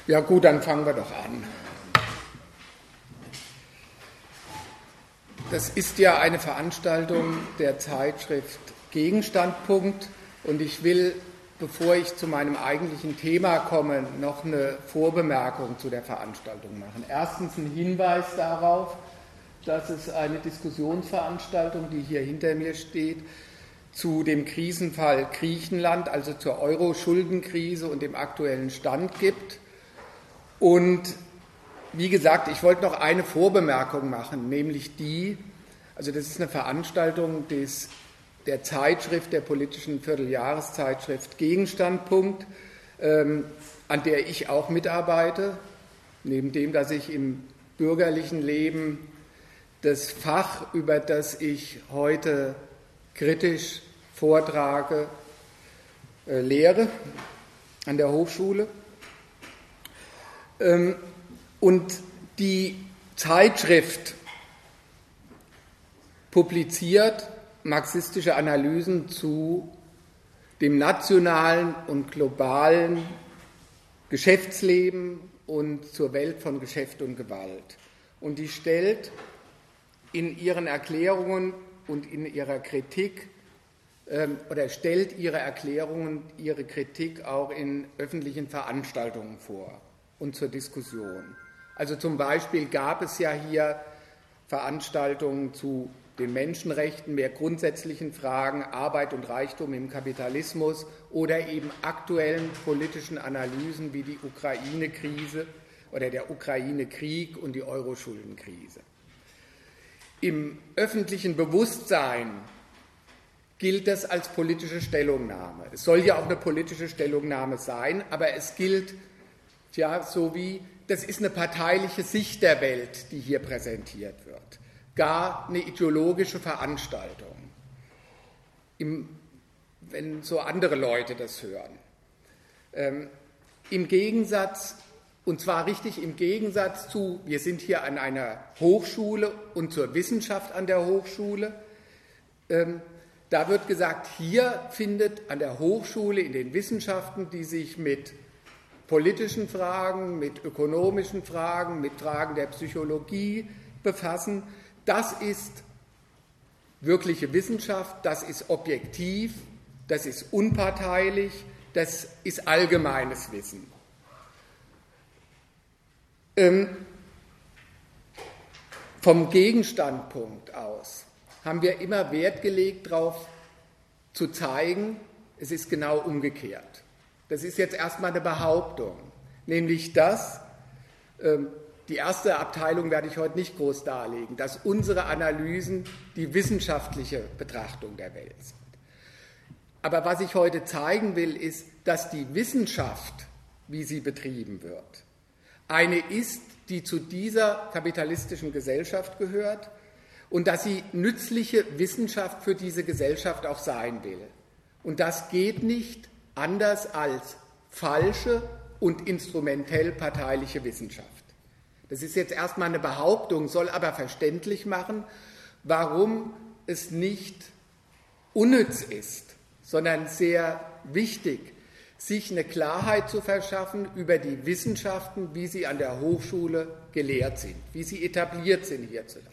Ja gut, dann fangen wir doch an. Das ist ja eine Veranstaltung der Zeitschrift Gegenstandpunkt und ich will, bevor ich zu meinem eigentlichen Thema komme, noch eine Vorbemerkung zu der Veranstaltung machen. Erstens ein Hinweis darauf, dass es eine Diskussionsveranstaltung, die hier hinter mir steht, zu dem Krisenfall Griechenland, also zur Euro-Schuldenkrise und dem aktuellen Stand gibt. Und wie gesagt, ich wollte noch eine Vorbemerkung machen, nämlich die, also das ist eine Veranstaltung der Zeitschrift, der politischen Vierteljahreszeitschrift Gegenstandpunkt, an der ich auch mitarbeite, neben dem, dass ich im bürgerlichen Leben das Fach, über das ich heute kritisch vortrage, lehre an der Hochschule. Und die Zeitschrift publiziert marxistische Analysen zu dem nationalen und globalen Geschäftsleben und zur Welt von Geschäft und Gewalt. Und die stellt in ihren Erklärungen und in ihrer Kritik oder stellt ihre Erklärungen, ihre Kritik auch in öffentlichen Veranstaltungen vor und zur Diskussion. Also zum Beispiel gab es ja hier Veranstaltungen zu den Menschenrechten, mehr grundsätzlichen Fragen, Arbeit und Reichtum im Kapitalismus oder eben aktuellen politischen Analysen wie die Ukraine-Krise oder der Ukraine-Krieg und die Euro-Schuldenkrise. Im öffentlichen Bewusstsein gilt das als politische Stellungnahme. Es soll ja auch eine politische Stellungnahme sein, aber es gilt so wie, das ist eine parteiliche Sicht der Welt, die hier präsentiert wird. Gar eine ideologische Veranstaltung, wenn so andere Leute das hören. Im Gegensatz, und zwar richtig im Gegensatz zu, wir sind hier an einer Hochschule und zur Wissenschaft an der Hochschule, da wird gesagt, hier findet an der Hochschule in den Wissenschaften, die sich mit politischen Fragen, mit ökonomischen Fragen, mit Fragen der Psychologie befassen. Das ist wirkliche Wissenschaft, das ist objektiv, das ist unparteilich, das ist allgemeines Wissen. Vom Gegenstandpunkt aus haben wir immer Wert gelegt darauf zu zeigen, es ist genau umgekehrt. Das ist jetzt erstmal eine Behauptung, nämlich dass, die erste Abteilung werde ich heute nicht groß darlegen, dass unsere Analysen die wissenschaftliche Betrachtung der Welt sind. Aber was ich heute zeigen will, ist, dass die Wissenschaft, wie sie betrieben wird, eine ist, die zu dieser kapitalistischen Gesellschaft gehört und dass sie nützliche Wissenschaft für diese Gesellschaft auch sein will. Und das geht nicht anders als falsche und instrumentell parteiliche Wissenschaft. Das ist jetzt erstmal eine Behauptung, soll aber verständlich machen, warum es nicht unnütz ist, sondern sehr wichtig, sich eine Klarheit zu verschaffen über die Wissenschaften, wie sie an der Hochschule gelehrt sind, wie sie etabliert sind hierzulande.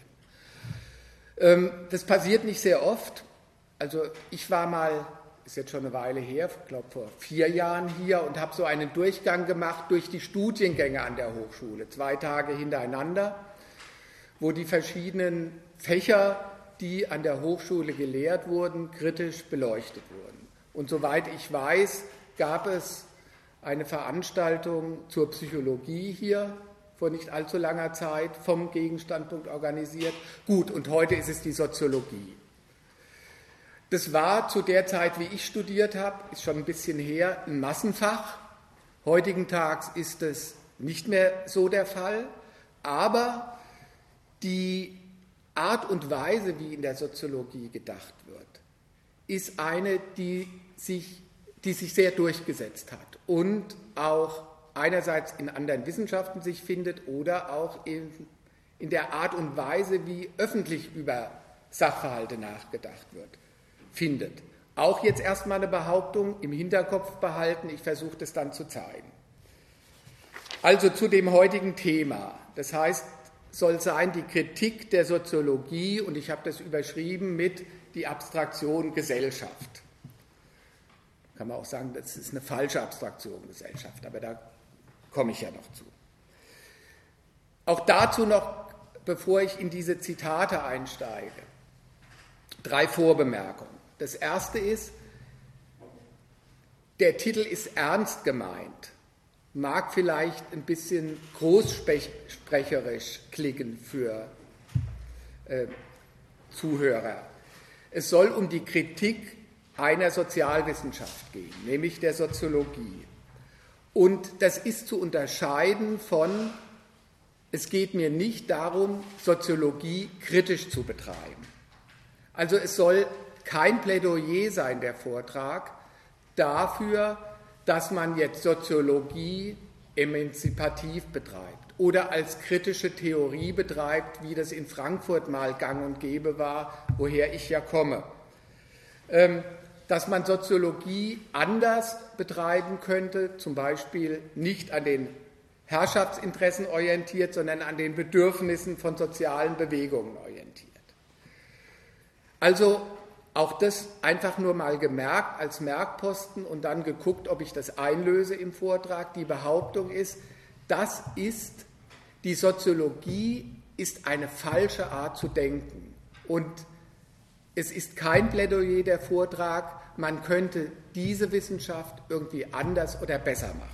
Das passiert nicht sehr oft. Also ich war mal, ist jetzt schon eine Weile her, ich glaube vor 4 Jahren hier und habe so einen Durchgang gemacht durch die Studiengänge an der Hochschule, 2 Tage hintereinander, wo die verschiedenen Fächer, die an der Hochschule gelehrt wurden, kritisch beleuchtet wurden. Und soweit ich weiß, gab es eine Veranstaltung zur Psychologie hier vor nicht allzu langer Zeit vom Gegenstandpunkt organisiert. Gut, und heute ist es die Soziologie. Das war zu der Zeit, wie ich studiert habe, ist schon ein bisschen her, ein Massenfach. Heutigen Tags ist es nicht mehr so der Fall, aber die Art und Weise, wie in der Soziologie gedacht wird, ist eine, die sich sehr durchgesetzt hat und auch einerseits in anderen Wissenschaften sich findet oder auch in der Art und Weise, wie öffentlich über Sachverhalte nachgedacht wird, findet. Auch jetzt erstmal eine Behauptung im Hinterkopf behalten, ich versuche das dann zu zeigen. Also zu dem heutigen Thema. Das heißt, soll sein die Kritik der Soziologie, und ich habe das überschrieben mit die Abstraktion Gesellschaft. Kann man auch sagen, das ist eine falsche Abstraktion Gesellschaft, aber da komme ich ja noch zu. Auch dazu noch, bevor ich in diese Zitate einsteige, 3 Vorbemerkungen. Das erste ist, der Titel ist ernst gemeint, mag vielleicht ein bisschen großsprecherisch klingen für Zuhörer. Es soll um die Kritik einer Sozialwissenschaft gehen, nämlich der Soziologie. Und das ist zu unterscheiden von, es geht mir nicht darum, Soziologie kritisch zu betreiben. Also es soll kein Plädoyer sein, der Vortrag, dafür, dass man jetzt Soziologie emanzipativ betreibt oder als kritische Theorie betreibt, wie das in Frankfurt mal gang und gäbe war, woher ich ja komme. Dass man Soziologie anders betreiben könnte, zum Beispiel nicht an den Herrschaftsinteressen orientiert, sondern an den Bedürfnissen von sozialen Bewegungen orientiert. Also auch das einfach nur mal gemerkt als Merkposten und dann geguckt, ob ich das einlöse im Vortrag. Die Behauptung ist, die Soziologie ist eine falsche Art zu denken. Und es ist kein Plädoyer der Vortrag, man könnte diese Wissenschaft irgendwie anders oder besser machen.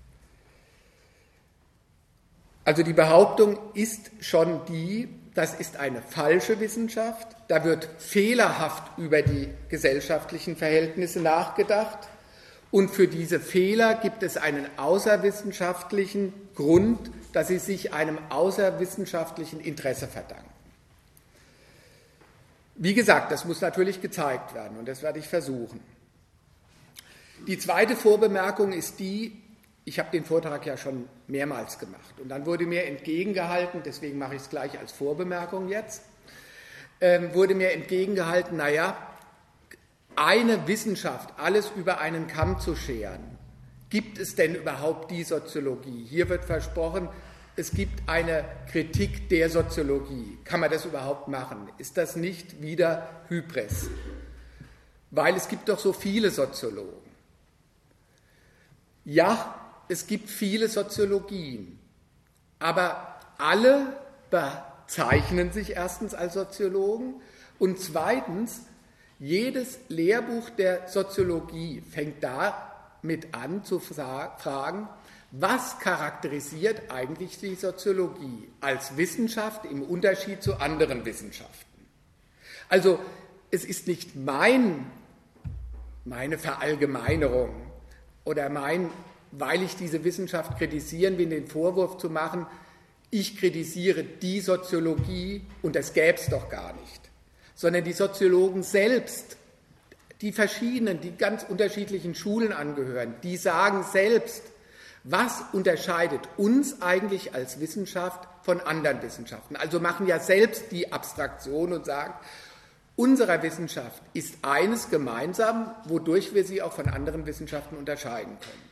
Also die Behauptung ist schon die, das ist eine falsche Wissenschaft, da wird fehlerhaft über die gesellschaftlichen Verhältnisse nachgedacht und für diese Fehler gibt es einen außerwissenschaftlichen Grund, dass sie sich einem außerwissenschaftlichen Interesse verdanken. Wie gesagt, das muss natürlich gezeigt werden und das werde ich versuchen. Die zweite Vorbemerkung ist die, ich habe den Vortrag ja schon mehrmals gemacht und dann wurde mir entgegengehalten, deswegen mache ich es gleich als Vorbemerkung jetzt, wurde mir entgegengehalten, naja, eine Wissenschaft, alles über einen Kamm zu scheren, gibt es denn überhaupt die Soziologie? Hier wird versprochen, es gibt eine Kritik der Soziologie. Kann man das überhaupt machen? Ist das nicht wieder Hybris? Weil es gibt doch so viele Soziologen. Ja, es gibt viele Soziologien, aber alle bezeichnen sich erstens als Soziologen und zweitens, jedes Lehrbuch der Soziologie fängt damit an zu fragen, was charakterisiert eigentlich die Soziologie als Wissenschaft im Unterschied zu anderen Wissenschaften? Also es ist nicht meine Verallgemeinerung oder weil ich diese Wissenschaft kritisieren will, den Vorwurf zu machen, ich kritisiere die Soziologie und das gäbe es doch gar nicht, sondern die Soziologen selbst, die ganz unterschiedlichen Schulen angehören, die sagen selbst, was unterscheidet uns eigentlich als Wissenschaft von anderen Wissenschaften? Also machen ja selbst die Abstraktion und sagen, unserer Wissenschaft ist eines gemeinsam, wodurch wir sie auch von anderen Wissenschaften unterscheiden können.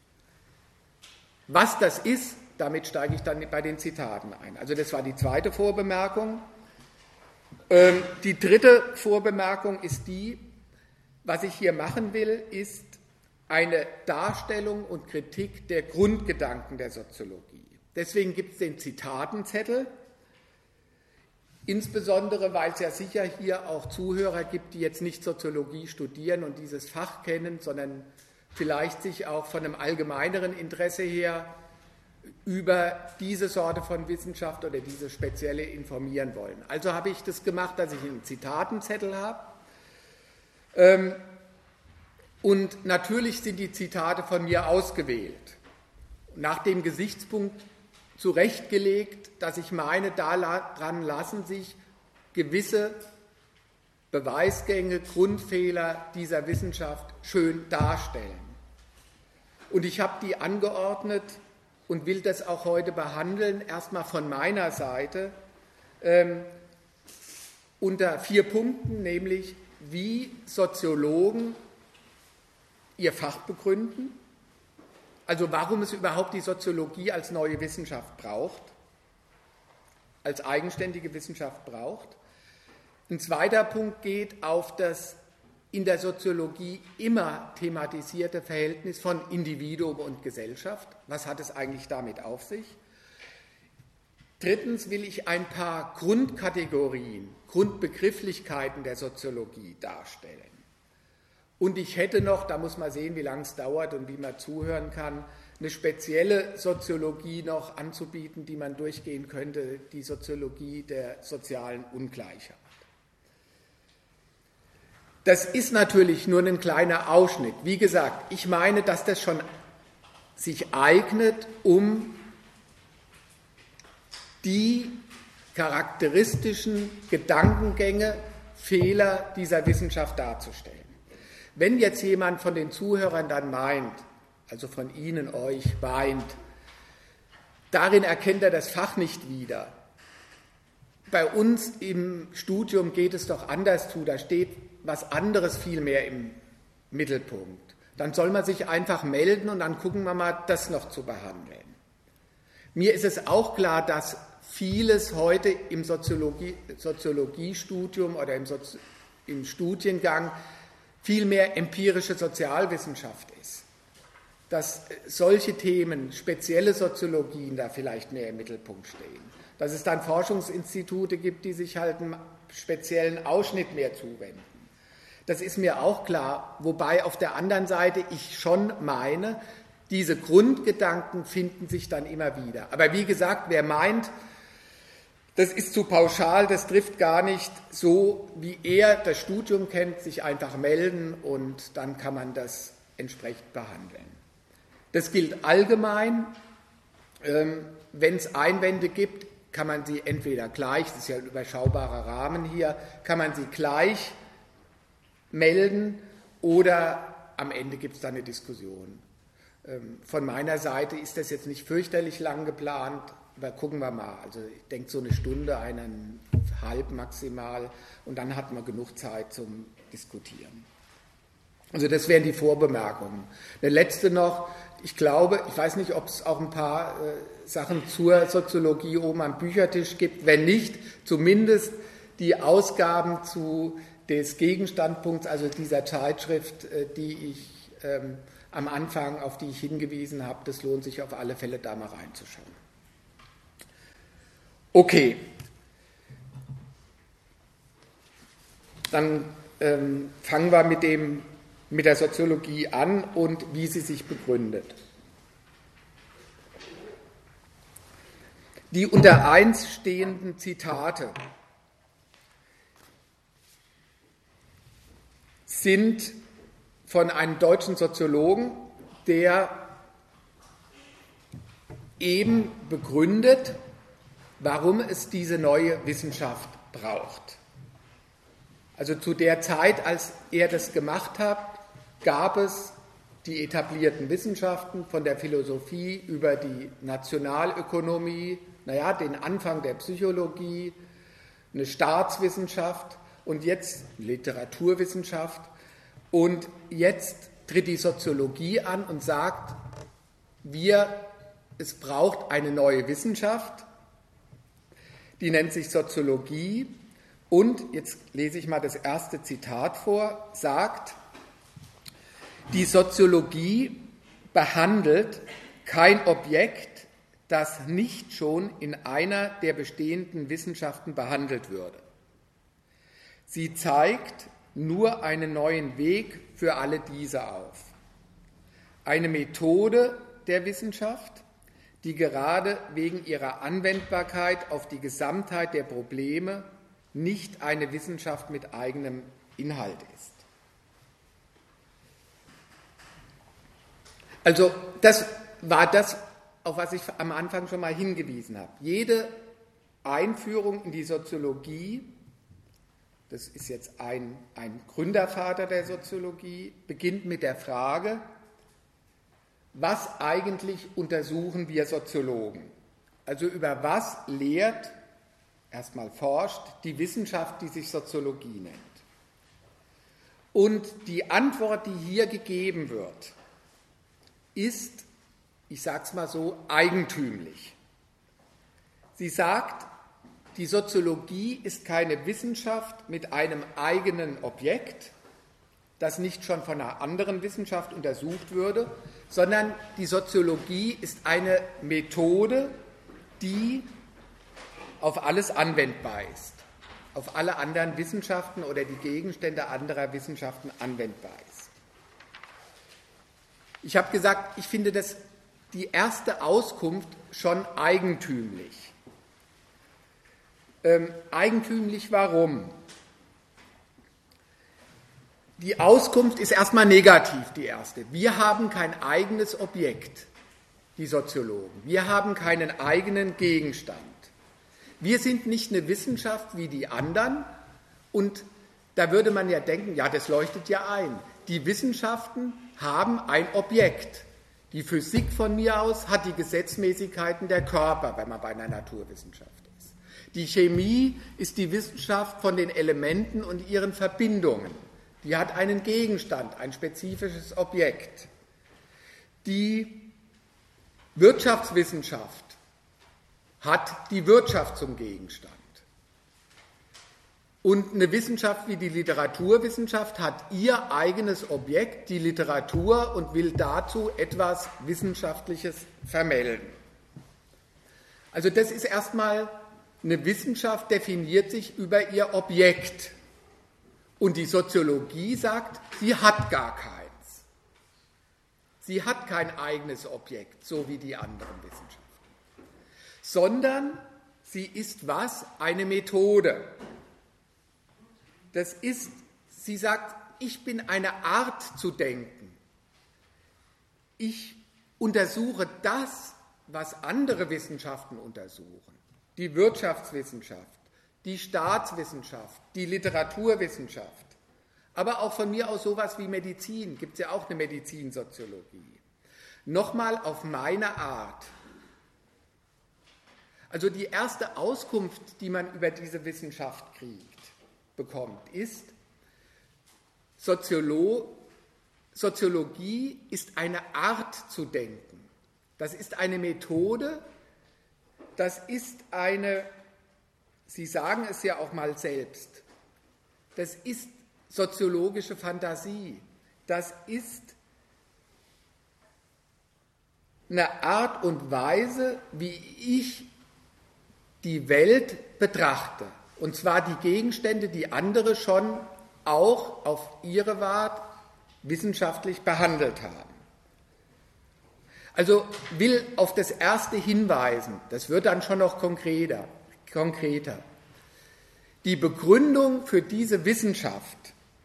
Was das ist, damit steige ich dann bei den Zitaten ein. Also das war die zweite Vorbemerkung. Die dritte Vorbemerkung ist die, was ich hier machen will, ist eine Darstellung und Kritik der Grundgedanken der Soziologie. Deswegen gibt es den Zitatenzettel, insbesondere weil es ja sicher hier auch Zuhörer gibt, die jetzt nicht Soziologie studieren und dieses Fach kennen, sondern vielleicht sich auch von einem allgemeineren Interesse her über diese Sorte von Wissenschaft oder diese spezielle informieren wollen. Also habe ich das gemacht, dass ich einen Zitatenzettel habe. Und natürlich sind die Zitate von mir ausgewählt, nach dem Gesichtspunkt zurechtgelegt, dass ich meine, daran lassen sich gewisse Beweisgänge, Grundfehler dieser Wissenschaft schön darstellen. Und ich habe die angeordnet und will das auch heute behandeln, erstmal von meiner Seite, unter 4 Punkten, nämlich wie Soziologen ihr Fach begründen, also warum es überhaupt die Soziologie als neue Wissenschaft braucht, als eigenständige Wissenschaft braucht. Ein zweiter Punkt geht auf das in der Soziologie immer thematisierte Verhältnis von Individuum und Gesellschaft. Was hat es eigentlich damit auf sich? Drittens will ich ein paar Grundkategorien, Grundbegrifflichkeiten der Soziologie darstellen. Und ich hätte noch, da muss man sehen, wie lange es dauert und wie man zuhören kann, eine spezielle Soziologie noch anzubieten, die man durchgehen könnte, die Soziologie der sozialen Ungleichheit. Das ist natürlich nur ein kleiner Ausschnitt. Wie gesagt, ich meine, dass das schon sich eignet, um die charakteristischen Gedankengänge, Fehler dieser Wissenschaft darzustellen. Wenn jetzt jemand von den Zuhörern dann meint, also von Ihnen, euch, weint, darin erkennt er das Fach nicht wieder. Bei uns im Studium geht es doch anders zu, da steht was anderes viel mehr im Mittelpunkt. Dann soll man sich einfach melden und dann gucken wir mal, das noch zu behandeln. Mir ist es auch klar, dass vieles heute im Soziologiestudium oder im Studiengang viel mehr empirische Sozialwissenschaft ist. Dass solche Themen, spezielle Soziologien da vielleicht mehr im Mittelpunkt stehen. Dass es dann Forschungsinstitute gibt, die sich halt einem speziellen Ausschnitt mehr zuwenden. Das ist mir auch klar, wobei auf der anderen Seite ich schon meine, diese Grundgedanken finden sich dann immer wieder. Aber wie gesagt, wer meint, das ist zu pauschal, das trifft gar nicht so, wie er das Studium kennt, sich einfach melden und dann kann man das entsprechend behandeln. Das gilt allgemein. Wenn es Einwände gibt, kann man sie entweder gleich, das ist ja ein überschaubarer Rahmen hier, kann man sie gleich melden oder am Ende gibt es dann eine Diskussion. Von meiner Seite ist das jetzt nicht fürchterlich lang geplant, aber gucken wir mal. Also ich denke so eine Stunde, 1,5 maximal und dann hat man genug Zeit zum Diskutieren. Also das wären die Vorbemerkungen. Eine letzte noch, ich glaube, ich weiß nicht, ob es auch ein paar Sachen zur Soziologie oben am Büchertisch gibt. Wenn nicht, zumindest die Ausgaben des Gegenstandpunkts, also dieser Zeitschrift, die ich am Anfang, auf die ich hingewiesen habe, das lohnt sich auf alle Fälle, da mal reinzuschauen. Okay, dann fangen wir mit der Soziologie an und wie sie sich begründet. Die unter 1 stehenden Zitate sind von einem deutschen Soziologen, der eben begründet, warum es diese neue Wissenschaft braucht. Also zu der Zeit, als er das gemacht hat, gab es die etablierten Wissenschaften von der Philosophie über die Nationalökonomie, den Anfang der Psychologie, eine Staatswissenschaft und jetzt Literaturwissenschaft. Und jetzt tritt die Soziologie an und sagt, es braucht eine neue Wissenschaft, die nennt sich Soziologie. Und, jetzt lese ich mal das erste Zitat vor, sagt, die Soziologie behandelt kein Objekt, das nicht schon in einer der bestehenden Wissenschaften behandelt würde. Sie zeigt nur einen neuen Weg für alle diese auf. Eine Methode der Wissenschaft, die gerade wegen ihrer Anwendbarkeit auf die Gesamtheit der Probleme nicht eine Wissenschaft mit eigenem Inhalt ist. Also das war das, auf was ich am Anfang schon mal hingewiesen habe. Jede Einführung in die Soziologie, das ist jetzt ein Gründervater der Soziologie, beginnt mit der Frage, was eigentlich untersuchen wir Soziologen? Also über was lehrt, erstmal forscht, die Wissenschaft, die sich Soziologie nennt. Und die Antwort, die hier gegeben wird, ist ich sage es mal so, eigentümlich. Sie sagt, die Soziologie ist keine Wissenschaft mit einem eigenen Objekt, das nicht schon von einer anderen Wissenschaft untersucht würde, sondern die Soziologie ist eine Methode, die auf alles anwendbar ist, auf alle anderen Wissenschaften oder die Gegenstände anderer Wissenschaften anwendbar ist. Ich habe gesagt, ich finde das die erste Auskunft schon eigentümlich. Eigentümlich warum? Die Auskunft ist erstmal negativ, die erste. Wir haben kein eigenes Objekt, die Soziologen. Wir haben keinen eigenen Gegenstand. Wir sind nicht eine Wissenschaft wie die anderen und da würde man ja denken, ja, das leuchtet ja ein. Die Wissenschaften haben ein Objekt. Die Physik von mir aus hat die Gesetzmäßigkeiten der Körper, wenn man bei einer Naturwissenschaft ist. Die Chemie ist die Wissenschaft von den Elementen und ihren Verbindungen. Die hat einen Gegenstand, ein spezifisches Objekt. Die Wirtschaftswissenschaft hat die Wirtschaft zum Gegenstand. Und eine Wissenschaft wie die Literaturwissenschaft hat ihr eigenes Objekt, die Literatur, und will dazu etwas Wissenschaftliches vermelden. Also das ist erstmal, eine Wissenschaft definiert sich über ihr Objekt. Und die Soziologie sagt, sie hat gar keins. Sie hat kein eigenes Objekt, so wie die anderen Wissenschaften. Sondern sie ist was? Eine Methode. Das ist, sie sagt, ich bin eine Art zu denken. Ich untersuche das, was andere Wissenschaften untersuchen. Die Wirtschaftswissenschaft, die Staatswissenschaft, die Literaturwissenschaft, aber auch von mir aus sowas wie Medizin, gibt es ja auch eine Medizinsoziologie. Nochmal auf meine Art. Also die erste Auskunft, die man über diese Wissenschaft bekommt, ist, Soziologie ist eine Art zu denken. Das ist eine Methode, das ist eine, Sie sagen es ja auch mal selbst, das ist soziologische Fantasie, das ist eine Art und Weise, wie ich die Welt betrachte. Und zwar die Gegenstände, die andere schon auch auf ihre Art wissenschaftlich behandelt haben. Also will auf das Erste hinweisen, das wird dann schon noch konkreter. Die Begründung für diese Wissenschaft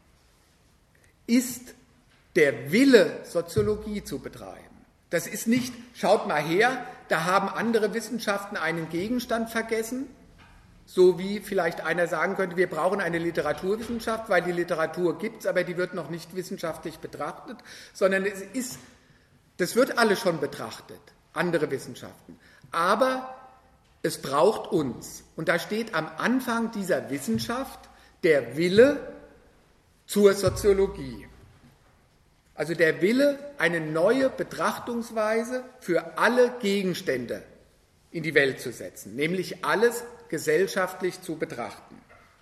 ist der Wille, Soziologie zu betreiben. Das ist nicht, schaut mal her, da haben andere Wissenschaften einen Gegenstand vergessen, so wie vielleicht einer sagen könnte, wir brauchen eine Literaturwissenschaft, weil die Literatur gibt es, aber die wird noch nicht wissenschaftlich betrachtet, sondern das wird alles schon betrachtet, andere Wissenschaften. Aber es braucht uns. Und da steht am Anfang dieser Wissenschaft der Wille zur Soziologie. Also der Wille, eine neue Betrachtungsweise für alle Gegenstände in die Welt zu setzen, nämlich alles gesellschaftlich zu betrachten.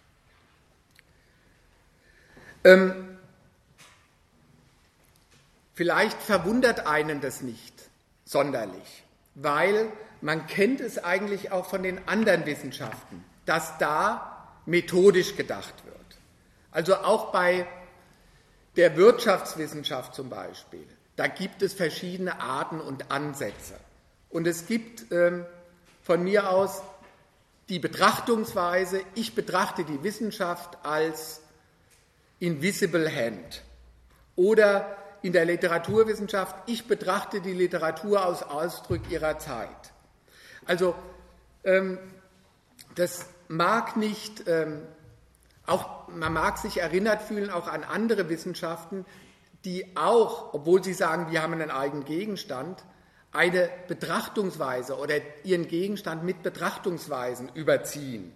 Vielleicht verwundert einen das nicht sonderlich, weil man kennt es eigentlich auch von den anderen Wissenschaften, dass da methodisch gedacht wird. Also auch bei der Wirtschaftswissenschaft zum Beispiel, da gibt es verschiedene Arten und Ansätze. Und es gibt von mir aus die Betrachtungsweise, ich betrachte die Wissenschaft als invisible hand. Oder in der Literaturwissenschaft, ich betrachte die Literatur als Ausdruck ihrer Zeit. Also das mag nicht, auch man mag sich erinnert fühlen auch an andere Wissenschaften, die auch, obwohl sie sagen, wir haben einen eigenen Gegenstand, eine Betrachtungsweise oder ihren Gegenstand mit Betrachtungsweisen überziehen.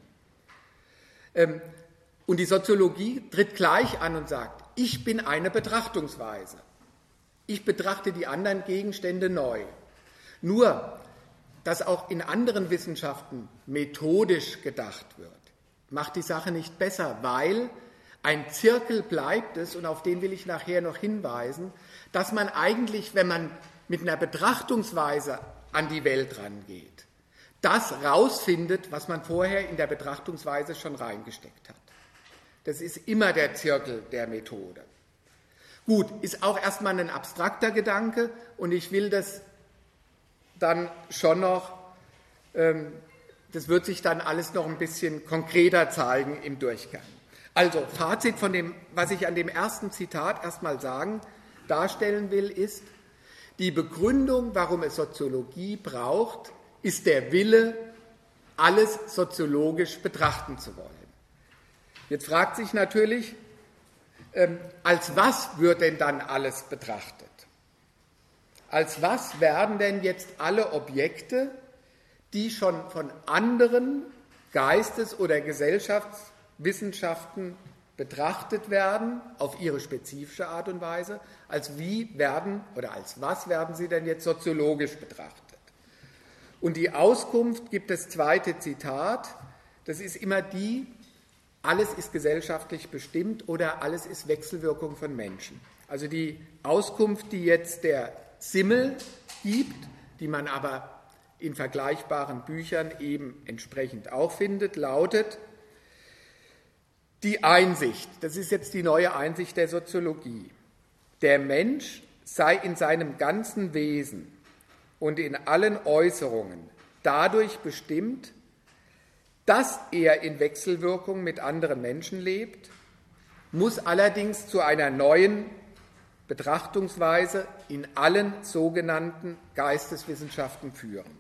Und die Soziologie tritt gleich an und sagt, ich bin eine Betrachtungsweise. Ich betrachte die anderen Gegenstände neu. Nur, dass auch in anderen Wissenschaften methodisch gedacht wird, macht die Sache nicht besser, weil ein Zirkel bleibt es, und auf den will ich nachher noch hinweisen, dass man eigentlich, wenn man mit einer Betrachtungsweise an die Welt rangeht, das rausfindet, was man vorher in der Betrachtungsweise schon reingesteckt hat. Das ist immer der Zirkel der Methode. Gut, ist auch erstmal ein abstrakter Gedanke, und ich will das dann schon noch, das wird sich dann alles noch ein bisschen konkreter zeigen im Durchgang. Also, Fazit von dem, was ich an dem ersten Zitat erstmal darstellen will, ist, die Begründung, warum es Soziologie braucht, ist der Wille, alles soziologisch betrachten zu wollen. Jetzt fragt sich natürlich, als was wird denn dann alles betrachtet? Als was werden denn jetzt alle Objekte, die schon von anderen Geistes- oder Gesellschaftswissenschaften betrachtet werden, auf ihre spezifische Art und Weise, als was werden sie denn jetzt soziologisch betrachtet? Und die Auskunft gibt das zweite Zitat, das ist immer die, alles ist gesellschaftlich bestimmt oder alles ist Wechselwirkung von Menschen. Also die Auskunft, die jetzt der Simmel gibt, die man aber in vergleichbaren Büchern eben entsprechend auch findet, lautet: Die Einsicht, das ist jetzt die neue Einsicht der Soziologie, der Mensch sei in seinem ganzen Wesen und in allen Äußerungen dadurch bestimmt, dass er in Wechselwirkung mit anderen Menschen lebt, muss allerdings zu einer neuen Betrachtungsweise in allen sogenannten Geisteswissenschaften führen.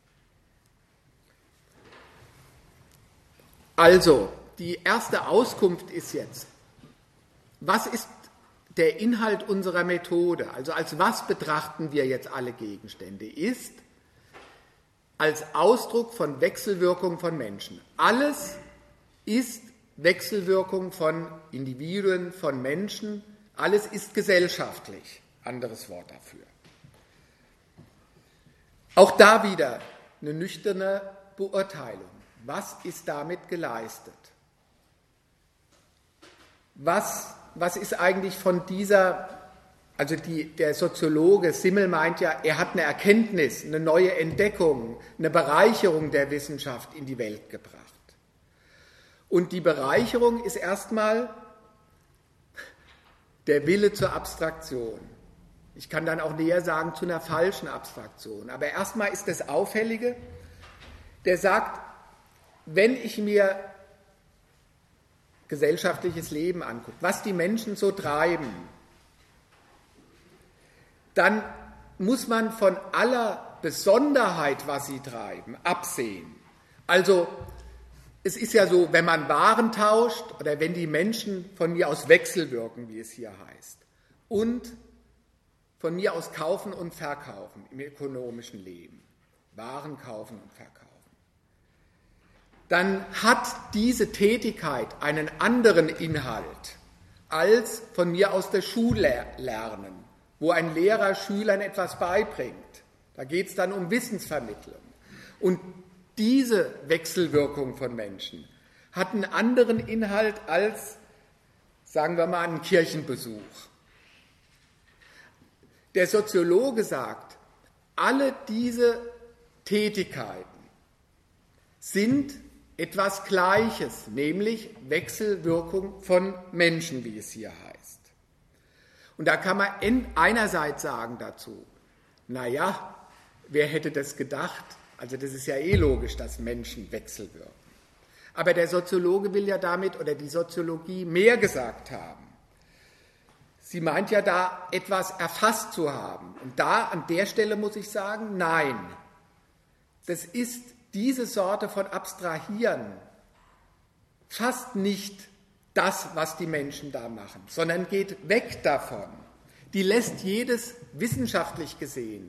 Also, die erste Auskunft ist jetzt, was ist der Inhalt unserer Methode? Also als was betrachten wir jetzt alle Gegenstände? Ist als Ausdruck von Wechselwirkung von Menschen. Alles ist Wechselwirkung von Individuen, von Menschen. Alles ist gesellschaftlich. Anderes Wort dafür. Auch da wieder eine nüchterne Beurteilung. Was ist damit geleistet? Was ist eigentlich von dieser, also der Soziologe Simmel meint ja, er hat eine Erkenntnis, eine neue Entdeckung, eine Bereicherung der Wissenschaft in die Welt gebracht. Und die Bereicherung ist erstmal der Wille zur Abstraktion. Ich kann dann auch näher sagen, zu einer falschen Abstraktion. Aber erstmal ist das Auffällige, der sagt, wenn ich mir gesellschaftliches Leben angucke, was die Menschen so treiben, dann muss man von aller Besonderheit, was sie treiben, absehen. Also es ist ja so, wenn man Waren tauscht oder wenn die Menschen von mir aus wechselwirken, wie es hier heißt, und von mir aus kaufen und verkaufen im ökonomischen Leben, Waren kaufen und verkaufen, dann hat diese Tätigkeit einen anderen Inhalt als von mir aus der Schule lernen, wo ein Lehrer Schülern etwas beibringt. Da geht es dann um Wissensvermittlung. Und diese Wechselwirkung von Menschen hat einen anderen Inhalt als, sagen wir mal, ein Kirchenbesuch. Der Soziologe sagt, alle diese Tätigkeiten sind etwas Gleiches, nämlich Wechselwirkung von Menschen, wie es hier heißt. Und da kann man einerseits sagen dazu, naja, wer hätte das gedacht? Also das ist ja eh logisch, dass Menschen wechselwirken. Aber der Soziologe will ja damit, oder die Soziologie, mehr gesagt haben. Sie meint ja da etwas erfasst zu haben. Und da, an der Stelle muss ich sagen, nein. Das ist diese Sorte von Abstrahieren fast nicht das, was die Menschen da machen, sondern geht weg davon. Die lässt jedes wissenschaftlich gesehen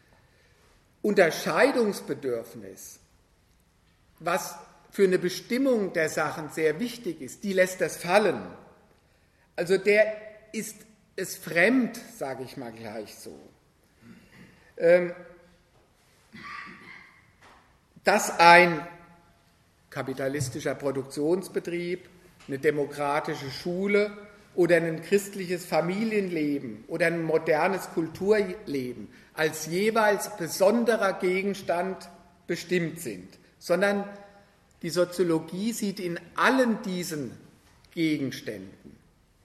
Unterscheidungsbedürfnis, was für eine Bestimmung der Sachen sehr wichtig ist, die lässt das fallen. Also der ist es fremd, sage ich mal gleich so. dass ein kapitalistischer Produktionsbetrieb, eine demokratische Schule oder ein christliches Familienleben oder ein modernes Kulturleben als jeweils besonderer Gegenstand bestimmt sind, sondern die Soziologie sieht in allen diesen Gegenständen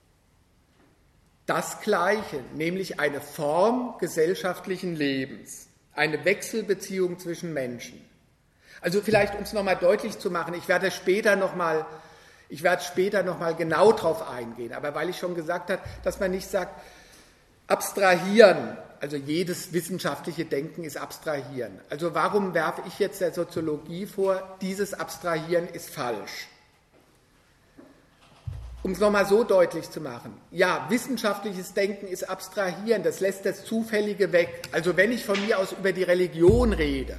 das Gleiche, nämlich eine Form gesellschaftlichen Lebens, eine Wechselbeziehung zwischen Menschen. Also vielleicht, um es nochmal deutlich zu machen, ich werde später nochmal genau darauf eingehen, aber weil ich schon gesagt habe, dass man nicht sagt, abstrahieren, also jedes wissenschaftliche Denken ist abstrahieren. Also warum werfe ich jetzt der Soziologie vor, dieses Abstrahieren ist falsch? Um es nochmal so deutlich zu machen, ja, wissenschaftliches Denken ist abstrahieren, das lässt das Zufällige weg. Also wenn ich von mir aus über die Religion rede,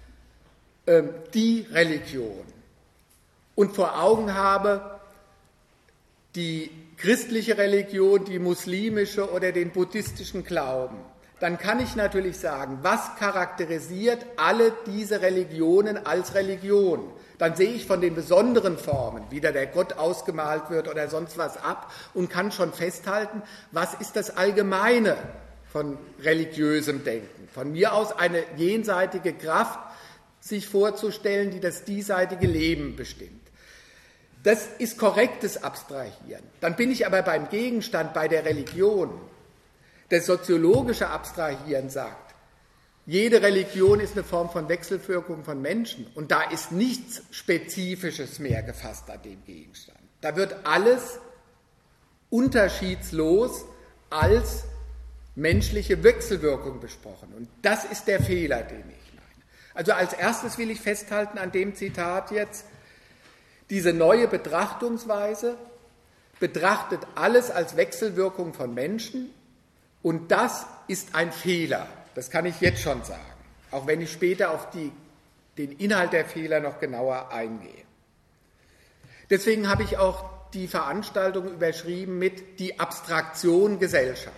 die Religion, und vor Augen habe die christliche Religion, die muslimische oder den buddhistischen Glauben, dann kann ich natürlich sagen, was charakterisiert alle diese Religionen als Religion? Dann sehe ich von den besonderen Formen, wie da der Gott ausgemalt wird oder sonst was ab und kann schon festhalten, was ist das Allgemeine von religiösem Denken. Von mir aus eine jenseitige Kraft, sich vorzustellen, die das diesseitige Leben bestimmt. Das ist korrektes Abstrahieren. Dann bin ich aber beim Gegenstand, bei der Religion. Das soziologische Abstrahieren sagt, jede Religion ist eine Form von Wechselwirkung von Menschen und da ist nichts Spezifisches mehr gefasst an dem Gegenstand. Da wird alles unterschiedslos als menschliche Wechselwirkung besprochen und das ist der Fehler, den ich meine. Also als erstes will ich festhalten an dem Zitat jetzt, diese neue Betrachtungsweise betrachtet alles als Wechselwirkung von Menschen und das ist ein Fehler. Das kann ich jetzt schon sagen, auch wenn ich später auf den Inhalt der Fehler noch genauer eingehe. Deswegen habe ich auch die Veranstaltung überschrieben mit die Abstraktion Gesellschaft.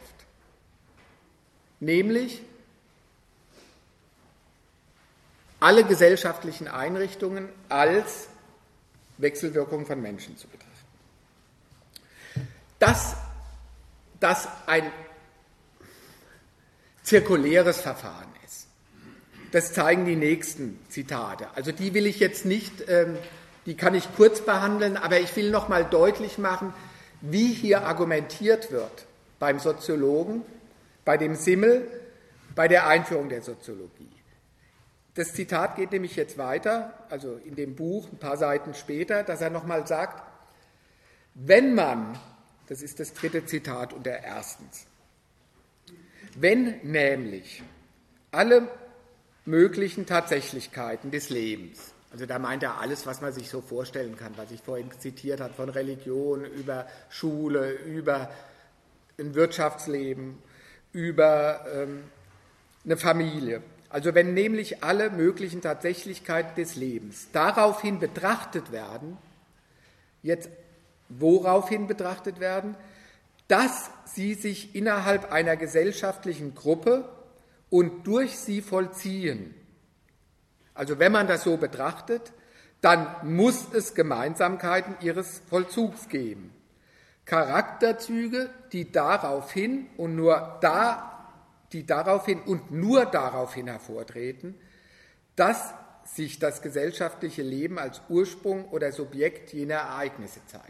Nämlich alle gesellschaftlichen Einrichtungen als Wechselwirkung von Menschen zu betrachten. Dass das ein zirkuläres Verfahren ist. Das zeigen die nächsten Zitate. Also die will ich jetzt nicht, die kann ich kurz behandeln, aber ich will noch mal deutlich machen, wie hier argumentiert wird beim Soziologen, bei dem Simmel, bei der Einführung der Soziologie. Das Zitat geht nämlich jetzt weiter, also in dem Buch ein paar Seiten später, dass er noch mal sagt, wenn man, das ist das dritte Zitat unter erstens, wenn nämlich alle möglichen Tatsächlichkeiten des Lebens, also da meint er alles, was man sich so vorstellen kann, was ich vorhin zitiert habe, von Religion über Schule, über ein Wirtschaftsleben, über eine Familie, also wenn nämlich alle möglichen Tatsächlichkeiten des Lebens daraufhin betrachtet werden, jetzt woraufhin betrachtet werden, dass sie sich innerhalb einer gesellschaftlichen Gruppe und durch sie vollziehen. Also wenn man das so betrachtet, dann muss es Gemeinsamkeiten ihres Vollzugs geben. Charakterzüge, die daraufhin und nur daraufhin hervortreten, dass sich das gesellschaftliche Leben als Ursprung oder Subjekt jener Ereignisse zeigt.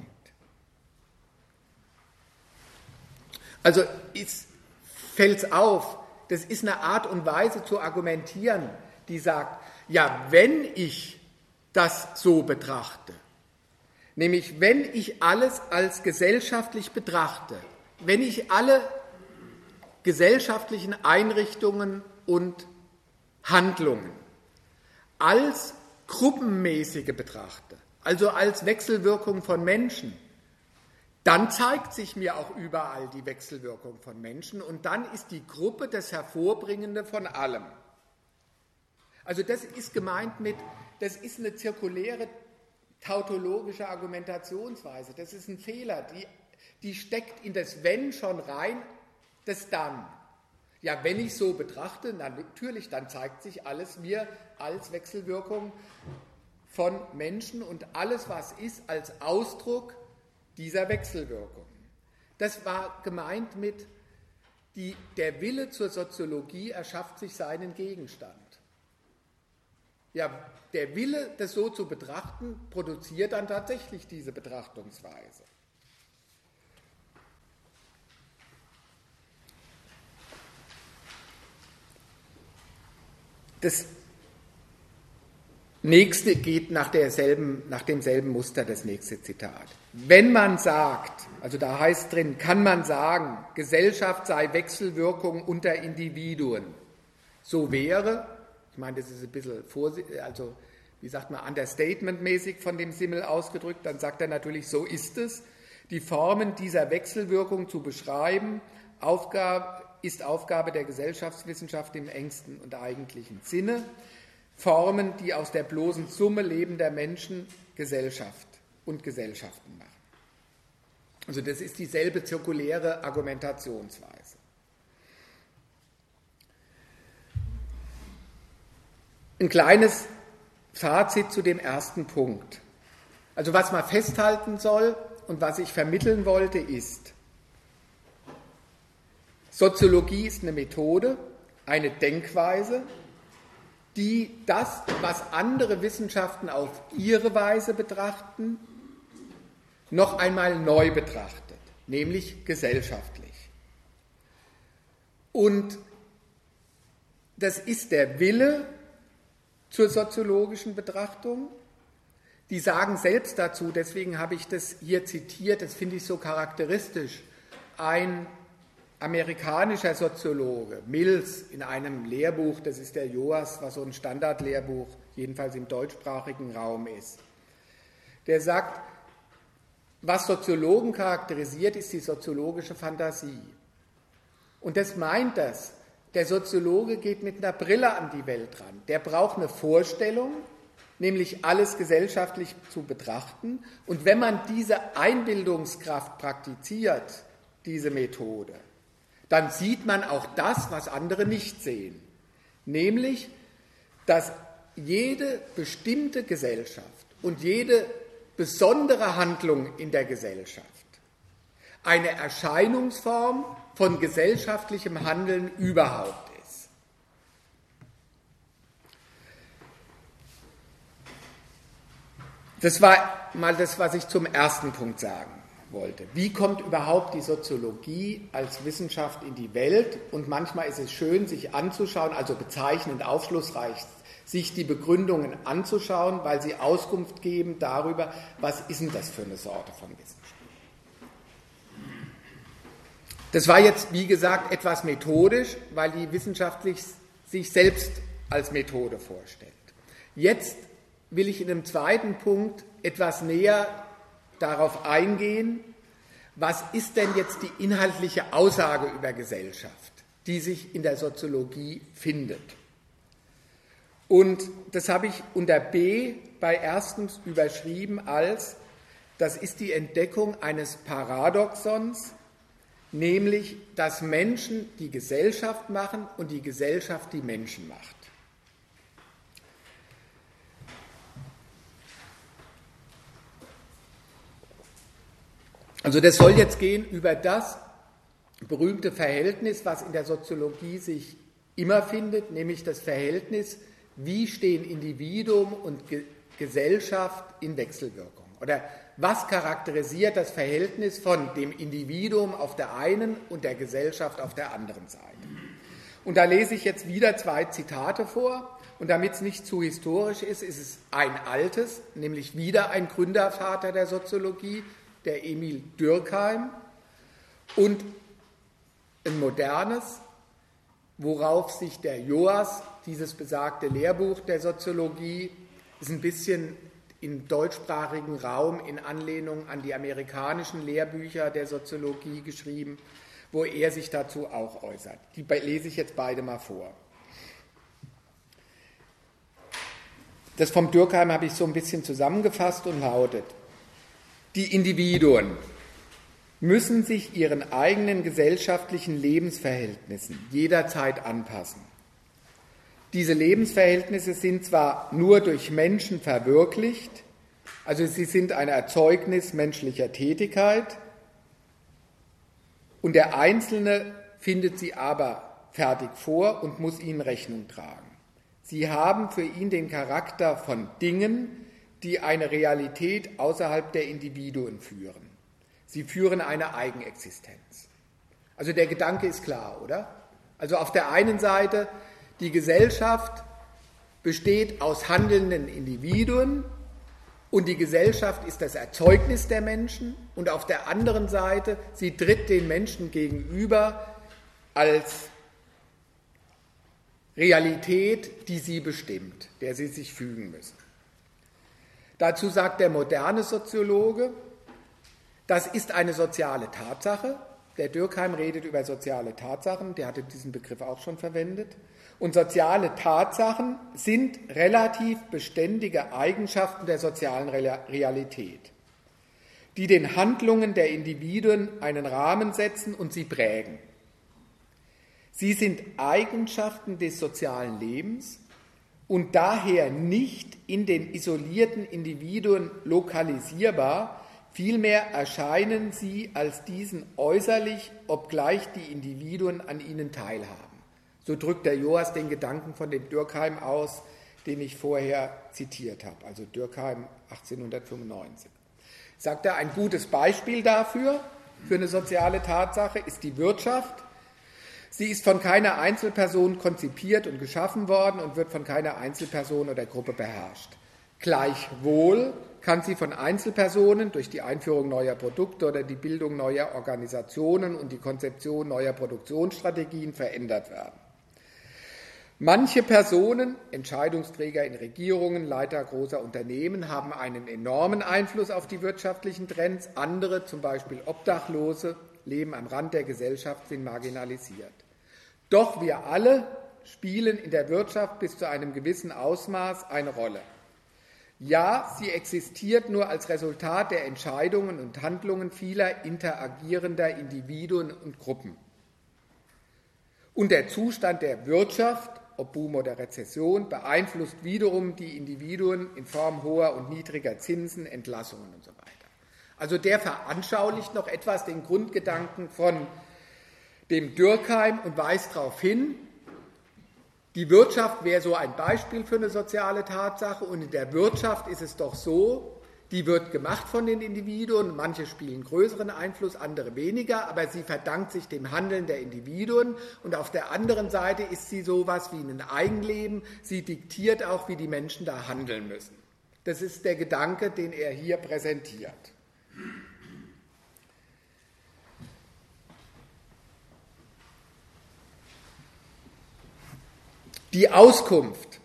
Also fällt es auf, das ist eine Art und Weise zu argumentieren, die sagt, ja, wenn ich das so betrachte, nämlich wenn ich alles als gesellschaftlich betrachte, wenn ich alle gesellschaftlichen Einrichtungen und Handlungen als gruppenmäßige betrachte, also als Wechselwirkung von Menschen, dann zeigt sich mir auch überall die Wechselwirkung von Menschen und dann ist die Gruppe das Hervorbringende von allem. Also das ist gemeint mit, das ist eine zirkuläre tautologische Argumentationsweise, das ist ein Fehler, die steckt in das Wenn schon rein, das Dann. Ja, wenn ich so betrachte, natürlich, dann zeigt sich alles mir als Wechselwirkung von Menschen und alles, was ist, als Ausdruck dieser Wechselwirkung. Das war gemeint mit, der Wille zur Soziologie erschafft sich seinen Gegenstand. Ja, der Wille, das so zu betrachten, produziert dann tatsächlich diese Betrachtungsweise. Das nächste geht nach demselben Muster, das nächste Zitat. Wenn man sagt, also da heißt drin, kann man sagen, Gesellschaft sei Wechselwirkung unter Individuen, so wäre, ich meine, das ist ein bisschen wie sagt man, understatement-mäßig von dem Simmel ausgedrückt, dann sagt er natürlich, so ist es, die Formen dieser Wechselwirkung zu beschreiben, ist Aufgabe der Gesellschaftswissenschaft im engsten und eigentlichen Sinne. Formen, die aus der bloßen Summe lebender Menschen Gesellschaft und Gesellschaften machen. Also das ist dieselbe zirkuläre Argumentationsweise. Ein kleines Fazit zu dem ersten Punkt. Also was man festhalten soll und was ich vermitteln wollte ist, Soziologie ist eine Methode, eine Denkweise, die das, was andere Wissenschaften auf ihre Weise betrachten, noch einmal neu betrachtet, nämlich gesellschaftlich. Und das ist der Wille zur soziologischen Betrachtung. Die sagen selbst dazu, deswegen habe ich das hier zitiert, das finde ich so charakteristisch, ein amerikanischer Soziologe, Mills, in einem Lehrbuch, das ist der JOAS, was so ein Standardlehrbuch, jedenfalls im deutschsprachigen Raum ist. Der sagt, was Soziologen charakterisiert, ist die soziologische Fantasie. Und das meint das. Der Soziologe geht mit einer Brille an die Welt ran. Der braucht eine Vorstellung, nämlich alles gesellschaftlich zu betrachten. Und wenn man diese Einbildungskraft praktiziert, diese Methode, dann sieht man auch das, was andere nicht sehen. Nämlich, dass jede bestimmte Gesellschaft und jede besondere Handlung in der Gesellschaft eine Erscheinungsform von gesellschaftlichem Handeln überhaupt ist. Das war mal das, was ich zum ersten Punkt sagen wollte. Wie kommt überhaupt die Soziologie als Wissenschaft in die Welt? Und manchmal ist es schön, sich anzuschauen, also bezeichnend aufschlussreich, sich die Begründungen anzuschauen, weil sie Auskunft geben darüber, was ist denn das für eine Sorte von Wissenschaft. Das war jetzt, wie gesagt, etwas methodisch, weil die wissenschaftlich sich selbst als Methode vorstellt. Jetzt will ich in einem zweiten Punkt etwas näher darauf eingehen, was ist denn jetzt die inhaltliche Aussage über Gesellschaft, die sich in der Soziologie findet. Und das habe ich unter B bei erstens überschrieben als, das ist die Entdeckung eines Paradoxons, nämlich, dass Menschen die Gesellschaft machen und die Gesellschaft die Menschen macht. Also das soll jetzt gehen über das berühmte Verhältnis, was in der Soziologie sich immer findet, nämlich das Verhältnis, wie stehen Individuum und Gesellschaft in Wechselwirkung? Oder was charakterisiert das Verhältnis von dem Individuum auf der einen und der Gesellschaft auf der anderen Seite? Und da lese ich jetzt wieder zwei Zitate vor. Und damit es nicht zu historisch ist, ist es ein altes, nämlich wieder ein Gründervater der Soziologie, der Emil Durkheim, und ein modernes, worauf sich der JOAS, dieses besagte Lehrbuch der Soziologie, ist ein bisschen im deutschsprachigen Raum in Anlehnung an die amerikanischen Lehrbücher der Soziologie geschrieben, wo er sich dazu auch äußert. Die lese ich jetzt beide mal vor. Das vom Durkheim habe ich so ein bisschen zusammengefasst und lautet: Die Individuen müssen sich ihren eigenen gesellschaftlichen Lebensverhältnissen jederzeit anpassen. Diese Lebensverhältnisse sind zwar nur durch Menschen verwirklicht, also sie sind ein Erzeugnis menschlicher Tätigkeit, und der Einzelne findet sie aber fertig vor und muss ihnen Rechnung tragen. Sie haben für ihn den Charakter von Dingen, die eine Realität außerhalb der Individuen führen. Sie führen eine Eigenexistenz. Also der Gedanke ist klar, oder? Also auf der einen Seite, die Gesellschaft besteht aus handelnden Individuen und die Gesellschaft ist das Erzeugnis der Menschen, und auf der anderen Seite, sie tritt den Menschen gegenüber als Realität, die sie bestimmt, der sie sich fügen müssen. Dazu sagt der moderne Soziologe, das ist eine soziale Tatsache. Der Durkheim redet über soziale Tatsachen, der hatte diesen Begriff auch schon verwendet. Und soziale Tatsachen sind relativ beständige Eigenschaften der sozialen Realität, die den Handlungen der Individuen einen Rahmen setzen und sie prägen. Sie sind Eigenschaften des sozialen Lebens und daher nicht in den isolierten Individuen lokalisierbar, vielmehr erscheinen sie als diesen äußerlich, obgleich die Individuen an ihnen teilhaben. So drückt der Joas den Gedanken von dem Durkheim aus, den ich vorher zitiert habe, also Durkheim 1895. Sagt er, ein gutes Beispiel dafür, für eine soziale Tatsache, ist die Wirtschaft. Sie ist von keiner Einzelperson konzipiert und geschaffen worden und wird von keiner Einzelperson oder Gruppe beherrscht. Gleichwohl kann sie von Einzelpersonen durch die Einführung neuer Produkte oder die Bildung neuer Organisationen und die Konzeption neuer Produktionsstrategien verändert werden. Manche Personen, Entscheidungsträger in Regierungen, Leiter großer Unternehmen, haben einen enormen Einfluss auf die wirtschaftlichen Trends. Andere, zum Beispiel Obdachlose, leben am Rand der Gesellschaft, sind marginalisiert. Doch wir alle spielen in der Wirtschaft bis zu einem gewissen Ausmaß eine Rolle. Ja, sie existiert nur als Resultat der Entscheidungen und Handlungen vieler interagierender Individuen und Gruppen. Und der Zustand der Wirtschaft, ob Boom oder Rezession, beeinflusst wiederum die Individuen in Form hoher und niedriger Zinsen, Entlassungen und so weiter. Also der veranschaulicht noch etwas den Grundgedanken von dem Durkheim und weist darauf hin, die Wirtschaft wäre so ein Beispiel für eine soziale Tatsache, und in der Wirtschaft ist es doch so, die wird gemacht von den Individuen, manche spielen größeren Einfluss, andere weniger, aber sie verdankt sich dem Handeln der Individuen, und auf der anderen Seite ist sie sowas wie ein Eigenleben, sie diktiert auch, wie die Menschen da handeln müssen. Das ist der Gedanke, den er hier präsentiert. Die Auskunft,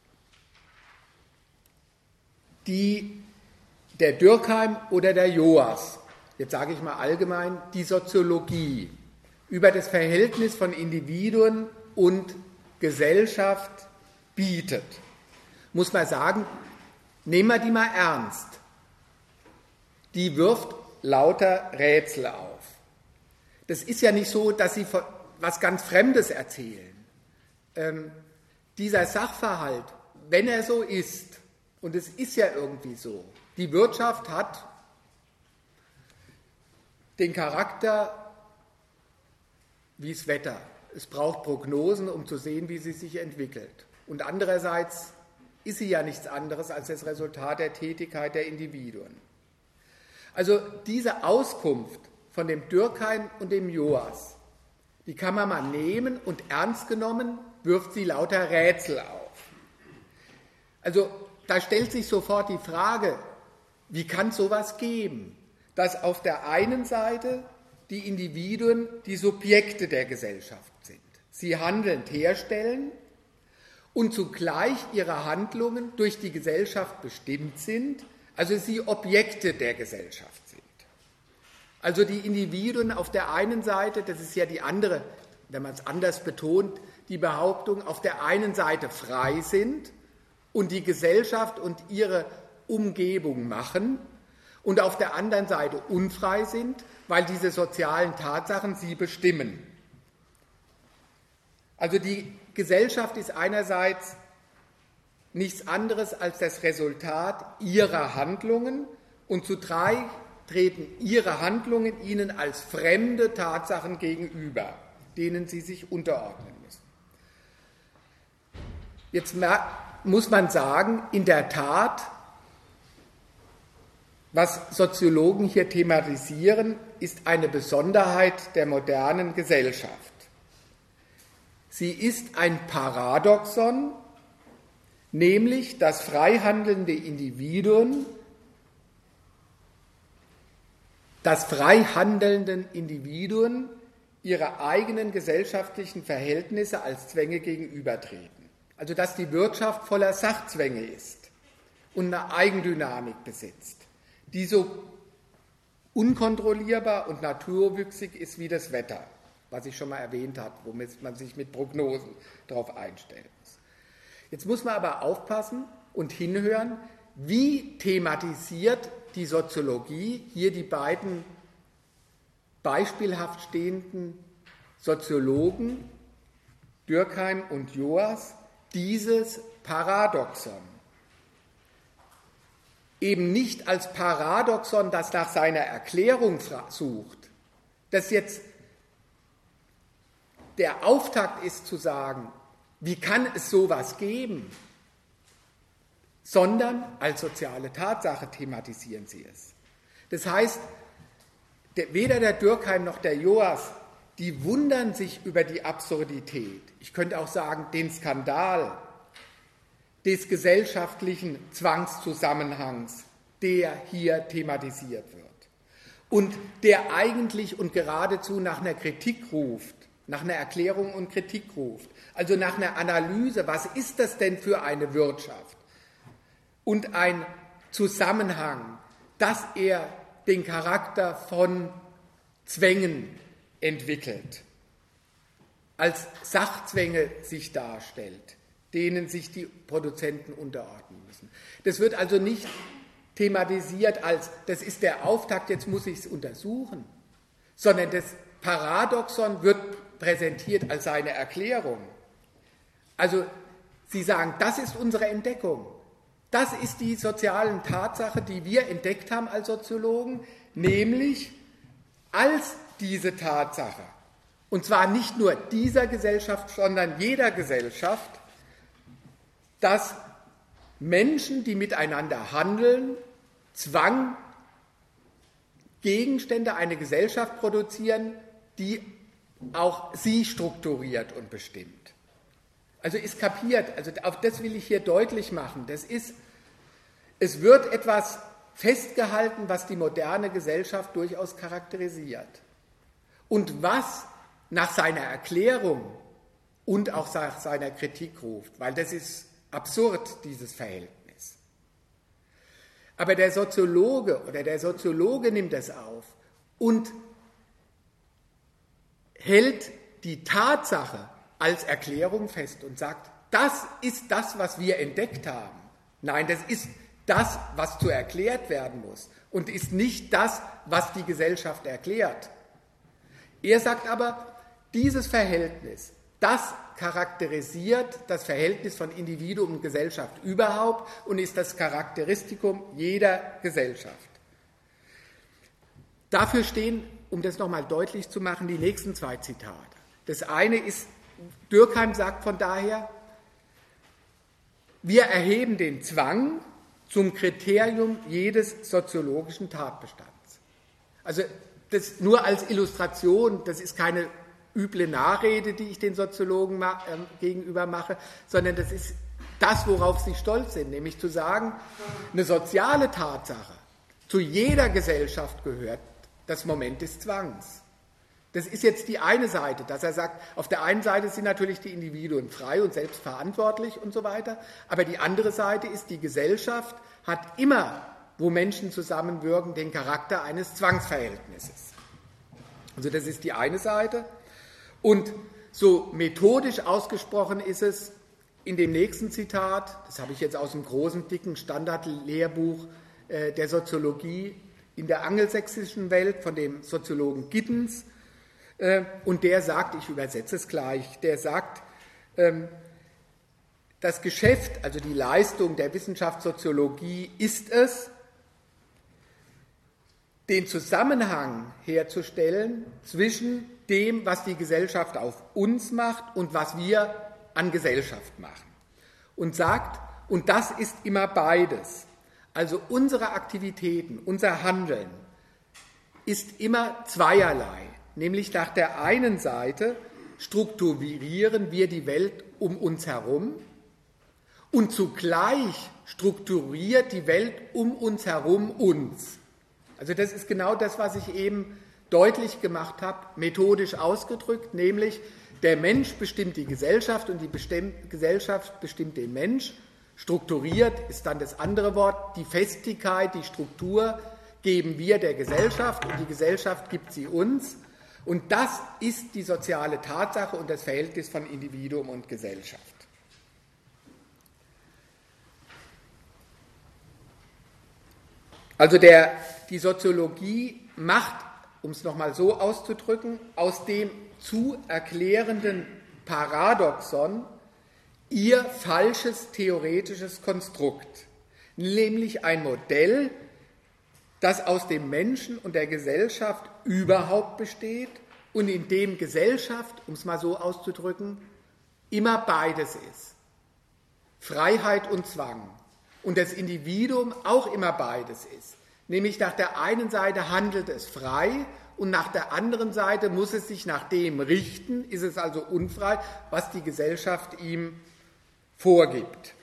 die der Durkheim oder der Joas, jetzt sage ich mal allgemein, die Soziologie über das Verhältnis von Individuen und Gesellschaft bietet, muss man sagen, nehmen wir die mal ernst. Die wirft lauter Rätsel auf. Das ist ja nicht so, dass sie was ganz Fremdes erzählen. Dieser Sachverhalt, wenn er so ist, und es ist ja irgendwie so, die Wirtschaft hat den Charakter wie das Wetter. Es braucht Prognosen, um zu sehen, wie sie sich entwickelt. Und andererseits ist sie ja nichts anderes als das Resultat der Tätigkeit der Individuen. Also diese Auskunft von dem Durkheim und dem Joas, die kann man mal nehmen, und ernst genommen wirft sie lauter Rätsel auf. Also da stellt sich sofort die Frage, wie kann es sowas geben, dass auf der einen Seite die Individuen die Subjekte der Gesellschaft sind. Sie handelnd herstellen und zugleich ihre Handlungen durch die Gesellschaft bestimmt sind, also sie Objekte der Gesellschaft sind. Also die Individuen auf der einen Seite, das ist ja die andere, wenn man es anders betont, die Behauptung, auf der einen Seite frei sind und die Gesellschaft und ihre Umgebung machen, und auf der anderen Seite unfrei sind, weil diese sozialen Tatsachen sie bestimmen. Also die Gesellschaft ist einerseits nichts anderes als das Resultat ihrer Handlungen und zugleich treten ihre Handlungen ihnen als fremde Tatsachen gegenüber, denen sie sich unterordnen müssen. Jetzt muss man sagen, in der Tat, was Soziologen hier thematisieren, ist eine Besonderheit der modernen Gesellschaft. Sie ist ein Paradoxon, nämlich dass frei handelnde Individuen ihre eigenen gesellschaftlichen Verhältnisse als Zwänge gegenübertreten. Also dass die Wirtschaft voller Sachzwänge ist und eine Eigendynamik besitzt, die so unkontrollierbar und naturwüchsig ist wie das Wetter, was ich schon mal erwähnt habe, womit man sich mit Prognosen darauf einstellen muss. Jetzt muss man aber aufpassen und hinhören, wie thematisiert die Soziologie, hier die beiden beispielhaft stehenden Soziologen, Durkheim und Joas, dieses Paradoxon. Eben nicht als Paradoxon, das nach seiner Erklärung sucht, das jetzt der Auftakt ist zu sagen, wie kann es sowas geben, sondern als soziale Tatsache thematisieren sie es. Das heißt, weder der Durkheim noch der Joas, die wundern sich über die Absurdität, ich könnte auch sagen, den Skandal des gesellschaftlichen Zwangszusammenhangs, der hier thematisiert wird und der eigentlich und geradezu nach einer Kritik ruft, nach einer Erklärung und Kritik ruft, also nach einer Analyse, was ist das denn für eine Wirtschaft und ein Zusammenhang, dass er den Charakter von Zwängen entwickelt, als Sachzwänge sich darstellt, denen sich die Produzenten unterordnen müssen. Das wird also nicht thematisiert als, das ist der Auftakt, jetzt muss ich es untersuchen, sondern das Paradoxon wird präsentiert als seine Erklärung. Also Sie sagen, das ist unsere Entdeckung. Das ist die sozialen Tatsache, die wir entdeckt haben als Soziologen, nämlich als diese Tatsache, und zwar nicht nur dieser Gesellschaft, sondern jeder Gesellschaft, dass Menschen, die miteinander handeln, Zwang, Gegenstände, eine Gesellschaft produzieren, die auch sie strukturiert und bestimmt. Also ist kapiert, also auch das will ich hier deutlich machen. Es wird etwas festgehalten, was die moderne Gesellschaft durchaus charakterisiert. Und was nach seiner Erklärung und auch nach seiner Kritik ruft, weil das ist absurd, dieses Verhältnis. Aber der Soziologe nimmt es auf und hält die Tatsache als Erklärung fest und sagt, das ist das, was wir entdeckt haben. Nein, das ist das, was zu erklärt werden muss und ist nicht das, was die Gesellschaft erklärt. Er sagt aber, dieses Verhältnis, das charakterisiert das Verhältnis von Individuum und Gesellschaft überhaupt und ist das Charakteristikum jeder Gesellschaft. Dafür stehen, um das nochmal deutlich zu machen, die nächsten zwei Zitate. Das eine ist, Durkheim sagt von daher, wir erheben den Zwang zum Kriterium jedes soziologischen Tatbestands. Also das nur als Illustration, das ist keine üble Nachrede, die ich den Soziologen gegenüber mache, sondern das ist das, worauf sie stolz sind, nämlich zu sagen, eine soziale Tatsache, zu jeder Gesellschaft gehört das Moment des Zwangs. Das ist jetzt die eine Seite, dass er sagt, auf der einen Seite sind natürlich die Individuen frei und selbstverantwortlich und so weiter, aber die andere Seite ist, die Gesellschaft hat immer, wo Menschen zusammenwirken, den Charakter eines Zwangsverhältnisses. Also das ist die eine Seite. Und so methodisch ausgesprochen ist es in dem nächsten Zitat, das habe ich jetzt aus dem großen, dicken Standardlehrbuch der Soziologie in der angelsächsischen Welt von dem Soziologen Giddens. Und der sagt, ich übersetze es gleich, der sagt, das Geschäft, also die Leistung der Wissenschaftssoziologie ist es, den Zusammenhang herzustellen zwischen dem, was die Gesellschaft auf uns macht und was wir an Gesellschaft machen. Und sagt, und das ist immer beides. Also unsere Aktivitäten, unser Handeln ist immer zweierlei. Nämlich nach der einen Seite strukturieren wir die Welt um uns herum und zugleich strukturiert die Welt um uns herum uns. Also das ist genau das, was ich eben deutlich gemacht habe, methodisch ausgedrückt, nämlich der Mensch bestimmt die Gesellschaft und die Gesellschaft bestimmt den Mensch. Strukturiert ist dann das andere Wort, die Festigkeit, die Struktur geben wir der Gesellschaft und die Gesellschaft gibt sie uns. Und das ist die soziale Tatsache und das Verhältnis von Individuum und Gesellschaft. Also die Soziologie macht, um es nochmal so auszudrücken, aus dem zu erklärenden Paradoxon ihr falsches theoretisches Konstrukt, nämlich ein Modell, das aus dem Menschen und der Gesellschaft überhaupt besteht und in dem Gesellschaft, um es mal so auszudrücken, immer beides ist. Freiheit und Zwang. Und das Individuum auch immer beides ist. Nämlich nach der einen Seite handelt es frei und nach der anderen Seite muss es sich nach dem richten, ist es also unfrei, was die Gesellschaft ihm vorgibt.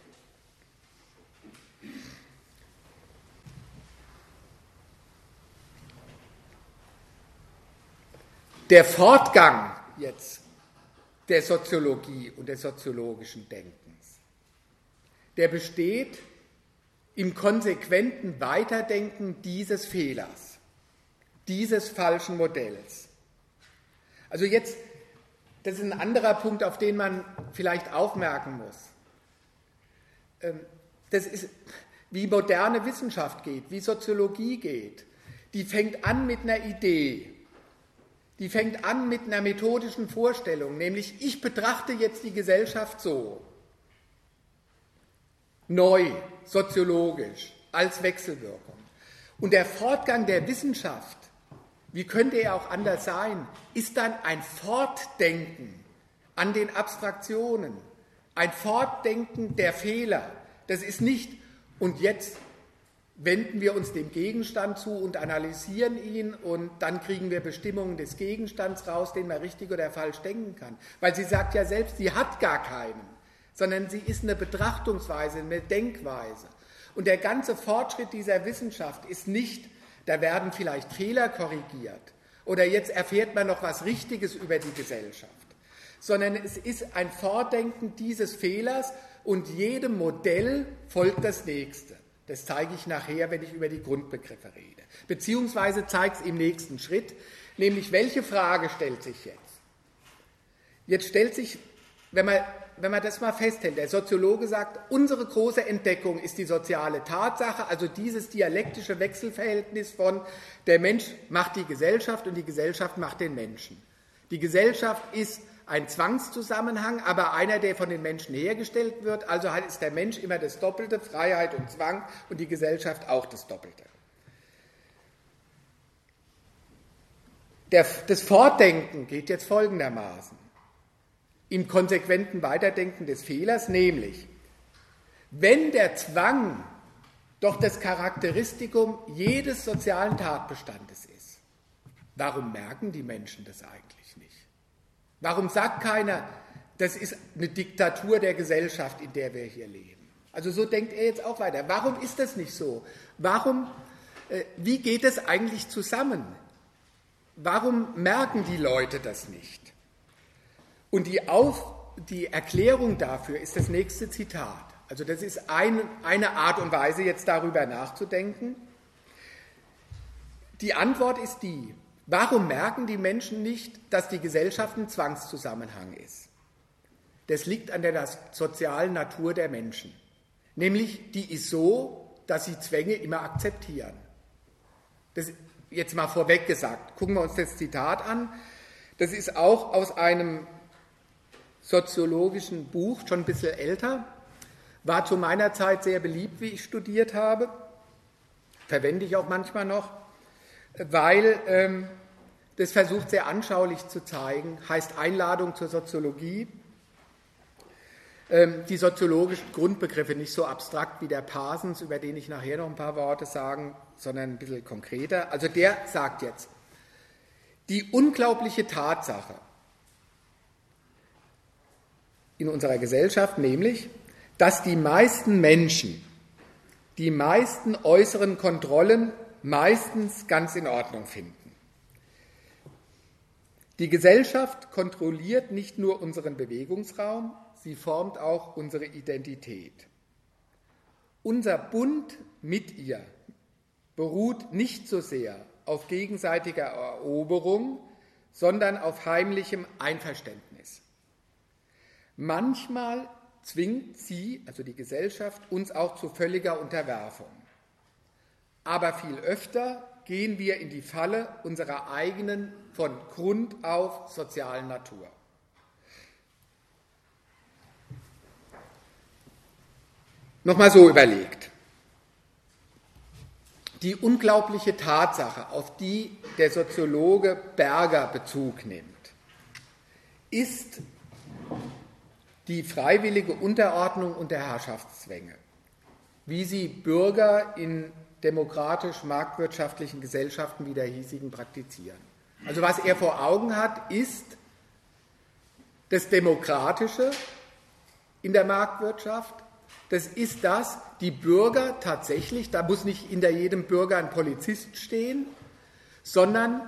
Der Fortgang jetzt der Soziologie und des soziologischen Denkens, der besteht im konsequenten Weiterdenken dieses Fehlers, dieses falschen Modells. Also jetzt, das ist ein anderer Punkt, auf den man vielleicht aufmerken muss. Das ist, wie moderne Wissenschaft geht, wie Soziologie geht. Die fängt an mit einer Idee. Die fängt an mit einer methodischen Vorstellung, nämlich ich betrachte jetzt die Gesellschaft so, neu, soziologisch, als Wechselwirkung. Und der Fortgang der Wissenschaft, wie könnte er auch anders sein, ist dann ein Fortdenken an den Abstraktionen, ein Fortdenken der Fehler. Das ist nicht, und jetzt wenden wir uns dem Gegenstand zu und analysieren ihn und dann kriegen wir Bestimmungen des Gegenstands raus, den man richtig oder falsch denken kann. Weil sie sagt ja selbst, sie hat gar keinen, sondern sie ist eine Betrachtungsweise, eine Denkweise. Und der ganze Fortschritt dieser Wissenschaft ist nicht, da werden vielleicht Fehler korrigiert oder jetzt erfährt man noch was Richtiges über die Gesellschaft, sondern es ist ein Fortdenken dieses Fehlers und jedem Modell folgt das nächste. Das zeige ich nachher, wenn ich über die Grundbegriffe rede. Beziehungsweise zeige es im nächsten Schritt, nämlich welche Frage stellt sich jetzt? Jetzt stellt sich, wenn man das mal festhält, der Soziologe sagt, unsere große Entdeckung ist die soziale Tatsache, also dieses dialektische Wechselverhältnis von der Mensch macht die Gesellschaft und die Gesellschaft macht den Menschen. Die Gesellschaft ist ein Zwangszusammenhang, aber einer, der von den Menschen hergestellt wird, also ist der Mensch immer das Doppelte, Freiheit und Zwang und die Gesellschaft auch das Doppelte. Das Fortdenken geht jetzt folgendermaßen. Im konsequenten Weiterdenken des Fehlers, nämlich, wenn der Zwang doch das Charakteristikum jedes sozialen Tatbestandes ist, warum merken die Menschen das eigentlich nicht? Warum sagt keiner, das ist eine Diktatur der Gesellschaft, in der wir hier leben? Also so denkt er jetzt auch weiter. Warum ist das nicht so? Wie geht es eigentlich zusammen? Warum merken die Leute das nicht? Und die Erklärung dafür ist das nächste Zitat. Also das ist eine Art und Weise, jetzt darüber nachzudenken. Die Antwort ist die: Warum merken die Menschen nicht, dass die Gesellschaft ein Zwangszusammenhang ist? Das liegt an der sozialen Natur der Menschen. Nämlich, die ist so, dass sie Zwänge immer akzeptieren. Das jetzt mal vorweg gesagt. Gucken wir uns das Zitat an. Das ist auch aus einem soziologischen Buch, schon ein bisschen älter, war zu meiner Zeit sehr beliebt, wie ich studiert habe, verwende ich auch manchmal noch, weil das versucht sehr anschaulich zu zeigen, heißt Einladung zur Soziologie, die soziologischen Grundbegriffe nicht so abstrakt wie der Parsons, über den ich nachher noch ein paar Worte sagen, sondern ein bisschen konkreter. Also der sagt jetzt, die unglaubliche Tatsache in unserer Gesellschaft, nämlich, dass die meisten Menschen die meisten äußeren Kontrollen meistens ganz in Ordnung finden. Die Gesellschaft kontrolliert nicht nur unseren Bewegungsraum, sie formt auch unsere Identität. Unser Bund mit ihr beruht nicht so sehr auf gegenseitiger Eroberung, sondern auf heimlichem Einverständnis. Manchmal zwingt sie, also die Gesellschaft, uns auch zu völliger Unterwerfung. Aber viel öfter gehen wir in die Falle unserer eigenen, von Grund auf sozialen Natur. Nochmal so überlegt. Die unglaubliche Tatsache, auf die der Soziologe Berger Bezug nimmt, ist die freiwillige Unterordnung unter Herrschaftszwänge, wie sie Bürger in demokratisch-marktwirtschaftlichen Gesellschaften wie der hiesigen praktizieren. Also was er vor Augen hat, ist das Demokratische in der Marktwirtschaft. Das ist das, die Bürger tatsächlich, da muss nicht hinter jedem Bürger ein Polizist stehen, sondern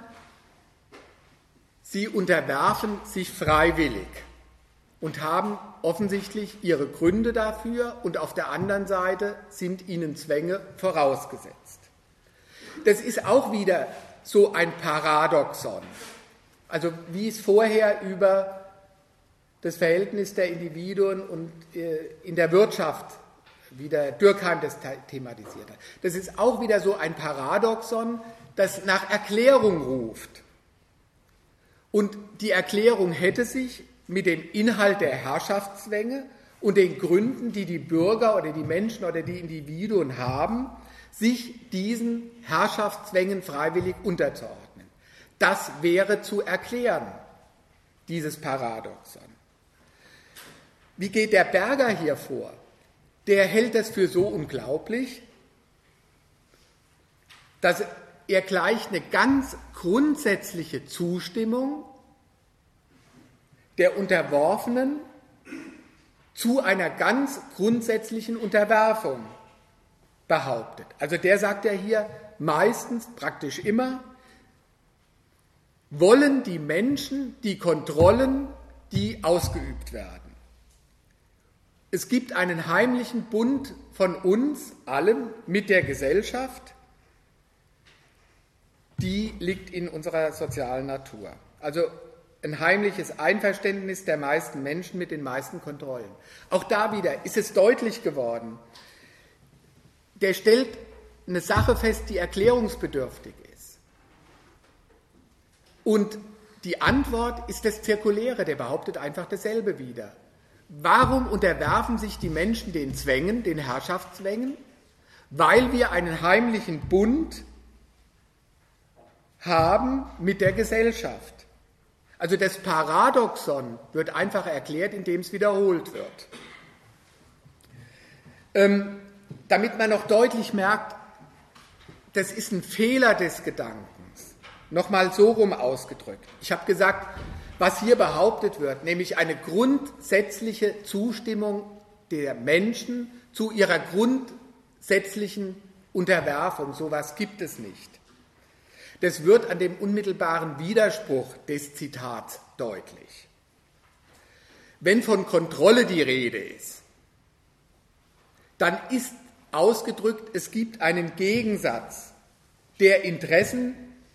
sie unterwerfen sich freiwillig und haben offensichtlich ihre Gründe dafür und auf der anderen Seite sind ihnen Zwänge vorausgesetzt. Das ist auch wieder so ein Paradoxon. Also wie es vorher über das Verhältnis der Individuen und in der Wirtschaft, wie der Durkheim das thematisiert hat. Das ist auch wieder so ein Paradoxon, das nach Erklärung ruft. Und die Erklärung hätte sich mit dem Inhalt der Herrschaftszwänge und den Gründen, die die Bürger oder die Menschen oder die Individuen haben, sich diesen Herrschaftszwängen freiwillig unterzuordnen. Das wäre zu erklären, dieses Paradoxon. Wie geht der Berger hier vor? Der hält das für so unglaublich, dass er gleich eine ganz grundsätzliche Zustimmung der Unterworfenen zu einer ganz grundsätzlichen Unterwerfung behauptet. Also der sagt ja hier meistens, praktisch immer, wollen die Menschen die Kontrollen, die ausgeübt werden. Es gibt einen heimlichen Bund von uns allen mit der Gesellschaft, die liegt in unserer sozialen Natur. Also ein heimliches Einverständnis der meisten Menschen mit den meisten Kontrollen. Auch da wieder ist es deutlich geworden. Der stellt eine Sache fest, die erklärungsbedürftig ist. Und die Antwort ist das Zirkuläre, der behauptet einfach dasselbe wieder. Warum unterwerfen sich die Menschen den Zwängen, den Herrschaftszwängen? Weil wir einen heimlichen Bund haben mit der Gesellschaft. Also das Paradoxon wird einfach erklärt, indem es wiederholt wird. Damit man noch deutlich merkt, das ist ein Fehler des Gedankens. Nochmal so rum ausgedrückt. Ich habe gesagt, was hier behauptet wird, nämlich eine grundsätzliche Zustimmung der Menschen zu ihrer grundsätzlichen Unterwerfung, sowas gibt es nicht. Das wird an dem unmittelbaren Widerspruch des Zitats deutlich. Wenn von Kontrolle die Rede ist, dann ist ausgedrückt, es gibt einen Gegensatz der Interessen,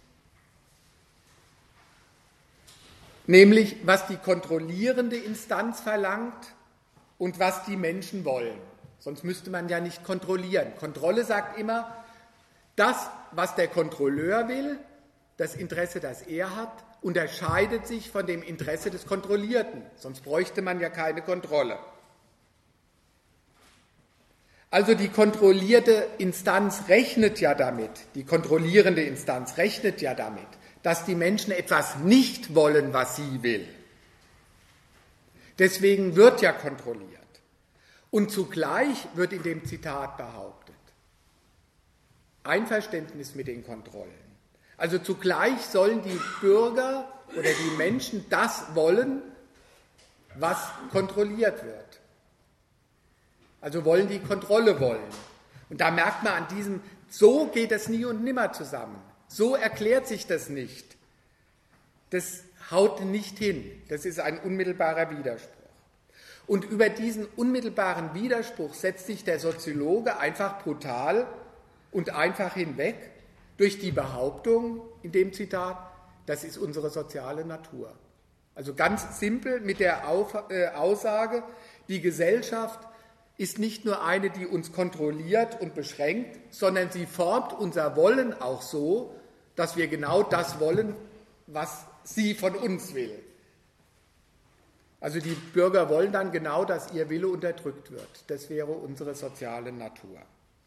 nämlich was die kontrollierende Instanz verlangt und was die Menschen wollen. Sonst müsste man ja nicht kontrollieren. Kontrolle sagt immer, Das, was der Kontrolleur will, das Interesse, das er hat, unterscheidet sich von dem Interesse des Kontrollierten, sonst bräuchte man ja keine Kontrolle. Also die kontrollierte Instanz rechnet ja damit, die kontrollierende Instanz rechnet ja damit, dass die Menschen etwas nicht wollen, was sie will. Deswegen wird ja kontrolliert. Und zugleich wird in dem Zitat behauptet, Einverständnis mit den Kontrollen. Also zugleich sollen die Bürger oder die Menschen das wollen, was kontrolliert wird. Also wollen die Kontrolle wollen. Und da merkt man an diesem, so geht das nie und nimmer zusammen. So erklärt sich das nicht. Das haut nicht hin. Das ist ein unmittelbarer Widerspruch. Und über diesen unmittelbaren Widerspruch setzt sich der Soziologe einfach brutal und einfach hinweg durch die Behauptung in dem Zitat, das ist unsere soziale Natur. Also ganz simpel mit der Aussage, die Gesellschaft ist nicht nur eine, die uns kontrolliert und beschränkt, sondern sie formt unser Wollen auch so, dass wir genau das wollen, was sie von uns will. Also die Bürger wollen dann genau, dass ihr Wille unterdrückt wird. Das wäre unsere soziale Natur.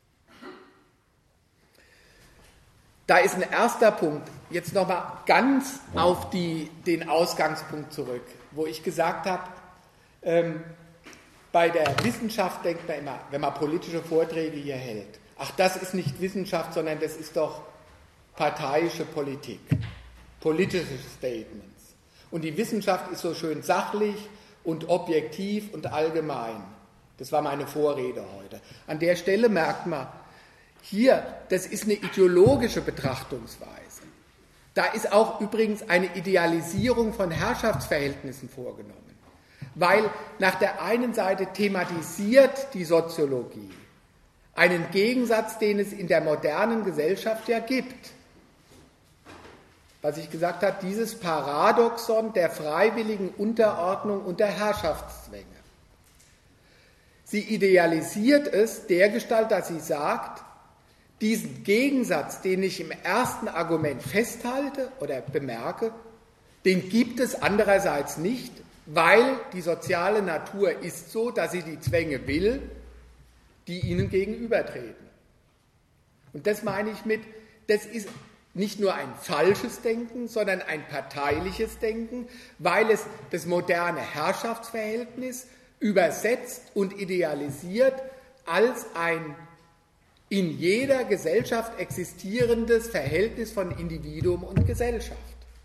Da ist ein erster Punkt, jetzt nochmal ganz auf den Ausgangspunkt zurück, wo ich gesagt habe, bei der Wissenschaft denkt man immer, wenn man politische Vorträge hier hält, ach, das ist nicht Wissenschaft, sondern das ist doch parteiische Politik, politische Statements. Und die Wissenschaft ist so schön sachlich und objektiv und allgemein. Das war meine Vorrede heute. An der Stelle merkt man, hier, das ist eine ideologische Betrachtungsweise. Da ist auch übrigens eine Idealisierung von Herrschaftsverhältnissen vorgenommen. Weil nach der einen Seite thematisiert die Soziologie einen Gegensatz, den es in der modernen Gesellschaft ja gibt. Was ich gesagt habe, dieses Paradoxon der freiwilligen Unterordnung unter Herrschaftszwänge. Sie idealisiert es dergestalt, dass sie sagt, diesen Gegensatz, den ich im ersten Argument festhalte oder bemerke, den gibt es andererseits nicht, weil die soziale Natur ist so, dass sie die Zwänge will, die ihnen gegenübertreten. Und das meine ich mit, das ist nicht nur ein falsches Denken, sondern ein parteiliches Denken, weil es das moderne Herrschaftsverhältnis übersetzt und idealisiert als ein in jeder Gesellschaft existierendes Verhältnis von Individuum und Gesellschaft.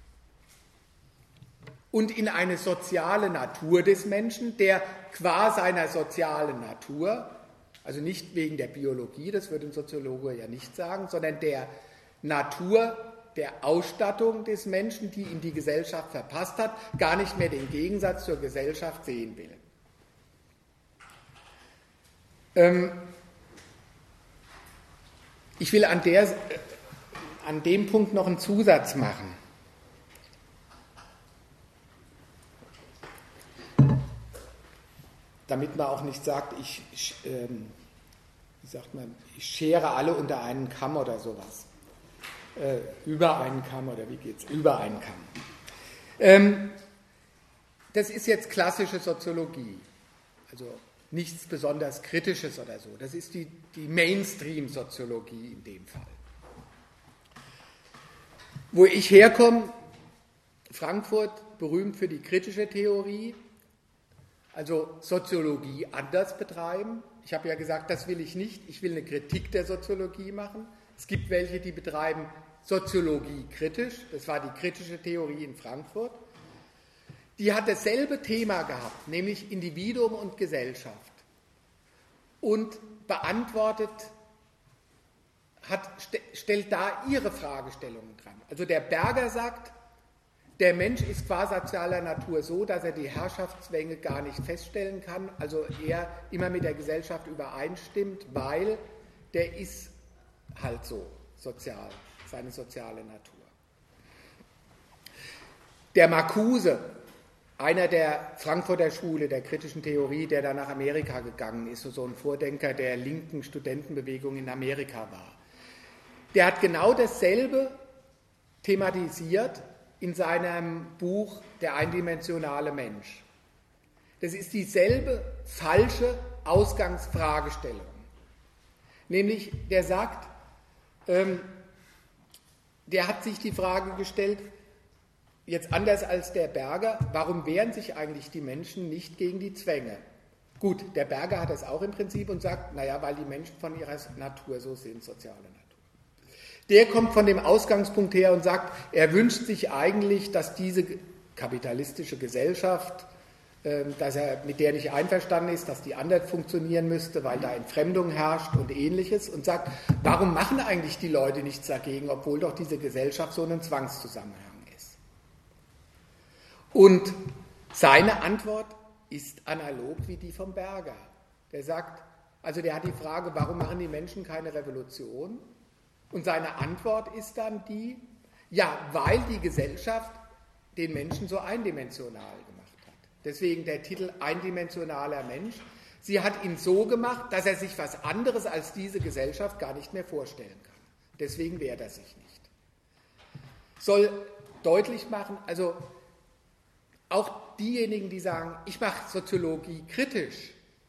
Und in eine soziale Natur des Menschen, der qua seiner sozialen Natur, also nicht wegen der Biologie, das würde ein Soziologe ja nicht sagen, sondern der Natur, der Ausstattung des Menschen, die ihm die Gesellschaft verpasst hat, gar nicht mehr den Gegensatz zur Gesellschaft sehen will. Ich will an dem Punkt noch einen Zusatz machen. Damit man auch nicht sagt, ich schere alle unter einen Kamm oder sowas. Über einen Kamm oder wie geht's? Über einen Kamm. Das ist jetzt klassische Soziologie, also nichts besonders Kritisches oder so. Das ist die Mainstream-Soziologie in dem Fall. Wo ich herkomme, Frankfurt, berühmt für die kritische Theorie, also Soziologie anders betreiben. Ich habe ja gesagt, das will ich nicht. Ich will eine Kritik der Soziologie machen. Es gibt welche, die betreiben Soziologie kritisch. Das war die kritische Theorie in Frankfurt. Die hat dasselbe Thema gehabt, nämlich Individuum und Gesellschaft. Und stellt da ihre Fragestellungen dran. Also der Berger sagt, der Mensch ist qua sozialer Natur so, dass er die Herrschaftszwänge gar nicht feststellen kann, also er immer mit der Gesellschaft übereinstimmt, weil der ist halt so sozial, seine soziale Natur. Der Marcuse, einer der Frankfurter Schule der kritischen Theorie, der dann nach Amerika gegangen ist, so ein Vordenker der linken Studentenbewegung in Amerika war, der hat genau dasselbe thematisiert in seinem Buch Der eindimensionale Mensch. Das ist dieselbe falsche Ausgangsfragestellung. Nämlich, der sagt, der hat sich die Frage gestellt, jetzt anders als der Berger, warum wehren sich eigentlich die Menschen nicht gegen die Zwänge? Gut, der Berger hat das auch im Prinzip und sagt, naja, weil die Menschen von ihrer Natur so sind, soziale Natur. Der kommt von dem Ausgangspunkt her und sagt, er wünscht sich eigentlich, dass diese kapitalistische Gesellschaft, dass er mit der nicht einverstanden ist, dass die anders funktionieren müsste, weil da Entfremdung herrscht und Ähnliches und sagt, warum machen eigentlich die Leute nichts dagegen, obwohl doch diese Gesellschaft so ein Zwangszusammenhang ist? Und seine Antwort ist analog wie die vom Berger. Der sagt, also der hat die Frage, warum machen die Menschen keine Revolution? Und seine Antwort ist dann die, ja, weil die Gesellschaft den Menschen so eindimensional gemacht hat. Deswegen der Titel Eindimensionaler Mensch. Sie hat ihn so gemacht, dass er sich was anderes als diese Gesellschaft gar nicht mehr vorstellen kann. Deswegen wehrt er sich nicht. Soll deutlich machen, also auch diejenigen, die sagen, ich mache Soziologie kritisch,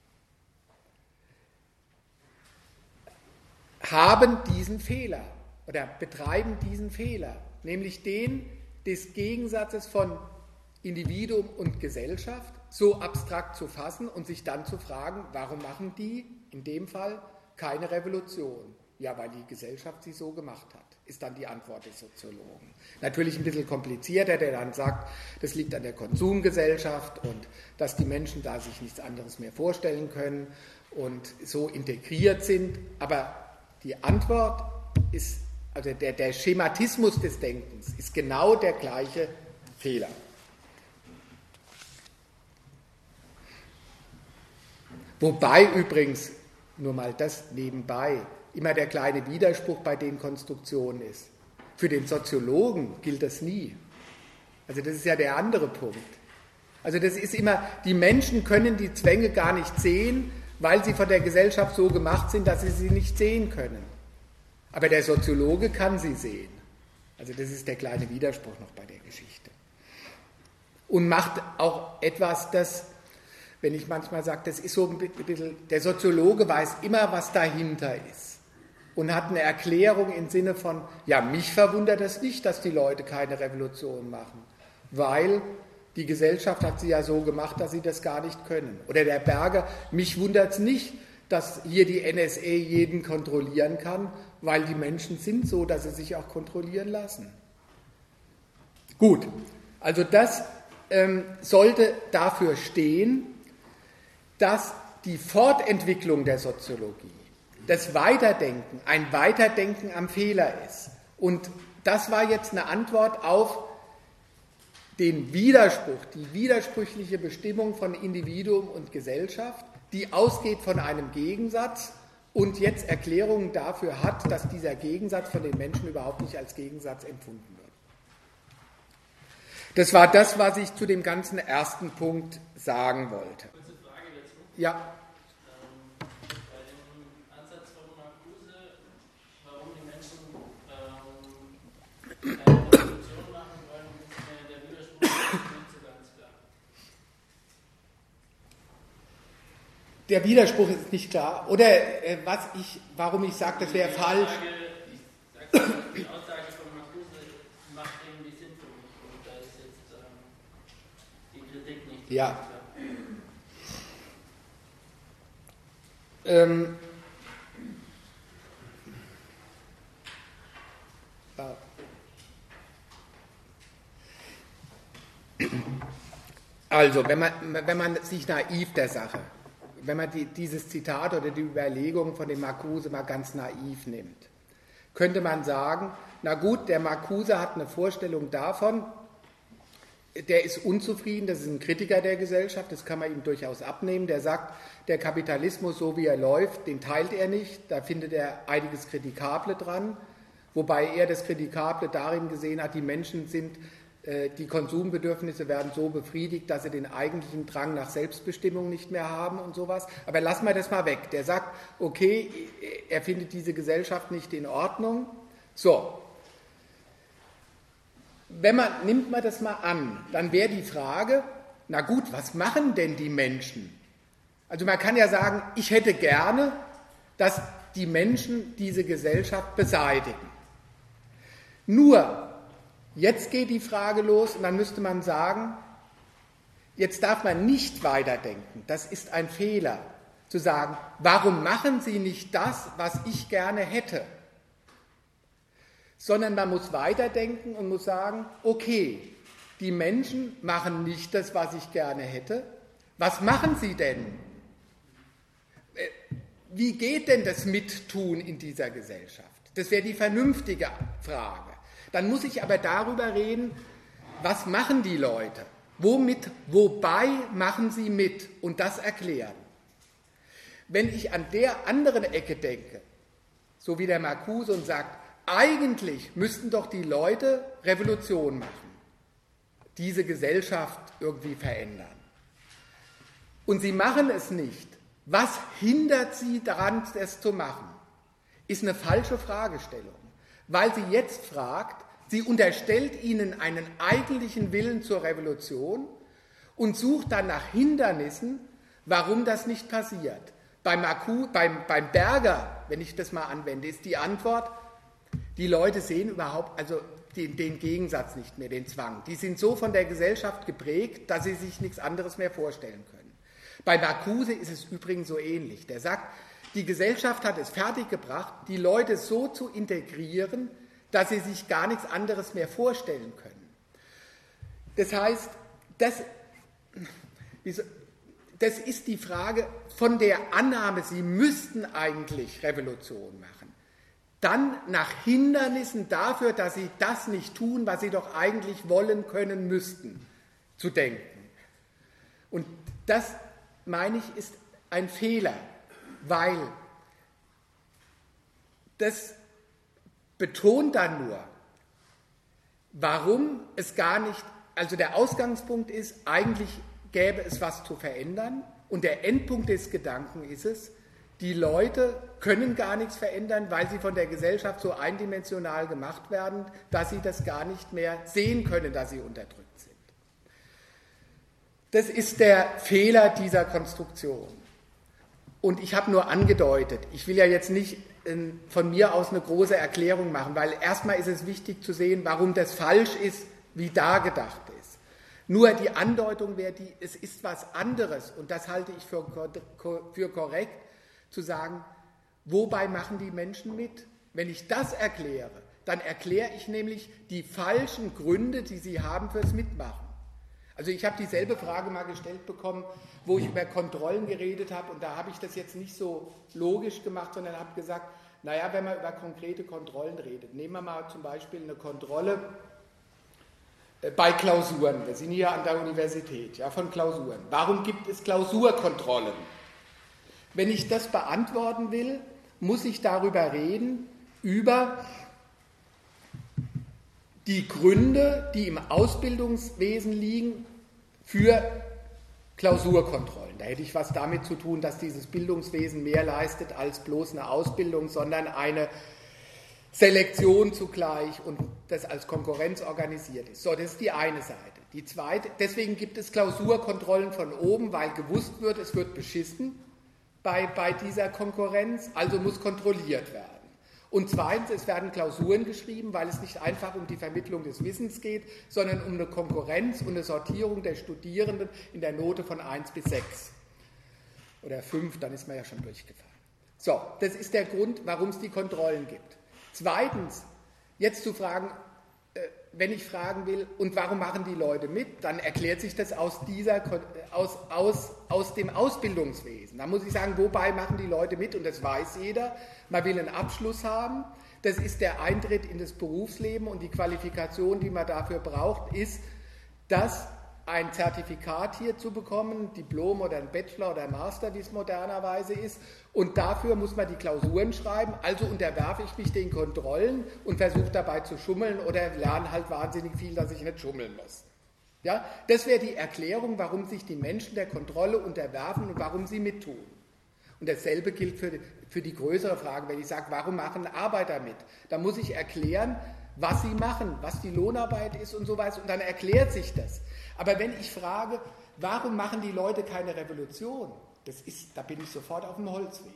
haben diesen Fehler oder betreiben diesen Fehler, nämlich den des Gegensatzes von Individuum und Gesellschaft so abstrakt zu fassen und sich dann zu fragen, warum machen die in dem Fall keine Revolution? Ja, weil die Gesellschaft sie so gemacht hat, ist dann die Antwort des Soziologen. Natürlich ein bisschen komplizierter, der dann sagt, das liegt an der Konsumgesellschaft und dass die Menschen da sich nichts anderes mehr vorstellen können und so integriert sind, aber die Antwort ist, also der Schematismus des Denkens ist genau der gleiche Fehler. Wobei übrigens, nur mal das nebenbei, immer der kleine Widerspruch bei den Konstruktionen ist. Für den Soziologen gilt das nie. Also das ist ja der andere Punkt. Also das ist immer, die Menschen können die Zwänge gar nicht sehen, weil sie von der Gesellschaft so gemacht sind, dass sie sie nicht sehen können. Aber der Soziologe kann sie sehen. Also das ist der kleine Widerspruch noch bei der Geschichte. Und macht auch etwas, das, wenn ich manchmal sage, das ist so ein bisschen, der Soziologe weiß immer, was dahinter ist. Und hat eine Erklärung im Sinne von, ja, mich verwundert es nicht, dass die Leute keine Revolution machen, weil die Gesellschaft hat sie ja so gemacht, dass sie das gar nicht können. Oder der Berger, mich wundert es nicht, dass hier die NSA jeden kontrollieren kann, weil die Menschen sind so, dass sie sich auch kontrollieren lassen. Gut, also das sollte dafür stehen, dass die Fortentwicklung der Soziologie, das Weiterdenken, ein Weiterdenken am Fehler ist. Und das war jetzt eine Antwort auf den Widerspruch, die widersprüchliche Bestimmung von Individuum und Gesellschaft, die ausgeht von einem Gegensatz und jetzt Erklärungen dafür hat, dass dieser Gegensatz von den Menschen überhaupt nicht als Gegensatz empfunden wird. Das war das, was ich zu dem ganzen ersten Punkt sagen wollte. Kurze Frage dazu. Ja. Bei dem Ansatz von Marcuse, warum die Menschen eine Revolution machen wollen, ist der Widerspruch nicht so ganz klar. Der Widerspruch ist nicht klar. Oder warum ich sage, das wäre falsch. Die Aussage von Marcuse macht irgendwie Sinn für mich. Und da ist jetzt die Kritik nicht so Ja. ganz klar. Also, wenn man sich naiv der Sache, wenn man dieses Zitat oder die Überlegung von dem Marcuse mal ganz naiv nimmt, könnte man sagen, na gut, der Marcuse hat eine Vorstellung davon, der ist unzufrieden, das ist ein Kritiker der Gesellschaft, das kann man ihm durchaus abnehmen, der sagt, der Kapitalismus, so wie er läuft, den teilt er nicht, da findet er einiges Kritikable dran, wobei er das Kritikable darin gesehen hat, die Menschen sind, die Konsumbedürfnisse werden so befriedigt, dass sie den eigentlichen Drang nach Selbstbestimmung nicht mehr haben und sowas. Aber lassen wir das mal weg. Der sagt, okay, er findet diese Gesellschaft nicht in Ordnung, So, nimmt man das mal an, dann wäre die Frage, na gut, was machen denn die Menschen? Also man kann ja sagen, ich hätte gerne, dass die Menschen diese Gesellschaft beseitigen. Nur, jetzt geht die Frage los und dann müsste man sagen, jetzt darf man nicht weiterdenken, das ist ein Fehler, zu sagen, warum machen Sie nicht das, was ich gerne hätte? Sondern man muss weiterdenken und muss sagen, okay, die Menschen machen nicht das, was ich gerne hätte. Was machen sie denn? Wie geht denn das Mittun in dieser Gesellschaft? Das wäre die vernünftige Frage. Dann muss ich aber darüber reden, was machen die Leute? Wobei machen sie mit? Und das erklären. Wenn ich an der anderen Ecke denke, so wie der Marcuse und sagt, eigentlich müssten doch die Leute Revolution machen, diese Gesellschaft irgendwie verändern. Und sie machen es nicht. Was hindert sie daran, es zu machen? Ist eine falsche Fragestellung, weil sie jetzt fragt, sie unterstellt ihnen einen eigentlichen Willen zur Revolution und sucht dann nach Hindernissen, warum das nicht passiert. Beim Berger, wenn ich das mal anwende, ist die Antwort, die Leute sehen überhaupt den Gegensatz nicht mehr, den Zwang. Die sind so von der Gesellschaft geprägt, dass sie sich nichts anderes mehr vorstellen können. Bei Marcuse ist es übrigens so ähnlich. Der sagt, die Gesellschaft hat es fertiggebracht, die Leute so zu integrieren, dass sie sich gar nichts anderes mehr vorstellen können. Das heißt, das ist die Frage von der Annahme, sie müssten eigentlich Revolution machen. Dann nach Hindernissen dafür, dass sie das nicht tun, was sie doch eigentlich wollen, können, müssten, zu denken. Und das, meine ich, ist ein Fehler, weil das betont dann nur, warum es gar nicht, also der Ausgangspunkt ist, eigentlich gäbe es was zu verändern und der Endpunkt des Gedanken ist es, die Leute können gar nichts verändern, weil sie von der Gesellschaft so eindimensional gemacht werden, dass sie das gar nicht mehr sehen können, dass sie unterdrückt sind. Das ist der Fehler dieser Konstruktion. Und ich habe nur angedeutet, ich will ja jetzt nicht von mir aus eine große Erklärung machen, weil erstmal ist es wichtig zu sehen, warum das falsch ist, wie da gedacht ist. Nur die Andeutung wäre es ist was anderes und das halte ich für korrekt, zu sagen, wobei machen die Menschen mit? Wenn ich das erkläre, dann erkläre ich nämlich die falschen Gründe, die sie haben fürs Mitmachen. Also ich habe dieselbe Frage mal gestellt bekommen, wo ich über Kontrollen geredet habe und da habe ich das jetzt nicht so logisch gemacht, sondern habe gesagt, naja, wenn man über konkrete Kontrollen redet, nehmen wir mal zum Beispiel eine Kontrolle bei Klausuren, wir sind hier an der Universität, ja, von Klausuren. Warum gibt es Klausurkontrollen? Wenn ich das beantworten will, muss ich darüber reden, über die Gründe, die im Ausbildungswesen liegen, für Klausurkontrollen. Da hätte ich was damit zu tun, dass dieses Bildungswesen mehr leistet als bloß eine Ausbildung, sondern eine Selektion zugleich und das als Konkurrenz organisiert ist. So, das ist die eine Seite. Die zweite, deswegen gibt es Klausurkontrollen von oben, weil gewusst wird, es wird beschissen bei dieser Konkurrenz, also muss kontrolliert werden. Und zweitens, es werden Klausuren geschrieben, weil es nicht einfach um die Vermittlung des Wissens geht, sondern um eine Konkurrenz und eine Sortierung der Studierenden in der Note von 1 bis 6 oder 5, dann ist man ja schon durchgefallen. So, das ist der Grund, warum es die Kontrollen gibt. Zweitens, jetzt zu fragen, wenn ich fragen will, und warum machen die Leute mit, dann erklärt sich das aus dem Ausbildungswesen. Da muss ich sagen, wobei machen die Leute mit, und das weiß jeder, man will einen Abschluss haben, das ist der Eintritt in das Berufsleben und die Qualifikation, die man dafür braucht, ist, dass ein Zertifikat hier zu bekommen, ein Diplom oder ein Bachelor oder ein Master, wie es modernerweise ist, und dafür muss man die Klausuren schreiben, also unterwerfe ich mich den Kontrollen und versuche dabei zu schummeln oder lerne halt wahnsinnig viel, dass ich nicht schummeln muss. Ja, das wäre die Erklärung, warum sich die Menschen der Kontrolle unterwerfen und warum sie mittun. Und dasselbe gilt für die größere Frage, wenn ich sage, warum machen Arbeiter mit? Dann muss ich erklären, was sie machen, was die Lohnarbeit ist und so weiter, und dann erklärt sich das. Aber wenn ich frage, warum machen die Leute keine Revolution? Da bin ich sofort auf dem Holzweg.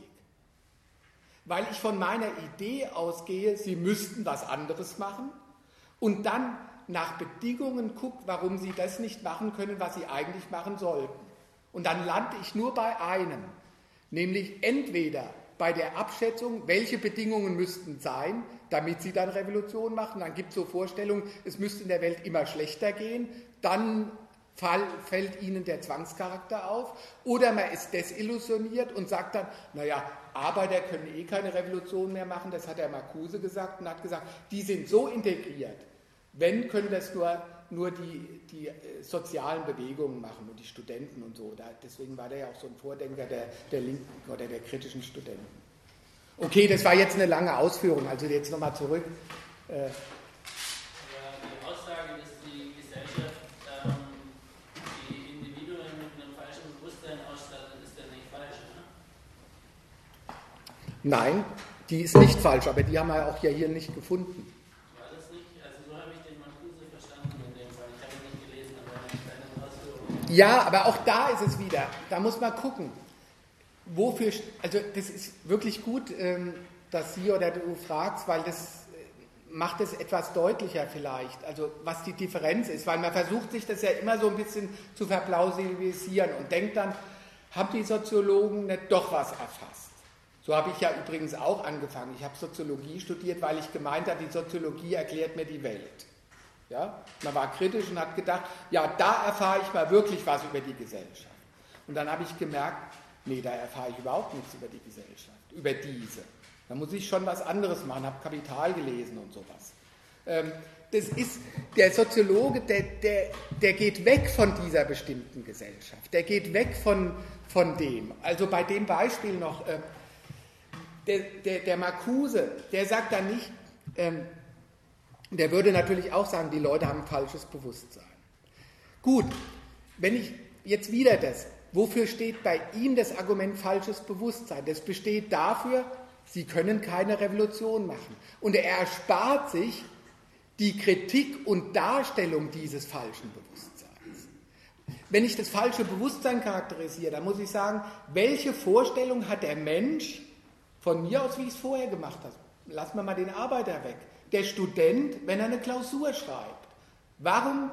Weil ich von meiner Idee ausgehe, sie müssten was anderes machen und dann nach Bedingungen gucke, warum sie das nicht machen können, was sie eigentlich machen sollten. Und dann lande ich nur bei einem, nämlich entweder bei der Abschätzung, welche Bedingungen müssten sein, damit sie dann Revolution machen. Dann gibt es so Vorstellungen, es müsste in der Welt immer schlechter gehen, dann fällt ihnen der Zwangscharakter auf. Oder man ist desillusioniert und sagt dann, naja, Arbeiter können eh keine Revolution mehr machen, das hat der Marcuse gesagt und hat gesagt, die sind so integriert, wenn, können das nur die sozialen Bewegungen machen und die Studenten und so. Deswegen war der ja auch so ein Vordenker der Linken oder der kritischen Studenten. Okay, das war jetzt eine lange Ausführung, also jetzt nochmal zurück. Die Aussage, dass die Gesellschaft die Individuen mit einem falschen Bewusstsein ausstattet, ist ja nicht falsch, oder? Nein, die ist nicht falsch, aber die haben wir auch hier nicht gefunden. War das nicht? Also so habe ich den Marcuse verstanden in dem Fall. Ich habe ihn nicht gelesen, aber eine Ausführung. Ja, aber auch da ist es wieder, da muss man gucken. Wofür, also das ist wirklich gut, dass Sie oder du fragst, weil das macht es etwas deutlicher vielleicht, also was die Differenz ist, weil man versucht sich das ja immer so ein bisschen zu verplausibilisieren und denkt dann, haben die Soziologen nicht doch was erfasst? So habe ich ja übrigens auch angefangen. Ich habe Soziologie studiert, weil ich gemeint habe, die Soziologie erklärt mir die Welt. Ja? Man war kritisch und hat gedacht, ja, da erfahre ich mal wirklich was über die Gesellschaft. Und dann habe ich gemerkt, nee, da erfahre ich überhaupt nichts über die Gesellschaft, über diese. Da muss ich schon was anderes machen, habe Kapital gelesen und sowas. Das ist, der Soziologe, der geht weg von dieser bestimmten Gesellschaft, der geht weg von dem. Also bei dem Beispiel noch, der Marcuse, der sagt dann nicht, der würde natürlich auch sagen, die Leute haben ein falsches Bewusstsein. Gut, wenn ich jetzt wieder wofür steht bei ihm das Argument falsches Bewusstsein? Das besteht dafür, sie können keine Revolution machen. Und er erspart sich die Kritik und Darstellung dieses falschen Bewusstseins. Wenn ich das falsche Bewusstsein charakterisiere, dann muss ich sagen, welche Vorstellung hat der Mensch von mir aus, wie ich es vorher gemacht habe? Lassen wir mal den Arbeiter weg. Der Student, wenn er eine Klausur schreibt. Warum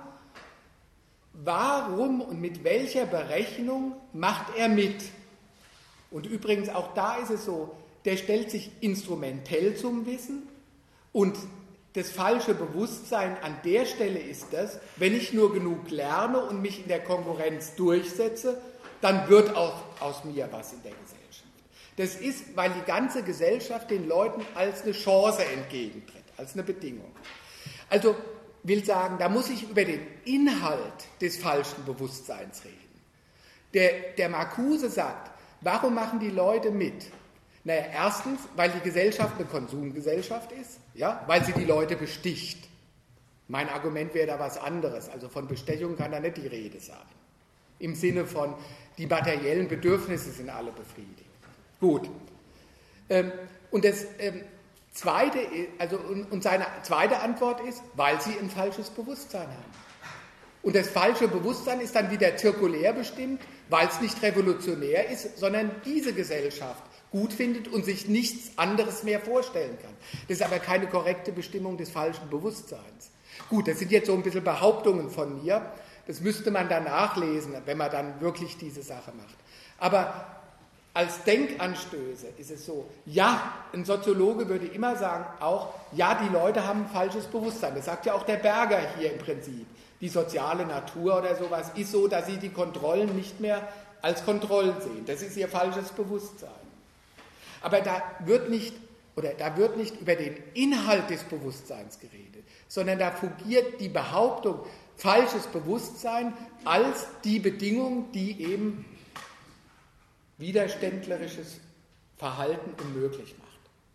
und mit welcher Berechnung macht er mit? Und übrigens auch da ist es so, der stellt sich instrumentell zum Wissen und das falsche Bewusstsein an der Stelle ist das, wenn ich nur genug lerne und mich in der Konkurrenz durchsetze, dann wird auch aus mir was in der Gesellschaft. Das ist, weil die ganze Gesellschaft den Leuten als eine Chance entgegentritt, als eine Bedingung. Also will sagen, da muss ich über den Inhalt des falschen Bewusstseins reden. Der Marcuse sagt, warum machen die Leute mit? Naja, erstens, weil die Gesellschaft eine Konsumgesellschaft ist, ja, weil sie die Leute besticht. Mein Argument wäre da was anderes, also von Bestechung kann da nicht die Rede sein. Im Sinne von, die materiellen Bedürfnisse sind alle befriedigt. Gut. Und das Zweite, und seine zweite Antwort ist, weil sie ein falsches Bewusstsein haben. Und das falsche Bewusstsein ist dann wieder zirkulär bestimmt, weil es nicht revolutionär ist, sondern diese Gesellschaft gut findet und sich nichts anderes mehr vorstellen kann. Das ist aber keine korrekte Bestimmung des falschen Bewusstseins. Gut, das sind jetzt so ein bisschen Behauptungen von mir. Das müsste man dann nachlesen, wenn man dann wirklich diese Sache macht. Aber als Denkanstöße ist es so, ja, ein Soziologe würde immer sagen, auch, ja, die Leute haben ein falsches Bewusstsein. Das sagt ja auch der Berger hier im Prinzip. Die soziale Natur oder sowas ist so, dass sie die Kontrollen nicht mehr als Kontrollen sehen. Das ist ihr falsches Bewusstsein. Aber da wird nicht über den Inhalt des Bewusstseins geredet, sondern da fungiert die Behauptung, falsches Bewusstsein als die Bedingung, die eben widerständlerisches Verhalten unmöglich macht.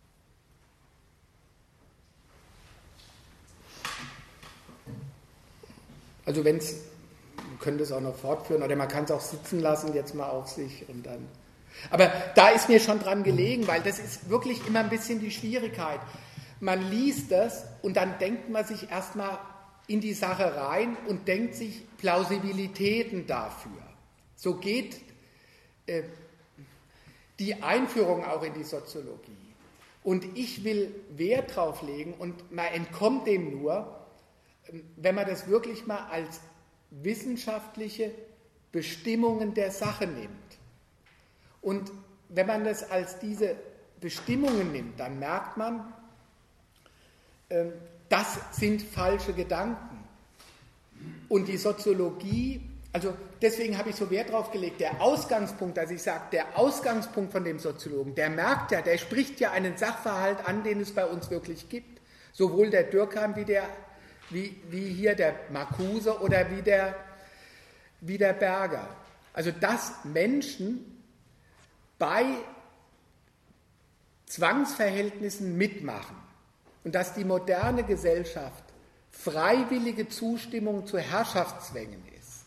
Also man könnte es auch noch fortführen, oder man kann es auch sitzen lassen, jetzt mal auf sich und dann. Aber da ist mir schon dran gelegen, weil das ist wirklich immer ein bisschen die Schwierigkeit. Man liest das und dann denkt man sich erstmal in die Sache rein und denkt sich Plausibilitäten dafür. So geht die Einführung auch in die Soziologie. Und ich will Wert drauf legen und man entkommt dem nur, wenn man das wirklich mal als wissenschaftliche Bestimmungen der Sache nimmt. Und wenn man das als diese Bestimmungen nimmt, dann merkt man, das sind falsche Gedanken. Und die Soziologie, also deswegen habe ich so Wert drauf gelegt, der Ausgangspunkt, also ich sage, der Ausgangspunkt von dem Soziologen, der merkt ja, der spricht ja einen Sachverhalt an, den es bei uns wirklich gibt. Sowohl der Durkheim wie hier der Marcuse oder wie der Berger. Also dass Menschen bei Zwangsverhältnissen mitmachen und dass die moderne Gesellschaft freiwillige Zustimmung zu Herrschaftszwängen ist.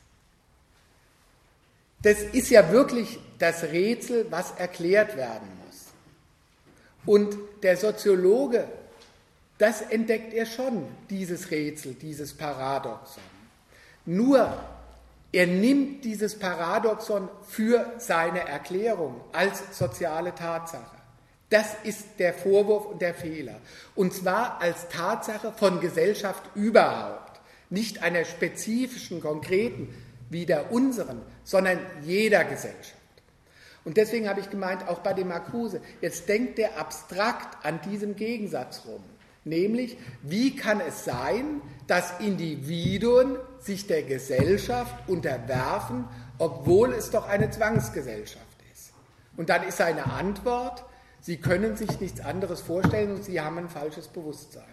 Das ist ja wirklich das Rätsel, was erklärt werden muss. Und der Soziologe, das entdeckt er schon, dieses Rätsel, dieses Paradoxon. Nur, er nimmt dieses Paradoxon für seine Erklärung als soziale Tatsache. Das ist der Vorwurf und der Fehler. Und zwar als Tatsache von Gesellschaft überhaupt. Nicht einer spezifischen, konkreten, wie der unseren, sondern jeder Gesellschaft. Und deswegen habe ich gemeint, auch bei dem Marcuse, jetzt denkt er abstrakt an diesem Gegensatz rum. Nämlich, wie kann es sein, dass Individuen sich der Gesellschaft unterwerfen, obwohl es doch eine Zwangsgesellschaft ist? Und dann ist seine Antwort, sie können sich nichts anderes vorstellen und sie haben ein falsches Bewusstsein.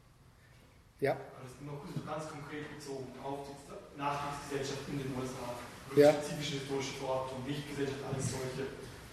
Ja? Das ist noch ganz konkret bezogen auf die Nachkriegsgesellschaft in den USA. Ja. Spezifische historische Verortung, nicht Gesellschaft, alles solche.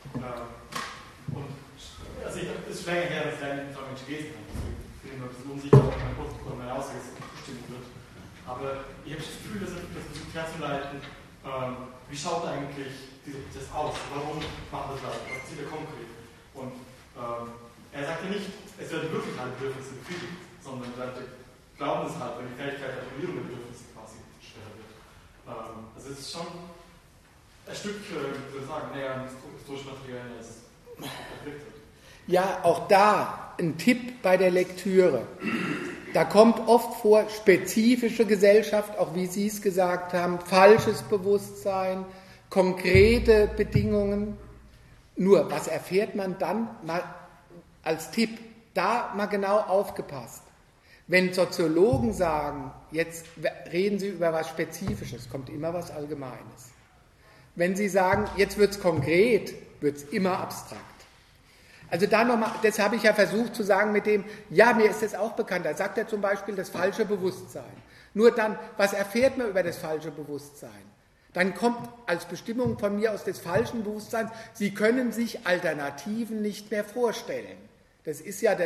Und also es ist schon länger her, dass ich da in Mensch gewesen habe. Ich bin immer ein bisschen unsicher, ob meine Aussage bestimmt wird. Aber ich habe das Gefühl, dass er versucht herzuleiten, wie schaut eigentlich dieser Prozess aus? Warum macht das Leute? Was zieht er konkret? Und er sagt ja nicht, es werden wirklich alle Bedürfnisse befriedigt, sondern Leute glauben es halt, wenn die Fähigkeit der Formulierung der Bedürfnisse quasi schwerer wird. Also es ist schon ein Stück, ich würde sagen, näher an historischen Materialien als perfekt wird. Ja, auch da ein Tipp bei der Lektüre. Da kommt oft vor, spezifische Gesellschaft, auch wie Sie es gesagt haben, falsches Bewusstsein, konkrete Bedingungen. Nur, was erfährt man dann? Mal als Tipp, da mal genau aufgepasst. Wenn Soziologen sagen, jetzt reden sie über was Spezifisches, kommt immer was Allgemeines. Wenn sie sagen, jetzt wird es konkret, wird es immer abstrakt. Also da nochmal, das habe ich ja versucht zu sagen mit dem, ja, mir ist das auch bekannt. Da sagt er zum Beispiel das falsche Bewusstsein. Nur dann, was erfährt man über das falsche Bewusstsein? Dann kommt als Bestimmung von mir aus des falschen Bewusstseins, Sie können sich Alternativen nicht mehr vorstellen. Das ist ja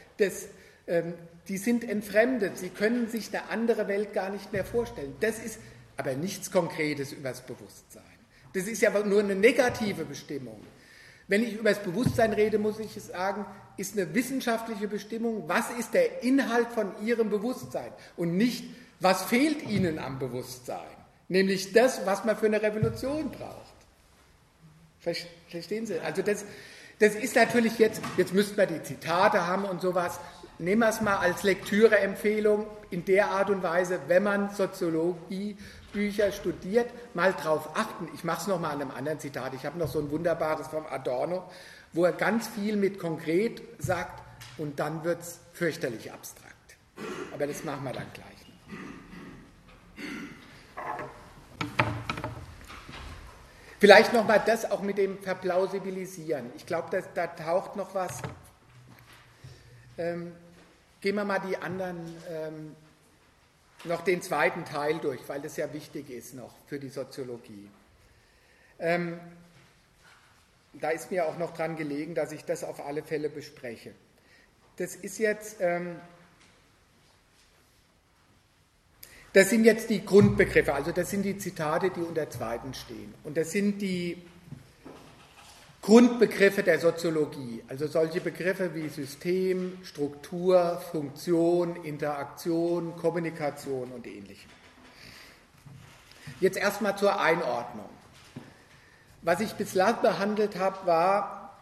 die sind entfremdet, Sie können sich eine andere Welt gar nicht mehr vorstellen. Das ist aber nichts Konkretes über das Bewusstsein. Das ist ja nur eine negative Bestimmung. Wenn ich über das Bewusstsein rede, muss ich sagen, ist eine wissenschaftliche Bestimmung, was ist der Inhalt von Ihrem Bewusstsein und nicht, was fehlt Ihnen am Bewusstsein, nämlich das, was man für eine Revolution braucht. Verstehen Sie? Also das ist natürlich jetzt müssten wir die Zitate haben und sowas, nehmen wir es mal als Lektüreempfehlung in der Art und Weise, wenn man Soziologiebücher studiert, mal drauf achten. Ich mache es nochmal an einem anderen Zitat. Ich habe noch so ein wunderbares vom Adorno, wo er ganz viel mit konkret sagt und dann wird es fürchterlich abstrakt. Aber das machen wir dann gleich. Vielleicht nochmal das auch mit dem Verplausibilisieren. Ich glaube, da taucht noch was. Gehen wir mal die anderen, noch den zweiten Teil durch, weil das ja wichtig ist noch für die Soziologie. Da ist mir auch noch dran gelegen, dass ich das auf alle Fälle bespreche. Das ist jetzt, das sind jetzt die Grundbegriffe, also das sind die Zitate, die unter zweiten stehen. Und das sind die Grundbegriffe der Soziologie, also solche Begriffe wie System, Struktur, Funktion, Interaktion, Kommunikation und Ähnlichem. Jetzt erstmal zur Einordnung. Was ich bislang behandelt habe, war,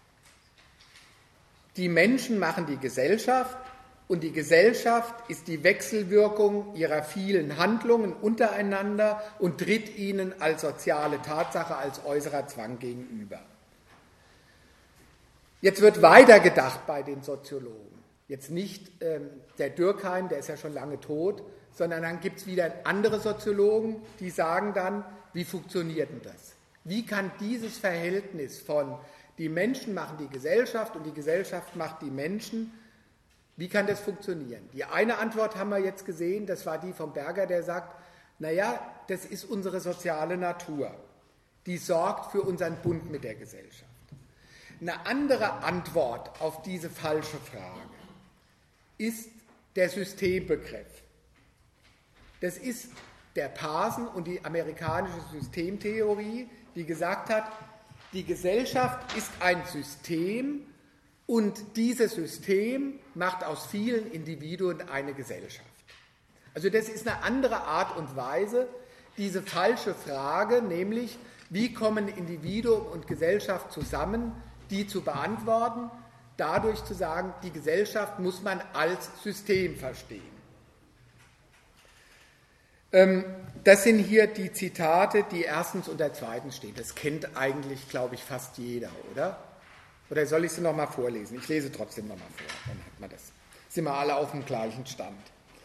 die Menschen machen die Gesellschaft und die Gesellschaft ist die Wechselwirkung ihrer vielen Handlungen untereinander und tritt ihnen als soziale Tatsache, als äußerer Zwang gegenüber. Jetzt wird weitergedacht bei den Soziologen. Jetzt nicht der Durkheim, der ist ja schon lange tot, sondern dann gibt es wieder andere Soziologen, die sagen dann, wie funktioniert denn das? Wie kann dieses Verhältnis von die Menschen machen die Gesellschaft und die Gesellschaft macht die Menschen, wie kann das funktionieren? Die eine Antwort haben wir jetzt gesehen, das war die vom Berger, der sagt, naja, das ist unsere soziale Natur, die sorgt für unseren Bund mit der Gesellschaft. Eine andere Antwort auf diese falsche Frage ist der Systembegriff. Das ist der Parson und die amerikanische Systemtheorie, die gesagt hat, die Gesellschaft ist ein System und dieses System macht aus vielen Individuen eine Gesellschaft. Also das ist eine andere Art und Weise, diese falsche Frage, nämlich wie kommen Individuum und Gesellschaft zusammen, die zu beantworten, dadurch zu sagen, die Gesellschaft muss man als System verstehen. Das sind hier die Zitate, die erstens und der zweitens stehen. Das kennt eigentlich, glaube ich, fast jeder, oder? Oder soll ich sie nochmal vorlesen? Ich lese trotzdem nochmal vor, dann hat man das. Sind wir alle auf dem gleichen Stand.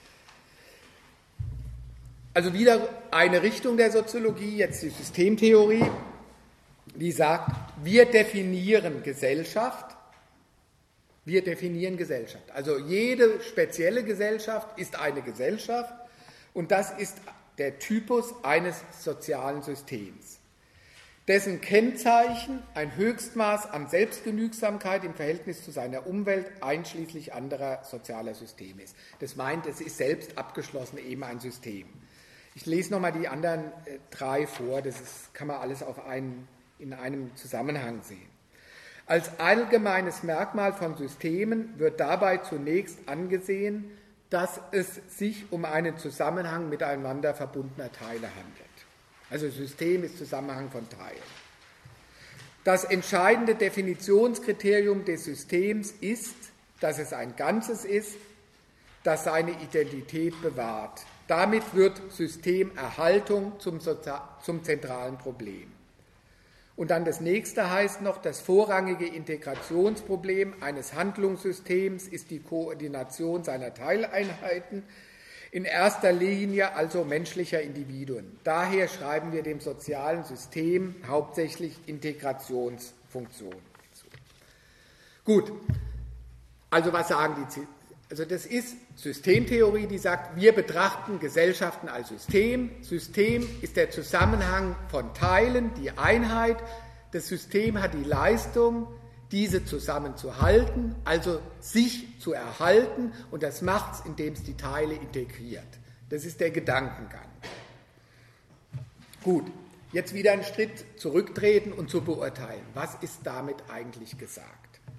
Also wieder eine Richtung der Soziologie, jetzt die Systemtheorie, die sagt, wir definieren Gesellschaft. Wir definieren Gesellschaft. Also jede spezielle Gesellschaft ist eine Gesellschaft und das ist der Typus eines sozialen Systems, dessen Kennzeichen ein Höchstmaß an Selbstgenügsamkeit im Verhältnis zu seiner Umwelt einschließlich anderer sozialer Systeme ist. Das meint, es ist selbst abgeschlossen eben ein System. Ich lese nochmal die anderen drei vor, kann man alles in einem Zusammenhang sehen. Als allgemeines Merkmal von Systemen wird dabei zunächst angesehen, dass es sich um einen Zusammenhang miteinander verbundener Teile handelt. Also System ist Zusammenhang von Teilen. Das entscheidende Definitionskriterium des Systems ist, dass es ein Ganzes ist, das seine Identität bewahrt. Damit wird Systemerhaltung zum zentralen Problem. Und dann das nächste heißt noch, das vorrangige Integrationsproblem eines Handlungssystems ist die Koordination seiner Teileinheiten, in erster Linie also menschlicher Individuen. Daher schreiben wir dem sozialen System hauptsächlich Integrationsfunktionen zu. Gut, also was sagen die? Also das ist Systemtheorie, die sagt, wir betrachten Gesellschaften als System. System ist der Zusammenhang von Teilen, die Einheit. Das System hat die Leistung, diese zusammenzuhalten, also sich zu erhalten. Und das macht es, indem es die Teile integriert. Das ist der Gedankengang. Gut, jetzt wieder einen Schritt zurücktreten und zu beurteilen. Was ist damit eigentlich gesagt?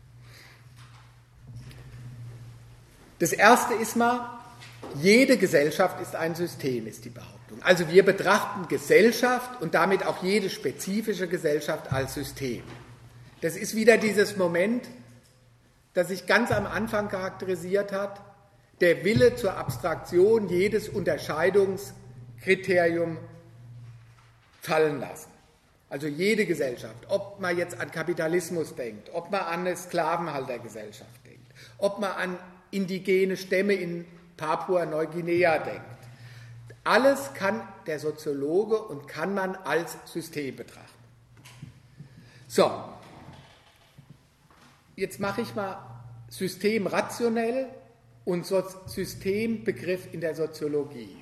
Das erste ist mal, jede Gesellschaft ist ein System, ist die Behauptung. Also wir betrachten Gesellschaft und damit auch jede spezifische Gesellschaft als System. Das ist wieder dieses Moment, das sich ganz am Anfang charakterisiert hat, der Wille zur Abstraktion jedes Unterscheidungskriterium fallen lassen. Also jede Gesellschaft, ob man jetzt an Kapitalismus denkt, ob man an eine Sklavenhaltergesellschaft denkt, ob man an indigene Stämme in Papua-Neuguinea denkt. Alles kann der Soziologe und kann man als System betrachten. So, jetzt mache ich mal System rationell und Systembegriff in der Soziologie.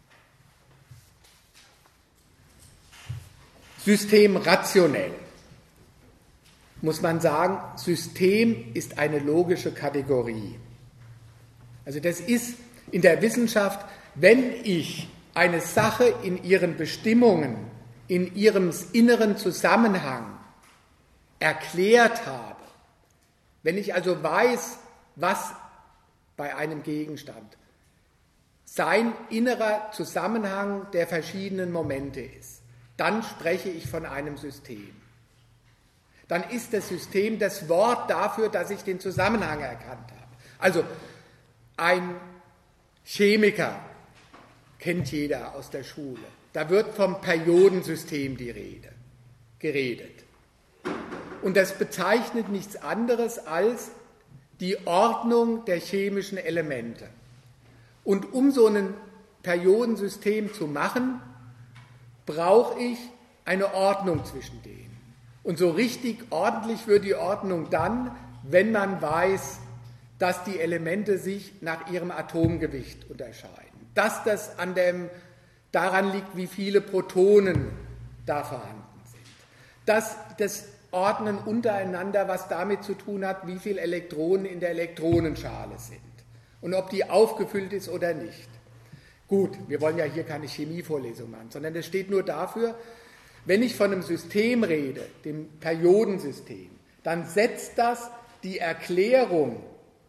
System rationell. Muss man sagen, System ist eine logische Kategorie. Also das ist in der Wissenschaft, wenn ich eine Sache in ihren Bestimmungen, in ihrem inneren Zusammenhang erklärt habe, wenn ich also weiß, was bei einem Gegenstand sein innerer Zusammenhang der verschiedenen Momente ist, dann spreche ich von einem System. Dann ist das System das Wort dafür, dass ich den Zusammenhang erkannt habe. Also ein Chemiker kennt jeder aus der Schule. Da wird vom Periodensystem die Rede geredet. Und das bezeichnet nichts anderes als die Ordnung der chemischen Elemente. Und um so ein Periodensystem zu machen, brauche ich eine Ordnung zwischen denen. Und so richtig ordentlich wird die Ordnung dann, wenn man weiß, dass die Elemente sich nach ihrem Atomgewicht unterscheiden. Dass das daran liegt, wie viele Protonen da vorhanden sind. Dass das Ordnen untereinander, was damit zu tun hat, wie viele Elektronen in der Elektronenschale sind und ob die aufgefüllt ist oder nicht. Gut, wir wollen ja hier keine Chemievorlesung machen, sondern das steht nur dafür, wenn ich von einem System rede, dem Periodensystem, dann setzt das die Erklärung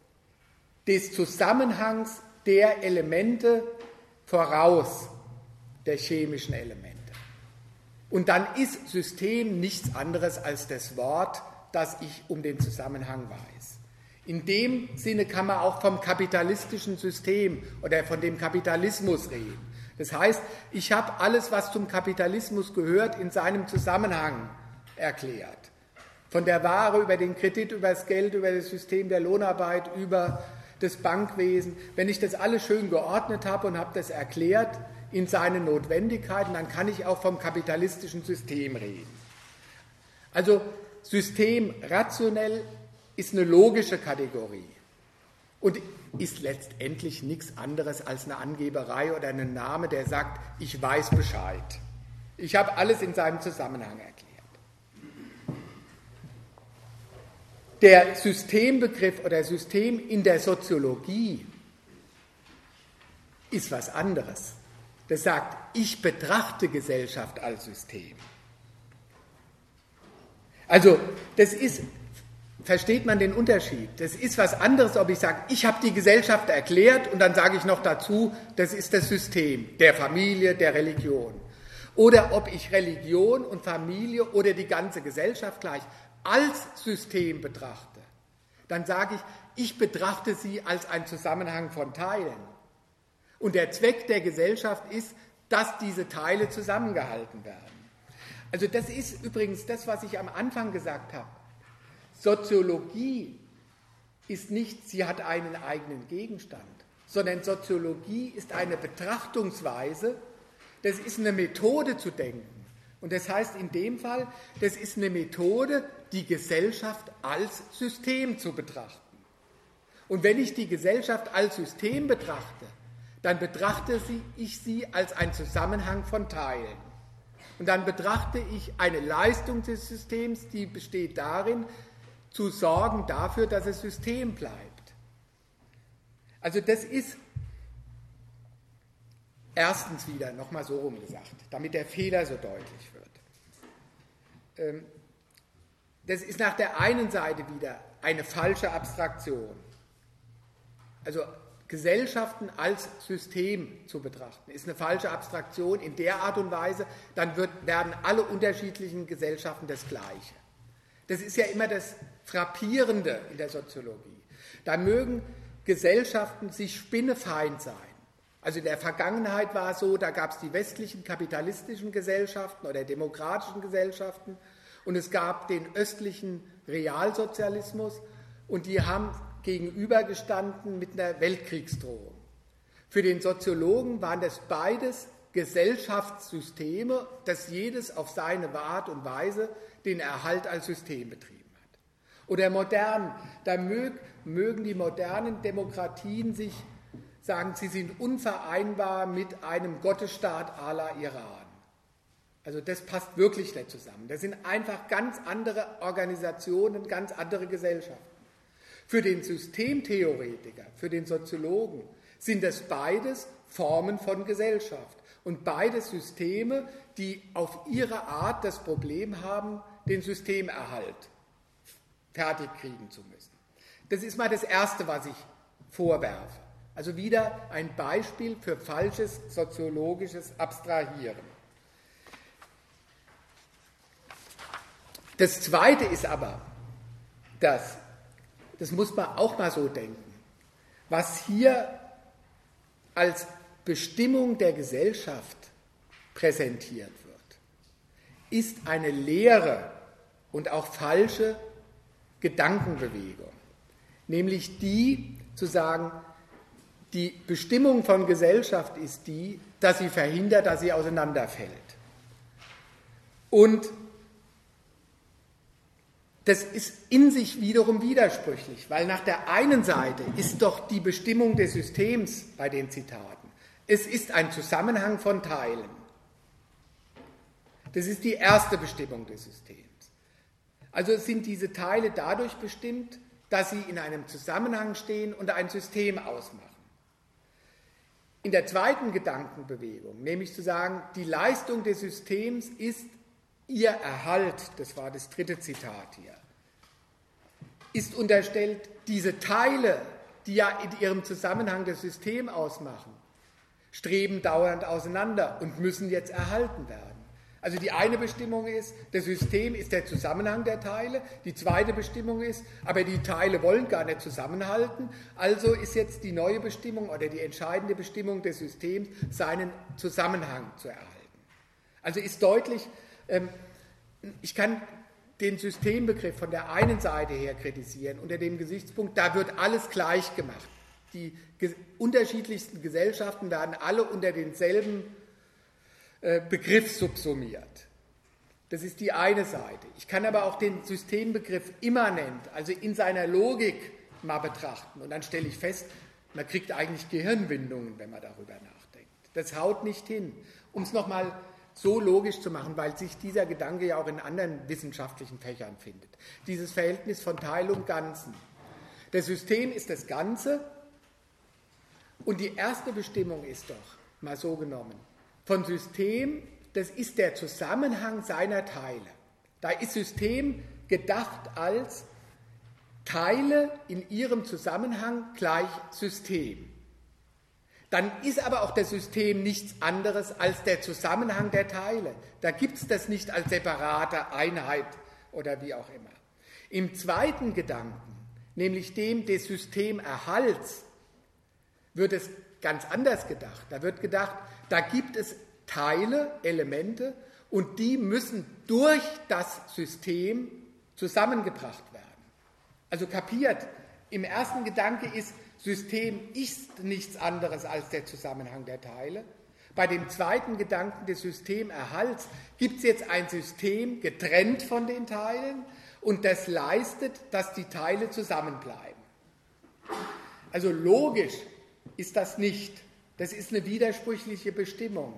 des Zusammenhangs der Elemente voraus, der chemischen Elemente. Und dann ist System nichts anderes als das Wort, das ich um den Zusammenhang weiß. In dem Sinne kann man auch vom kapitalistischen System oder von dem Kapitalismus reden. Das heißt, ich habe alles, was zum Kapitalismus gehört, in seinem Zusammenhang erklärt. Von der Ware über den Kredit, über das Geld, über das System der Lohnarbeit, über das Bankwesen. Wenn ich das alles schön geordnet habe und habe das erklärt in seinen Notwendigkeiten, dann kann ich auch vom kapitalistischen System reden. Also System rationell ist eine logische Kategorie und ist letztendlich nichts anderes als eine Angeberei oder ein Name, der sagt, ich weiß Bescheid. Ich habe alles in seinem Zusammenhang erklärt. Der Systembegriff oder System in der Soziologie ist was anderes. Das sagt, ich betrachte Gesellschaft als System. Also, das ist, versteht man den Unterschied? Das ist was anderes, ob ich sage, ich habe die Gesellschaft erklärt und dann sage ich noch dazu, das ist das System der Familie, der Religion. Oder ob ich Religion und Familie oder die ganze Gesellschaft gleich als System betrachte. Dann sage ich betrachte sie als einen Zusammenhang von Teilen. Und der Zweck der Gesellschaft ist, dass diese Teile zusammengehalten werden. Also das ist übrigens das, was ich am Anfang gesagt habe. Soziologie ist nicht, sie hat einen eigenen Gegenstand, sondern Soziologie ist eine Betrachtungsweise, das ist eine Methode zu denken. Und das heißt in dem Fall, das ist eine Methode, die Gesellschaft als System zu betrachten. Und wenn ich die Gesellschaft als System betrachte, dann betrachte ich sie als einen Zusammenhang von Teilen. Und dann betrachte ich eine Leistung des Systems, die besteht darin, zu sorgen dafür, dass es System bleibt. Also das ist erstens wieder, nochmal so rum gesagt, damit der Fehler so deutlich wird. Das ist nach der einen Seite wieder eine falsche Abstraktion. Also Gesellschaften als System zu betrachten, ist eine falsche Abstraktion in der Art und Weise, dann werden alle unterschiedlichen Gesellschaften das Gleiche. Das ist ja immer das Frappierende in der Soziologie. Da mögen Gesellschaften sich spinnefeind sein. Also in der Vergangenheit war es so, da gab es die westlichen kapitalistischen Gesellschaften oder demokratischen Gesellschaften und es gab den östlichen Realsozialismus und die haben gegenübergestanden mit einer Weltkriegsdrohung. Für den Soziologen waren das beides Gesellschaftssysteme, dass jedes auf seine Art und Weise den Erhalt als System betrieben hat. Oder modern, da mögen die modernen Demokratien sich sagen, sie sind unvereinbar mit einem Gottesstaat à la Iran. Also das passt wirklich nicht zusammen. Das sind einfach ganz andere Organisationen, ganz andere Gesellschaften. Für den Systemtheoretiker, für den Soziologen sind das beides Formen von Gesellschaft und beides Systeme, die auf ihre Art das Problem haben, den Systemerhalt fertig kriegen zu müssen. Das ist mal das Erste, was ich vorwerfe. Also wieder ein Beispiel für falsches soziologisches Abstrahieren. Das Zweite ist aber, das muss man auch mal so denken, was hier als Bestimmung der Gesellschaft präsentiert wird, ist eine leere und auch falsche Gedankenbewegung, nämlich die zu sagen, die Bestimmung von Gesellschaft ist die, dass sie verhindert, dass sie auseinanderfällt. Und das ist in sich wiederum widersprüchlich, weil nach der einen Seite ist doch die Bestimmung des Systems bei den Zitaten, es ist ein Zusammenhang von Teilen. Das ist die erste Bestimmung des Systems. Also sind diese Teile dadurch bestimmt, dass sie in einem Zusammenhang stehen und ein System ausmachen. In der zweiten Gedankenbewegung, nämlich zu sagen, die Leistung des Systems ist ihr Erhalt, das war das dritte Zitat hier, ist unterstellt, diese Teile, die ja in ihrem Zusammenhang das System ausmachen, streben dauernd auseinander und müssen jetzt erhalten werden. Also die eine Bestimmung ist, das System ist der Zusammenhang der Teile, die zweite Bestimmung ist, aber die Teile wollen gar nicht zusammenhalten, also ist jetzt die neue Bestimmung oder die entscheidende Bestimmung des Systems, seinen Zusammenhang zu erhalten. Also ist deutlich, ich kann den Systembegriff von der einen Seite her kritisieren, unter dem Gesichtspunkt, da wird alles gleich gemacht. Die unterschiedlichsten Gesellschaften werden alle unter denselben Begriff subsumiert. Das ist die eine Seite. Ich kann aber auch den Systembegriff immanent, also in seiner Logik mal betrachten. Und dann stelle ich fest, man kriegt eigentlich Gehirnwindungen, wenn man darüber nachdenkt. Das haut nicht hin. Um es nochmal so logisch zu machen, weil sich dieser Gedanke ja auch in anderen wissenschaftlichen Fächern findet. Dieses Verhältnis von Teil und Ganzen. Das System ist das Ganze und die erste Bestimmung ist doch, mal so genommen, von System, das ist der Zusammenhang seiner Teile. Da ist System gedacht als Teile in ihrem Zusammenhang gleich System. Dann ist aber auch das System nichts anderes als der Zusammenhang der Teile. Da gibt es das nicht als separate Einheit oder wie auch immer. Im zweiten Gedanken, nämlich dem des Systemerhalts, wird es ganz anders gedacht. Da wird gedacht, da gibt es Teile, Elemente und die müssen durch das System zusammengebracht werden. Also kapiert, im ersten Gedanke ist, System ist nichts anderes als der Zusammenhang der Teile. Bei dem zweiten Gedanken des Systemerhalts gibt es jetzt ein System getrennt von den Teilen und das leistet, dass die Teile zusammenbleiben. Also logisch ist das nicht. Das ist eine widersprüchliche Bestimmung.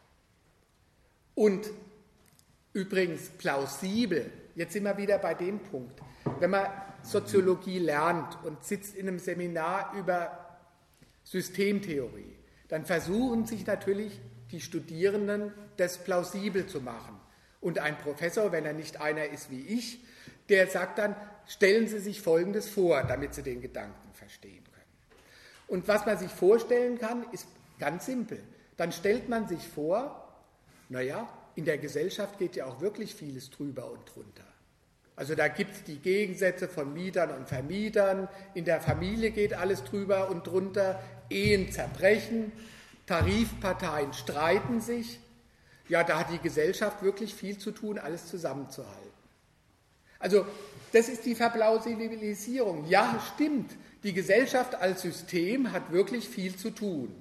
Und übrigens plausibel, jetzt sind wir wieder bei dem Punkt, wenn man Soziologie lernt und sitzt in einem Seminar über Systemtheorie, dann versuchen sich natürlich die Studierenden, das plausibel zu machen. Und ein Professor, wenn er nicht einer ist wie ich, der sagt dann, stellen Sie sich Folgendes vor, damit Sie den Gedanken verstehen können. Und was man sich vorstellen kann, ist ganz simpel. Dann stellt man sich vor, naja, in der Gesellschaft geht ja auch wirklich vieles drüber und drunter. Also da gibt es die Gegensätze von Mietern und Vermietern, in der Familie geht alles drüber und drunter, Ehen zerbrechen, Tarifparteien streiten sich. Ja, da hat die Gesellschaft wirklich viel zu tun, alles zusammenzuhalten. Also das ist die Verplausibilisierung. Ja, stimmt, die Gesellschaft als System hat wirklich viel zu tun.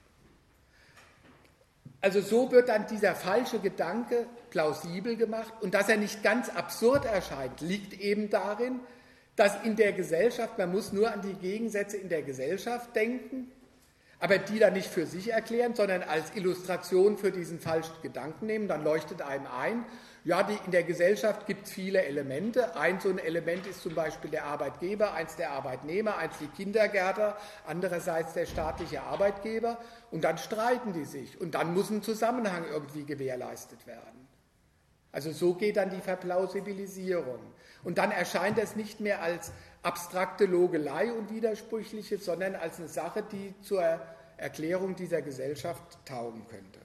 Also so wird dann dieser falsche Gedanke plausibel gemacht und dass er nicht ganz absurd erscheint, liegt eben darin, dass in der Gesellschaft, man muss nur an die Gegensätze in der Gesellschaft denken, aber die dann nicht für sich erklären, sondern als Illustration für diesen falschen Gedanken nehmen, dann leuchtet einem ein, ja, in der Gesellschaft gibt es viele Elemente. Ein so ein Element ist zum Beispiel der Arbeitgeber, eins der Arbeitnehmer, eins die Kindergärtner, andererseits der staatliche Arbeitgeber. Und dann streiten die sich und dann muss ein Zusammenhang irgendwie gewährleistet werden. Also so geht dann die Verplausibilisierung. Und dann erscheint es nicht mehr als abstrakte Logelei und Widersprüchliche, sondern als eine Sache, die zur Erklärung dieser Gesellschaft taugen könnte.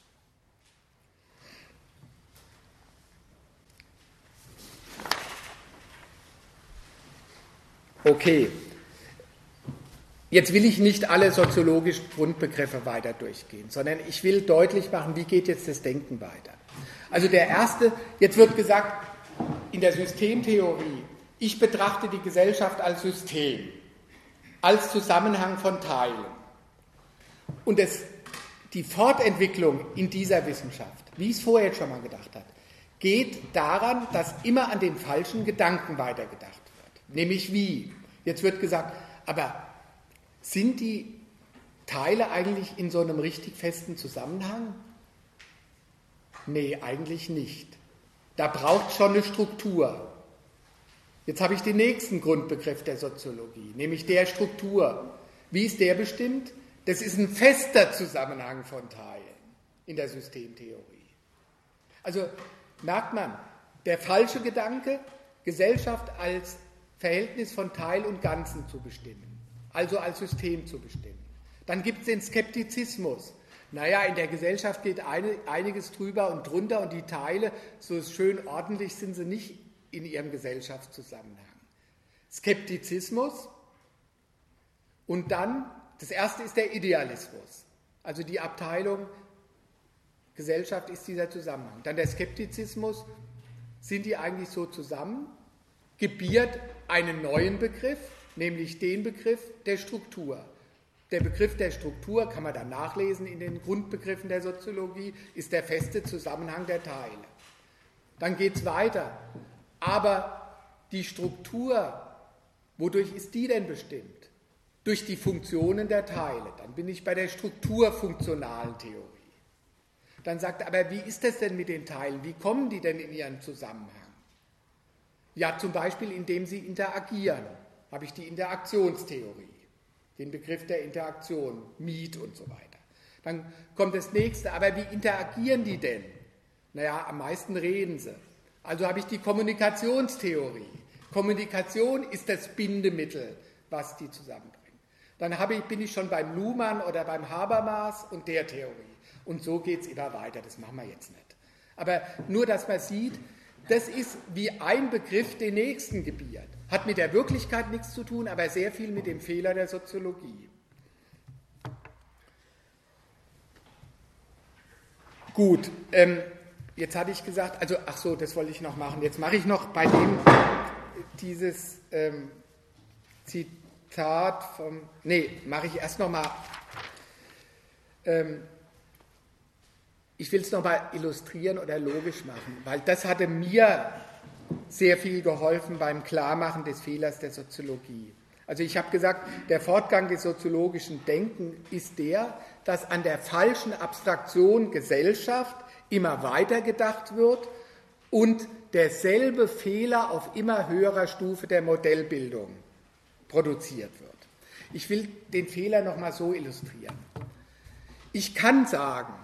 Okay, jetzt will ich nicht alle soziologischen Grundbegriffe weiter durchgehen, sondern ich will deutlich machen, wie geht jetzt das Denken weiter. Also der erste, jetzt wird gesagt, in der Systemtheorie, ich betrachte die Gesellschaft als System, als Zusammenhang von Teilen. Und die Fortentwicklung in dieser Wissenschaft, wie ich es vorher schon mal gedacht habe, geht daran, dass immer an den falschen Gedanken weitergedacht wird. Nämlich wie? Jetzt wird gesagt, aber sind die Teile eigentlich in so einem richtig festen Zusammenhang? Nee, eigentlich nicht. Da braucht es schon eine Struktur. Jetzt habe ich den nächsten Grundbegriff der Soziologie, nämlich der Struktur. Wie ist der bestimmt? Das ist ein fester Zusammenhang von Teilen in der Systemtheorie. Also merkt man, der falsche Gedanke, Gesellschaft als Verhältnis von Teil und Ganzen zu bestimmen, also als System zu bestimmen. Dann gibt es den Skeptizismus. Naja, in der Gesellschaft geht einiges drüber und drunter und die Teile, so schön ordentlich sind sie nicht in ihrem Gesellschaftszusammenhang. Skeptizismus und dann, das erste ist der Idealismus, also die Abteilung Gesellschaft ist dieser Zusammenhang. Dann der Skeptizismus, sind die eigentlich so zusammen, gebiert einen neuen Begriff, nämlich den Begriff der Struktur. Der Begriff der Struktur, kann man dann nachlesen in den Grundbegriffen der Soziologie, ist der feste Zusammenhang der Teile. Dann geht es weiter. Aber die Struktur, wodurch ist die denn bestimmt? Durch die Funktionen der Teile. Dann bin ich bei der strukturfunktionalen Theorie. Dann sagt er, aber wie ist das denn mit den Teilen? Wie kommen die denn in ihren Zusammenhang? Ja, zum Beispiel, indem sie interagieren. Habe ich die Interaktionstheorie, den Begriff der Interaktion, Miet und so weiter. Dann kommt das nächste, aber wie interagieren die denn? Naja, am meisten reden sie. Also habe ich die Kommunikationstheorie. Kommunikation ist das Bindemittel, was die zusammenbringt. Dann bin ich schon beim Luhmann oder beim Habermas und der Theorie. Und so geht es immer weiter, das machen wir jetzt nicht. Aber nur, dass man sieht, das ist wie ein Begriff den nächsten gebiert. Hat mit der Wirklichkeit nichts zu tun, aber sehr viel mit dem Fehler der Soziologie. Gut, jetzt hatte ich gesagt, also, ach so, das wollte ich noch machen. Jetzt mache ich noch bei dem dieses Zitat vom, mache ich erst noch mal, ich will es noch mal illustrieren oder logisch machen, weil das hatte mir sehr viel geholfen beim Klarmachen des Fehlers der Soziologie. Also ich habe gesagt, der Fortgang des soziologischen Denkens ist der, dass an der falschen Abstraktion Gesellschaft immer weiter gedacht wird und derselbe Fehler auf immer höherer Stufe der Modellbildung produziert wird. Ich will den Fehler noch mal so illustrieren. Ich kann sagen,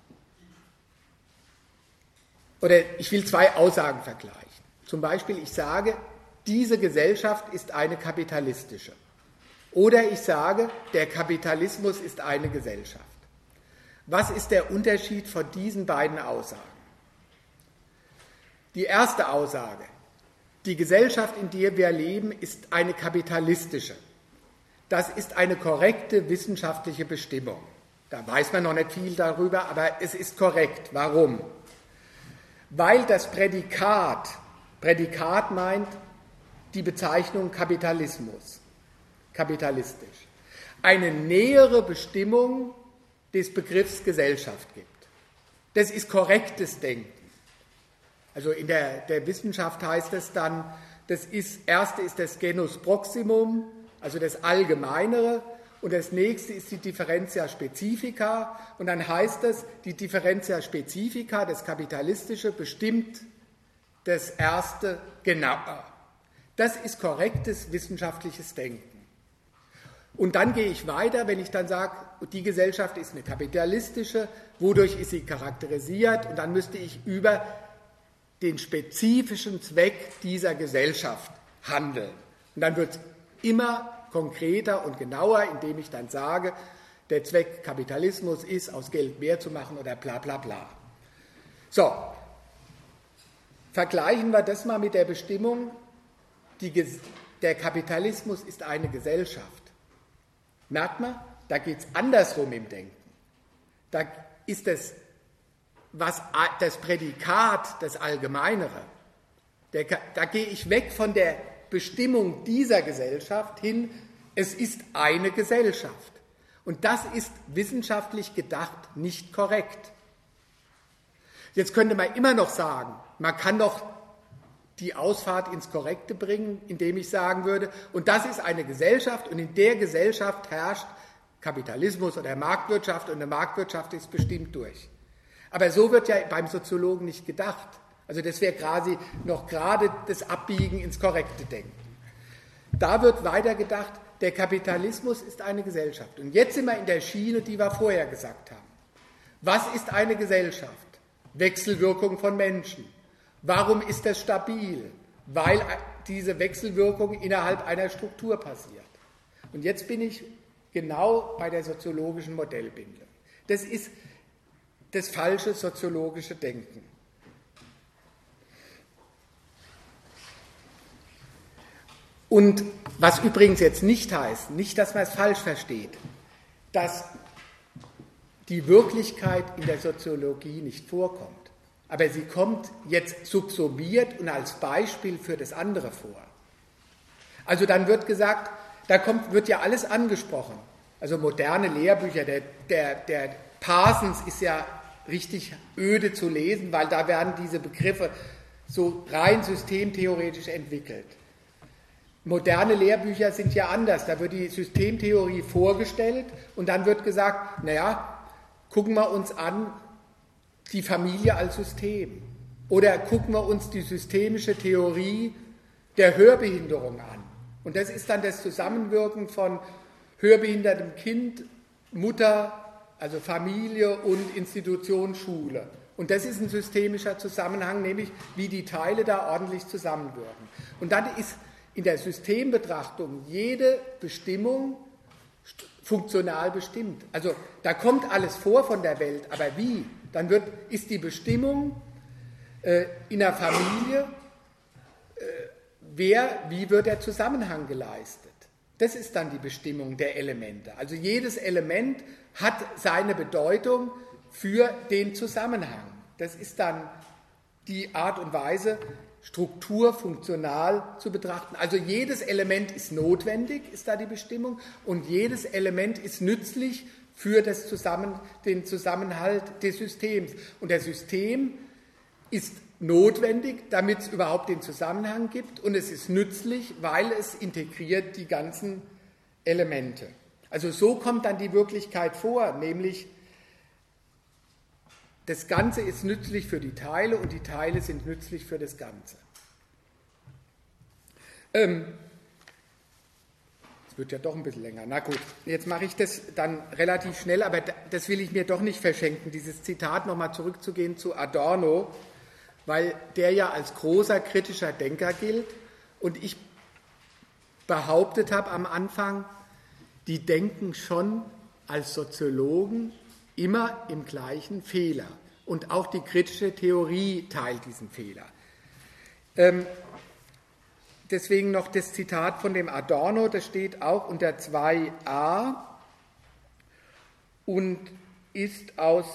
oder ich will zwei Aussagen vergleichen. Zum Beispiel, ich sage, diese Gesellschaft ist eine kapitalistische. Oder ich sage, der Kapitalismus ist eine Gesellschaft. Was ist der Unterschied von diesen beiden Aussagen? Die erste Aussage, die Gesellschaft, in der wir leben, ist eine kapitalistische. Das ist eine korrekte wissenschaftliche Bestimmung. Da weiß man noch nicht viel darüber, aber es ist korrekt. Warum? Weil das Prädikat meint die Bezeichnung Kapitalismus, kapitalistisch, eine nähere Bestimmung des Begriffs Gesellschaft gibt. Das ist korrektes Denken. Also in der Wissenschaft heißt es dann, erste ist das Genus Proximum, also das Allgemeinere, und das nächste ist die Differentia Specifica, und dann heißt es, die Differentia Specifica, das Kapitalistische, bestimmt das erste genauer. Das ist korrektes wissenschaftliches Denken. Und dann gehe ich weiter, wenn ich dann sage, die Gesellschaft ist eine kapitalistische, wodurch ist sie charakterisiert? Und dann müsste ich über den spezifischen Zweck dieser Gesellschaft handeln. Und dann wird es immer konkreter und genauer, indem ich dann sage, der Zweck Kapitalismus ist, aus Geld mehr zu machen oder bla bla bla. So, vergleichen wir das mal mit der Bestimmung, der Kapitalismus ist eine Gesellschaft. Merkt man, da geht es andersrum im Denken. Da ist das Prädikat, das Allgemeinere. Da gehe ich weg von der Bestimmung dieser Gesellschaft hin, es ist eine Gesellschaft. Und das ist wissenschaftlich gedacht nicht korrekt. Jetzt könnte man immer noch sagen, man kann doch die Ausfahrt ins Korrekte bringen, indem ich sagen würde, und das ist eine Gesellschaft und in der Gesellschaft herrscht Kapitalismus oder Marktwirtschaft und eine Marktwirtschaft ist bestimmt durch. Aber so wird ja beim Soziologen nicht gedacht. Also das wäre quasi noch gerade das Abbiegen ins korrekte Denken. Da wird weiter gedacht, der Kapitalismus ist eine Gesellschaft. Und jetzt sind wir in der Schiene, die wir vorher gesagt haben. Was ist eine Gesellschaft? Wechselwirkung von Menschen. Warum ist das stabil? Weil diese Wechselwirkung innerhalb einer Struktur passiert. Und jetzt bin ich genau bei der soziologischen Modellbildung. Das ist das falsche soziologische Denken. Und was übrigens jetzt nicht heißt, nicht, dass man es falsch versteht, dass die Wirklichkeit in der Soziologie nicht vorkommt. Aber sie kommt jetzt subsumiert und als Beispiel für das andere vor. Also dann wird gesagt, wird ja alles angesprochen. Also moderne Lehrbücher, der Parsons ist ja richtig öde zu lesen, weil da werden diese Begriffe so rein systemtheoretisch entwickelt. Moderne Lehrbücher sind ja anders. Da wird die Systemtheorie vorgestellt und dann wird gesagt, naja, gucken wir uns an die Familie als System oder gucken wir uns die systemische Theorie der Hörbehinderung an. Und das ist dann das Zusammenwirken von hörbehindertem Kind, Mutter, also Familie und Institution, Schule. Und das ist ein systemischer Zusammenhang, nämlich wie die Teile da ordentlich zusammenwirken. Und dann ist in der Systembetrachtung jede Bestimmung funktional bestimmt. Also da kommt alles vor von der Welt, aber wie? Dann ist die Bestimmung in der Familie, wie wird der Zusammenhang geleistet? Das ist dann die Bestimmung der Elemente. Also jedes Element hat seine Bedeutung für den Zusammenhang. Das ist dann die Art und Weise, Struktur funktional zu betrachten. Also jedes Element ist notwendig, ist da die Bestimmung, und jedes Element ist nützlich für den Zusammenhalt des Systems. Und das System ist notwendig, damit es überhaupt den Zusammenhang gibt, und es ist nützlich, weil es integriert die ganzen Elemente. Also so kommt dann die Wirklichkeit vor, nämlich das Ganze ist nützlich für die Teile und die Teile sind nützlich für das Ganze. Es wird ja doch ein bisschen länger. Na gut, jetzt mache ich das dann relativ schnell, aber das will ich mir doch nicht verschenken, dieses Zitat nochmal zurückzugehen zu Adorno, weil der ja als großer kritischer Denker gilt und ich behauptet habe am Anfang, die denken schon als Soziologen immer im gleichen Fehler. Und auch die kritische Theorie teilt diesen Fehler. Deswegen noch das Zitat von dem Adorno, das steht auch unter 2a und ist aus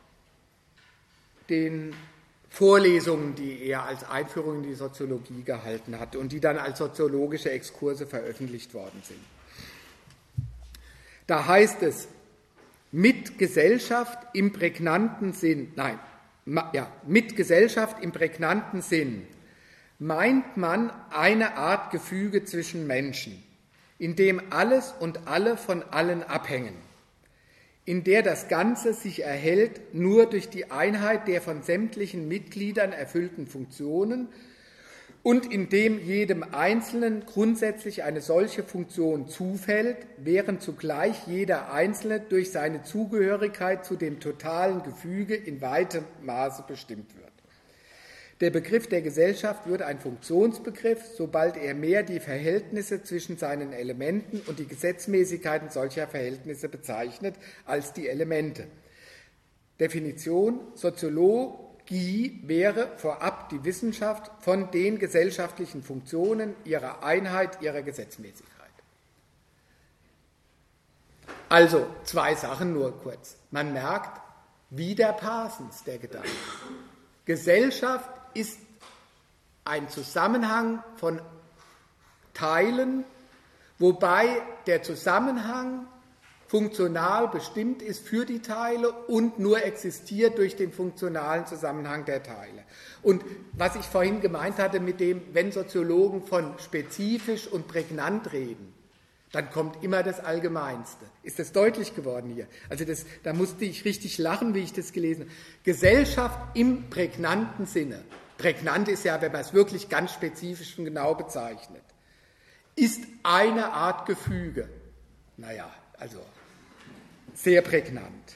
den Vorlesungen, die er als Einführung in die Soziologie gehalten hat und die dann als soziologische Exkurse veröffentlicht worden sind. Da heißt es, mit Gesellschaft im prägnanten Sinn meint man eine Art Gefüge zwischen Menschen, in dem alles und alle von allen abhängen, in der das Ganze sich erhält nur durch die Einheit der von sämtlichen Mitgliedern erfüllten Funktionen und in dem jedem Einzelnen grundsätzlich eine solche Funktion zufällt, während zugleich jeder Einzelne durch seine Zugehörigkeit zu dem totalen Gefüge in weitem Maße bestimmt wird. Der Begriff der Gesellschaft wird ein Funktionsbegriff, sobald er mehr die Verhältnisse zwischen seinen Elementen und die Gesetzmäßigkeiten solcher Verhältnisse bezeichnet als die Elemente. Definition: Soziologie wäre vorab die Wissenschaft von den gesellschaftlichen Funktionen, ihrer Einheit, ihrer Gesetzmäßigkeit. Also 2 Sachen nur kurz. Man merkt, wieder Parsons, der Gedanke. Gesellschaft ist ein Zusammenhang von Teilen, wobei der Zusammenhang funktional bestimmt ist für die Teile und nur existiert durch den funktionalen Zusammenhang der Teile. Und was ich vorhin gemeint hatte mit dem, wenn Soziologen von spezifisch und prägnant reden, dann kommt immer das Allgemeinste. Ist das deutlich geworden hier? Also da musste ich richtig lachen, wie ich das gelesen habe. Gesellschaft im prägnanten Sinne. Prägnant ist ja, wenn man es wirklich ganz spezifisch und genau bezeichnet. Ist eine Art Gefüge. Naja, also sehr prägnant.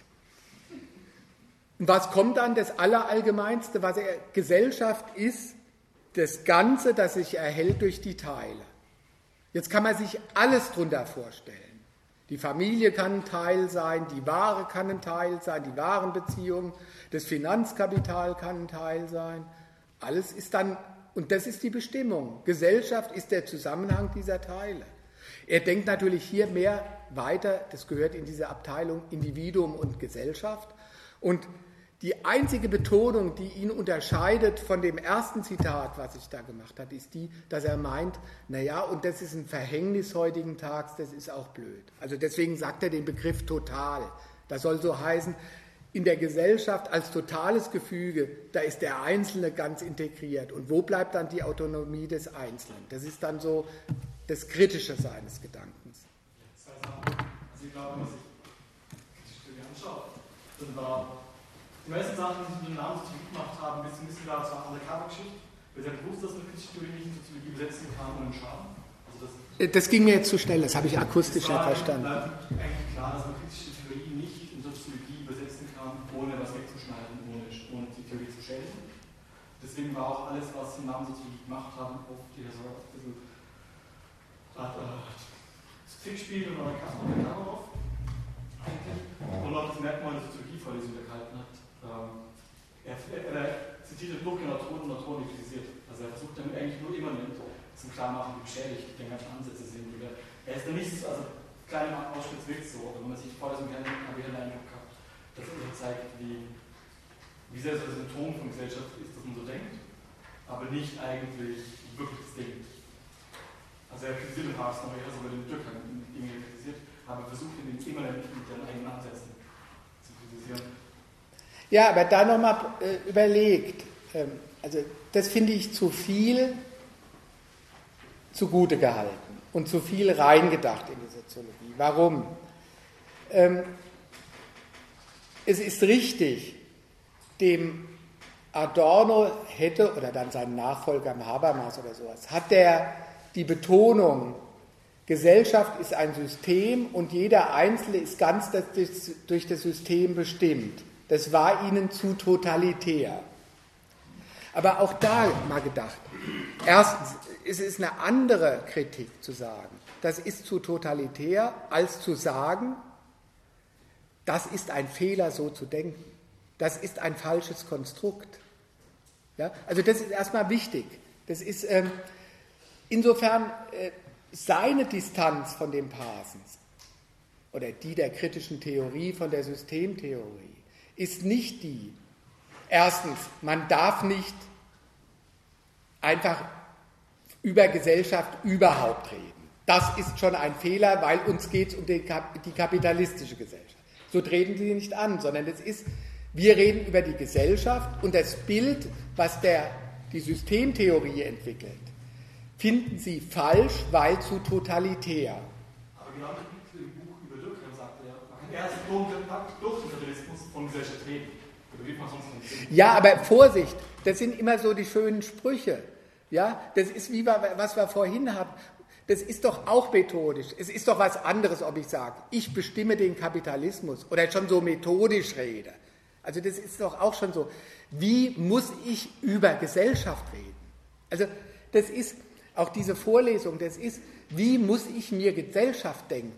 Und was kommt dann? Das Allerallgemeinste, Gesellschaft ist das Ganze, das sich erhält durch die Teile. Jetzt kann man sich alles darunter vorstellen. Die Familie kann ein Teil sein, die Ware kann ein Teil sein, die Warenbeziehung, das Finanzkapital kann ein Teil sein. Alles ist dann, und das ist die Bestimmung. Gesellschaft ist der Zusammenhang dieser Teile. Er denkt natürlich hier mehr weiter, das gehört in diese Abteilung Individuum und Gesellschaft. Und die einzige Betonung, die ihn unterscheidet von dem ersten Zitat, was ich da gemacht habe, ist die, dass er meint, naja, und das ist ein Verhängnis heutigen Tags, das ist auch blöd. Also deswegen sagt er den Begriff total. Das soll so heißen, in der Gesellschaft als totales Gefüge, da ist der Einzelne ganz integriert. Und wo bleibt dann die Autonomie des Einzelnen? Das ist dann so das Kritische seines Gedankens. Also ich glaube, wenn man sich die Studie anschaut, dann war die meisten Sachen, die wir den Namen Soziologie gemacht haben, ein bisschen klar zur Undercover-Geschichte. Wir sind bewusst, dass man kritische Theorie nicht in Soziologie übersetzen kann ohne Schaden. Also das ging mir jetzt zu schnell, das habe ich akustisch nicht verstanden. Eigentlich klar, dass man kritische Theorie nicht in Soziologie übersetzen kann, ohne was wegzuschneiden, ohne die Theorie zu schädigen. Deswegen war auch alles, was wir im Namen Soziologie gemacht haben, oft eher so ein bisschen Fickspiel und Undercover auf. Und auch das Merkmal der Soziologie-Vorlesung gehalten hat. Er zitiert durchgehend Autoren und Autoren, die kritisiert. Also er versucht damit eigentlich nur immanent zum Klarmachen, wie beschädigt die ganzen Ansätze sind. Er ist da nicht, also kleiner Ausschnitt wirkt so, wenn man sich die Vorlesung kennt, habe ich einen Eindruck gehabt, dass er zeigt, wie sehr so das Symptom von Gesellschaft ist, dass man so denkt, aber nicht eigentlich wirklich das denkt. Also er kritisiert den Marx noch eher so bei den Durchgang, den er kritisiert, aber versucht ihn immanent mit seinen eigenen Ansätzen zu kritisieren. Ja, aber da nochmal überlegt, also das finde ich zu viel zugute gehalten und zu viel reingedacht in die Soziologie. Warum? Es ist richtig, dem Adorno hätte, oder dann seinen Nachfolger Habermas oder sowas, hat der die Betonung, Gesellschaft ist ein System und jeder Einzelne ist ganz durch das System bestimmt. Das war ihnen zu totalitär. Aber auch da mal gedacht, erstens, es ist eine andere Kritik zu sagen, das ist zu totalitär, als zu sagen, das ist ein Fehler, so zu denken. Das ist ein falsches Konstrukt. Ja? Also das ist erstmal wichtig. Das ist insofern seine Distanz von dem Parsons oder die der kritischen Theorie von der Systemtheorie ist nicht die, erstens, man darf nicht einfach über Gesellschaft überhaupt reden. Das ist schon ein Fehler, weil uns geht es um die kapitalistische Gesellschaft. So treten sie nicht an, sondern wir reden über die Gesellschaft und das Bild, was die Systemtheorie entwickelt, finden sie falsch, weil zu totalitär. Aber genau im Buch über Durkheim sagt er, man kann erst durch den Kapitalismus von Gesellschaft reden. Ja, aber Vorsicht, das sind immer so die schönen Sprüche. Ja, das ist wie was wir vorhin hatten. Das ist doch auch methodisch. Es ist doch was anderes, ob ich sage, ich bestimme den Kapitalismus oder schon so methodisch rede. Also das ist doch auch schon so. Wie muss ich über Gesellschaft reden? Also das ist auch diese Vorlesung, das ist, wie muss ich mir Gesellschaft denken?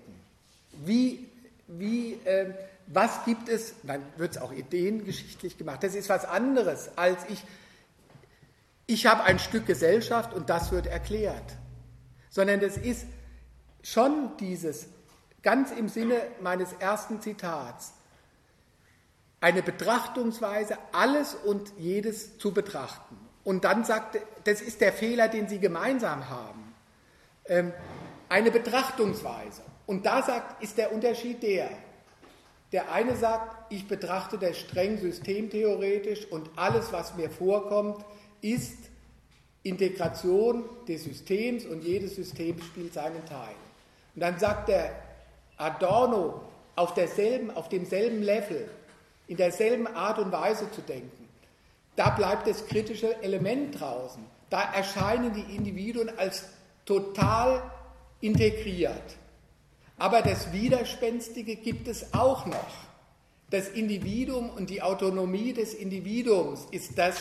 Was gibt es, dann wird es auch ideengeschichtlich gemacht, das ist was anderes als ich habe ein Stück Gesellschaft und das wird erklärt. Sondern das ist schon dieses, ganz im Sinne meines ersten Zitats, eine Betrachtungsweise, alles und jedes zu betrachten. Und dann sagt, das ist der Fehler, den Sie gemeinsam haben. Eine Betrachtungsweise. Und da ist der Unterschied der eine sagt, ich betrachte das streng systemtheoretisch und alles, was mir vorkommt, ist Integration des Systems und jedes System spielt seinen Teil. Und dann sagt der Adorno, auf demselben Level, in derselben Art und Weise zu denken, da bleibt das kritische Element draußen. Da erscheinen die Individuen als total integriert. Aber das Widerspenstige gibt es auch noch. Das Individuum und die Autonomie des Individuums ist das,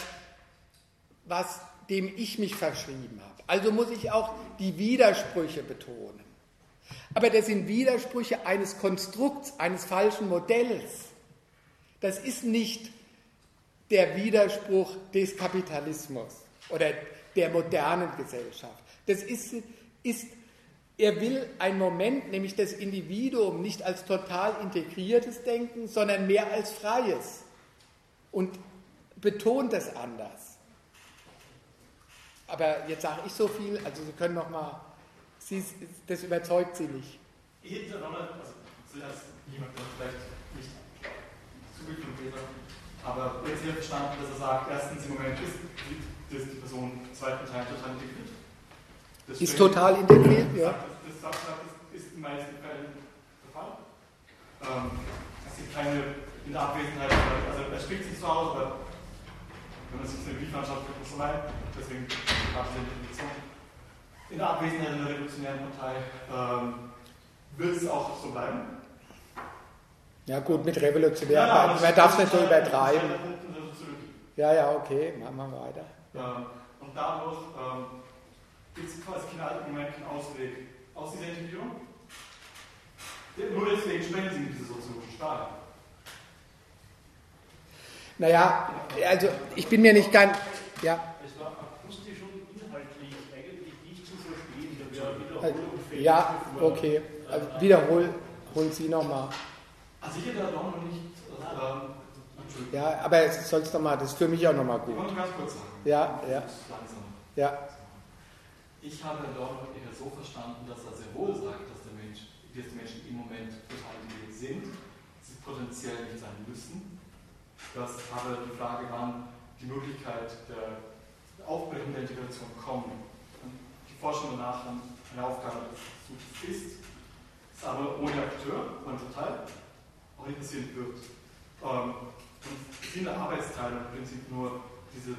dem ich mich verschrieben habe. Also muss ich auch die Widersprüche betonen. Aber das sind Widersprüche eines Konstrukts, eines falschen Modells. Das ist nicht der Widerspruch des Kapitalismus oder der modernen Gesellschaft. Das ist er will einen Moment, nämlich das Individuum, nicht als total integriertes denken, sondern mehr als freies und betont es anders. Aber jetzt sage ich so viel, also Sie können noch mal, das überzeugt Sie nicht. Ich hätte noch mal, also zuerst jemand, der vielleicht nicht zugefügt wäre, aber jetzt hier verstanden, dass er sagt, erstens im Moment ist die Person im zweiten Teil total integriert. Ist total integriert, ja. Das ist in den meisten Fällen der Fall. Es gibt keine, in der Abwesenheit, also er spricht sich so aus, aber wenn man sich eine Briefmannschaft gibt, so weit, deswegen gab es die Definition. In der Abwesenheit einer revolutionären Partei wird es auch so bleiben. Ja gut, mit revolutionär, ja, man darf es nicht so übertreiben. Ja, okay, machen wir weiter. Ja. Und dadurch gibt es quasi keinen Moment, keinen Ausweg aus dieser Integrierung. Nur deswegen sprengen sie mit dieser soziologischen Sprache. Naja, also ich bin mir nicht ganz... Ja. Es war akustisch und inhaltlich eigentlich nicht zu verstehen. Da wäre Wiederholung ja, okay. Also holen Sie nochmal. Also ich hätte da noch nicht... ja, aber es soll es nochmal, das ist für mich auch nochmal gut. Ich wollte ganz kurz sagen. Ja. Langsam. Ja. Ich habe Adorno eher so verstanden, dass er sehr wohl sagt, dass die Menschen im Moment total integriert sind, sie potenziell nicht sein müssen. Das habe die Frage, wann die Möglichkeit der Aufbrechung der Integration kommt. Die Forschung danach eine Aufgabe des Instituts ist aber ohne Akteur, ohne Teil, auch nicht passieren wird. Und in der Arbeitsteilung im Prinzip nur diese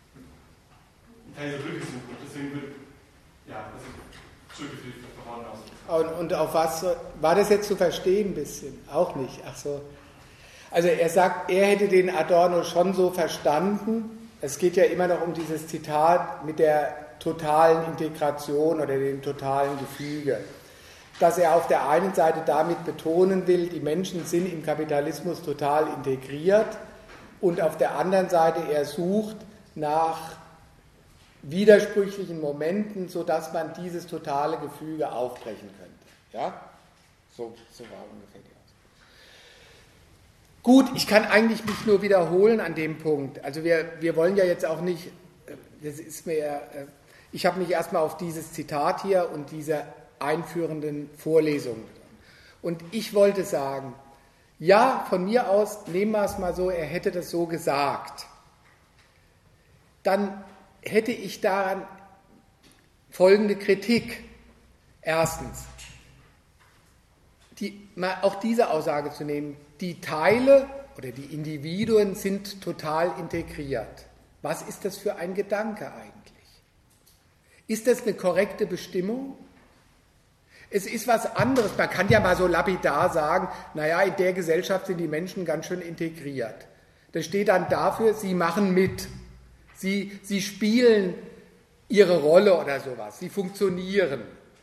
Brücke suchen. Deswegen wird und auf was war das jetzt zu verstehen ein bisschen? Auch nicht. Ach so. Also er sagt, er hätte den Adorno schon so verstanden. Es geht ja immer noch um dieses Zitat mit der totalen Integration oder dem totalen Gefüge. Dass er auf der einen Seite damit betonen will, die Menschen sind im Kapitalismus total integriert und auf der anderen Seite er sucht nach widersprüchlichen Momenten, sodass man dieses totale Gefüge aufbrechen könnte. Ja? So war ungefähr die Aussage. Gut, ich kann eigentlich mich nur wiederholen an dem Punkt. Also wir wollen ja jetzt auch nicht, ich habe mich erstmal auf dieses Zitat hier und diese einführenden Vorlesungen. Und ich wollte sagen, ja, von mir aus, nehmen wir es mal so, er hätte das so gesagt. Dann hätte ich daran folgende Kritik. Erstens, auch diese Aussage zu nehmen, die Teile oder die Individuen sind total integriert. Was ist das für ein Gedanke eigentlich? Ist das eine korrekte Bestimmung? Es ist was anderes. Man kann ja mal so lapidar sagen, naja, in der Gesellschaft sind die Menschen ganz schön integriert. Das steht dann dafür, sie machen mit. Sie spielen ihre Rolle oder sowas. Sie funktionieren.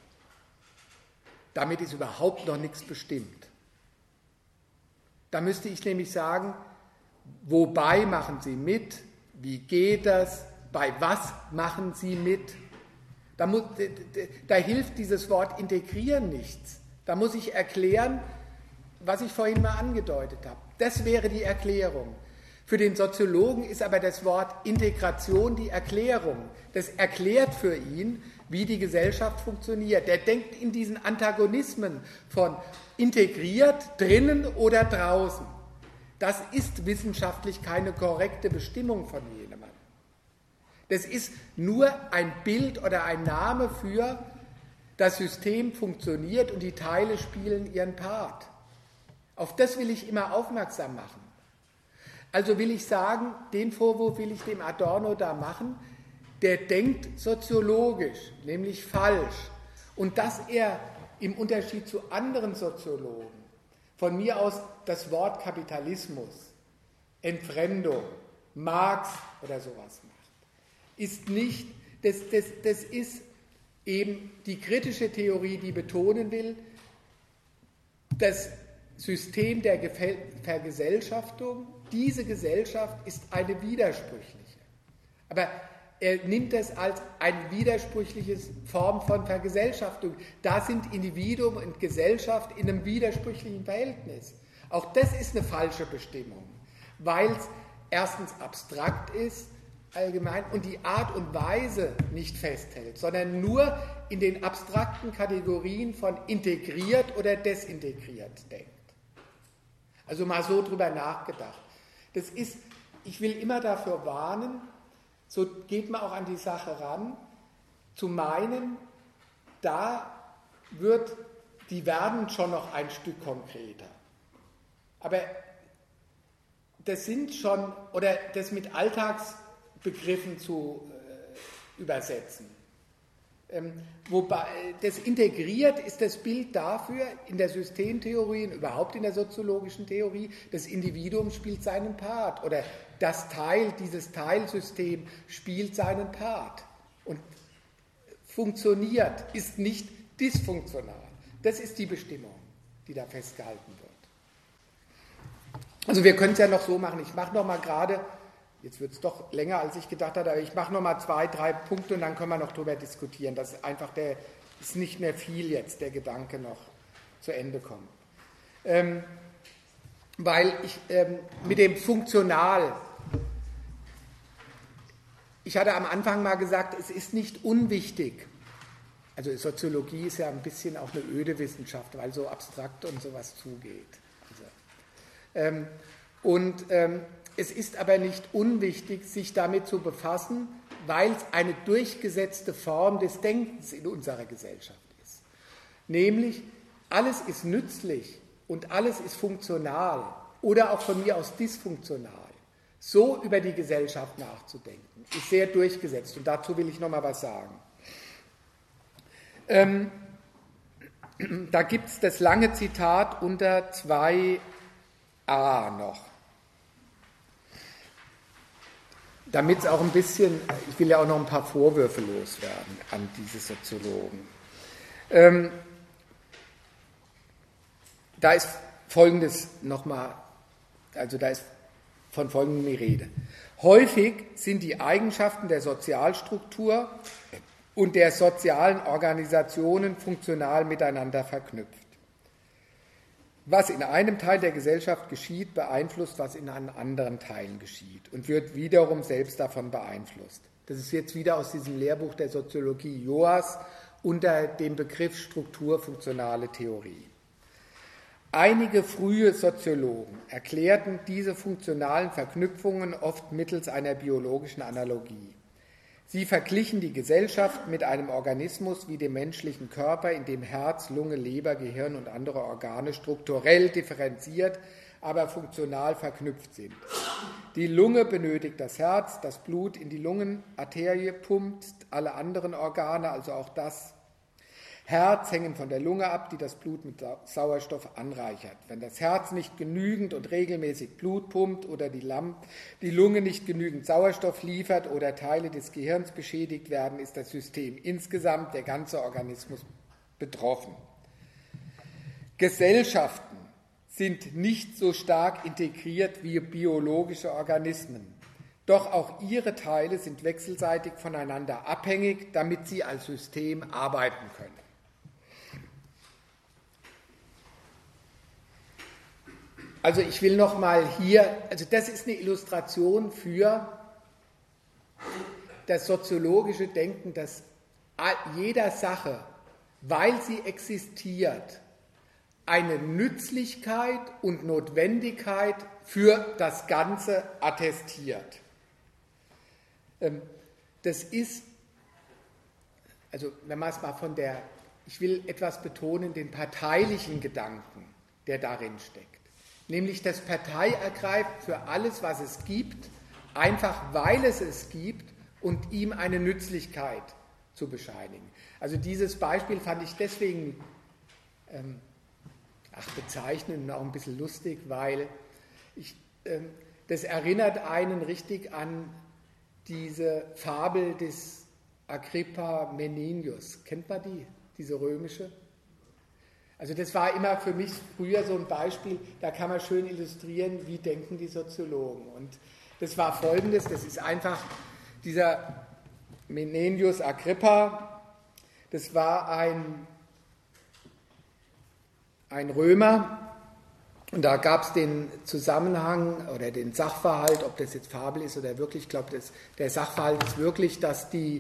Damit ist überhaupt noch nichts bestimmt. Da müsste ich nämlich sagen, wobei machen Sie mit? Wie geht das? Bei was machen Sie mit? Da hilft dieses Wort integrieren nichts. Da muss ich erklären, was ich vorhin mal angedeutet habe. Das wäre die Erklärung. Für den Soziologen ist aber das Wort Integration die Erklärung. Das erklärt für ihn, wie die Gesellschaft funktioniert. Der denkt in diesen Antagonismen von integriert, drinnen oder draußen. Das ist wissenschaftlich keine korrekte Bestimmung von jemandem. Das ist nur ein Bild oder ein Name für das System funktioniert und die Teile spielen ihren Part. Auf das will ich immer aufmerksam machen. Also will ich sagen, den Vorwurf will ich dem Adorno da machen, der denkt soziologisch, nämlich falsch. Und dass er im Unterschied zu anderen Soziologen von mir aus das Wort Kapitalismus, Entfremdung, Marx oder sowas macht, ist nicht, das ist eben die kritische Theorie, die betonen will, das System der Vergesellschaftung, diese Gesellschaft ist eine widersprüchliche. Aber er nimmt es als eine widersprüchliche Form von Vergesellschaftung. Da sind Individuum und Gesellschaft in einem widersprüchlichen Verhältnis. Auch das ist eine falsche Bestimmung, weil es erstens abstrakt ist, allgemein, und die Art und Weise nicht festhält, sondern nur in den abstrakten Kategorien von integriert oder desintegriert denkt. Also mal so drüber nachgedacht. Das ist, ich will immer dafür warnen, so geht man auch an die Sache ran, zu meinen, die werden schon noch ein Stück konkreter. Aber das sind schon, oder das mit Alltagsbegriffen zu übersetzen. Wobei das integriert ist das Bild dafür in der Systemtheorie und überhaupt in der soziologischen Theorie, das Individuum spielt seinen Part oder dieses Teilsystem spielt seinen Part und funktioniert, ist nicht dysfunktional. Das ist die Bestimmung, die da festgehalten wird. Also wir können es ja noch so machen, ich mache noch mal gerade, jetzt wird es doch länger, als ich gedacht hatte, aber ich mache noch mal 2, 3 Punkte und dann können wir noch drüber diskutieren, dass einfach ist nicht mehr viel jetzt, der Gedanke noch zu Ende kommt. Weil ich mit dem Funktional, ich hatte am Anfang mal gesagt, es ist nicht unwichtig, also Soziologie ist ja ein bisschen auch eine öde Wissenschaft, weil so abstrakt und sowas zugeht. Es ist aber nicht unwichtig, sich damit zu befassen, weil es eine durchgesetzte Form des Denkens in unserer Gesellschaft ist. Nämlich, alles ist nützlich und alles ist funktional oder auch von mir aus dysfunktional. So über die Gesellschaft nachzudenken, ist sehr durchgesetzt und dazu will ich noch mal was sagen. Da gibt es das lange Zitat unter 2a noch. Damit es auch ein bisschen, ich will ja auch noch ein paar Vorwürfe loswerden an diese Soziologen. Da ist Folgendes nochmal, also da ist von Folgendem die Rede. Häufig sind die Eigenschaften der Sozialstruktur und der sozialen Organisationen funktional miteinander verknüpft. Was in einem Teil der Gesellschaft geschieht, beeinflusst, was in anderen Teilen geschieht und wird wiederum selbst davon beeinflusst. Das ist jetzt wieder aus diesem Lehrbuch der Soziologie Joas unter dem Begriff strukturfunktionale Theorie. Einige frühe Soziologen erklärten diese funktionalen Verknüpfungen oft mittels einer biologischen Analogie. Sie verglichen die Gesellschaft mit einem Organismus wie dem menschlichen Körper, in dem Herz, Lunge, Leber, Gehirn und andere Organe strukturell differenziert, aber funktional verknüpft sind. Die Lunge benötigt das Herz, das Blut in die Lungenarterie pumpt, alle anderen Organe, also auch das Herz hängen von der Lunge ab, die das Blut mit Sauerstoff anreichert. Wenn das Herz nicht genügend und regelmäßig Blut pumpt oder die Lunge nicht genügend Sauerstoff liefert oder Teile des Gehirns beschädigt werden, ist das System insgesamt, der ganze Organismus, betroffen. Gesellschaften sind nicht so stark integriert wie biologische Organismen. Doch auch ihre Teile sind wechselseitig voneinander abhängig, damit sie als System arbeiten können. Also ich will nochmal hier, also das ist eine Illustration für das soziologische Denken, dass jeder Sache, weil sie existiert, eine Nützlichkeit und Notwendigkeit für das Ganze attestiert. Das ist, also wenn man es mal ich will etwas betonen, den parteilichen Gedanken, der darin steckt. Nämlich das Partei ergreift für alles, was es gibt, einfach weil es gibt und ihm eine Nützlichkeit zu bescheinigen. Also dieses Beispiel fand ich deswegen bezeichnend und auch ein bisschen lustig, weil das erinnert einen richtig an diese Fabel des Agrippa Menenius. Kennt man die, diese römische? Also das war immer für mich früher so ein Beispiel, da kann man schön illustrieren, wie denken die Soziologen. Und das war Folgendes, das ist einfach dieser Menenius Agrippa, das war ein Römer, und da gab es den Zusammenhang oder den Sachverhalt, ob das jetzt Fabel ist oder wirklich, ich glaube, der Sachverhalt ist wirklich, dass die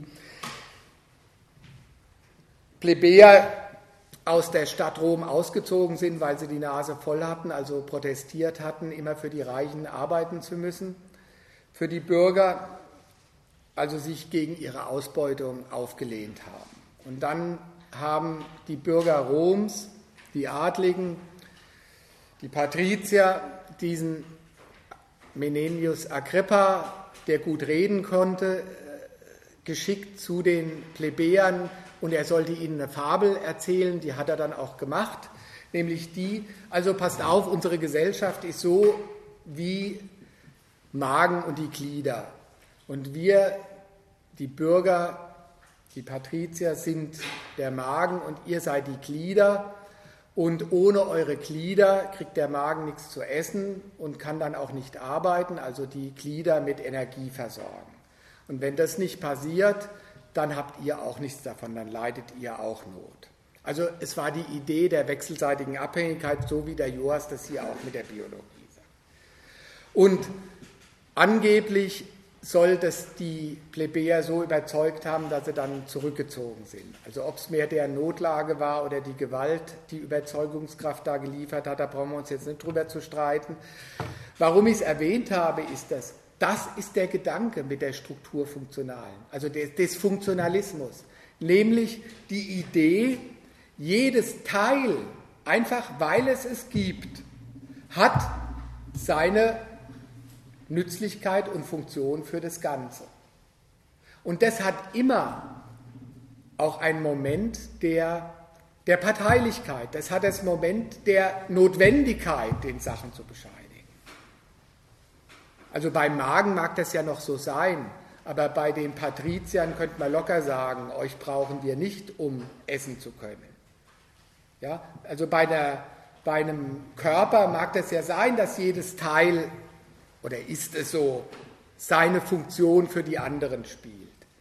Plebejer aus der Stadt Rom ausgezogen sind, weil sie die Nase voll hatten, also protestiert hatten, immer für die Reichen arbeiten zu müssen, für die Bürger, also sich gegen ihre Ausbeutung aufgelehnt haben. Und dann haben die Bürger Roms, die Adligen, die Patrizier, diesen Menenius Agrippa, der gut reden konnte, geschickt zu den Plebejern, und er sollte ihnen eine Fabel erzählen, die hat er dann auch gemacht, nämlich die, also passt auf, unsere Gesellschaft ist so wie Magen und die Glieder. Und wir, die Bürger, die Patrizier, sind der Magen und ihr seid die Glieder. Und ohne eure Glieder kriegt der Magen nichts zu essen und kann dann auch nicht arbeiten, also die Glieder mit Energie versorgen. Und wenn das nicht passiert, dann habt ihr auch nichts davon, dann leidet ihr auch Not. Also es war die Idee der wechselseitigen Abhängigkeit, so wie der Joas das hier auch mit der Biologie sagt. Und angeblich soll das die Plebejer so überzeugt haben, dass sie dann zurückgezogen sind. Also ob es mehr der Notlage war oder die Gewalt, die Überzeugungskraft da geliefert hat, da brauchen wir uns jetzt nicht drüber zu streiten. Warum ich es erwähnt habe, ist das ist der Gedanke mit der Strukturfunktionalen, also des Funktionalismus, nämlich die Idee, jedes Teil, einfach weil es gibt, hat seine Nützlichkeit und Funktion für das Ganze. Und das hat immer auch einen Moment der Parteilichkeit, das hat das Moment der Notwendigkeit, den Sachen zu bescheinigen. Also beim Magen mag das ja noch so sein, aber bei den Patriziern könnte man locker sagen, euch brauchen wir nicht, um essen zu können. Ja, also bei einem Körper mag das ja sein, dass jedes Teil, oder ist es so, seine Funktion für die anderen spielt.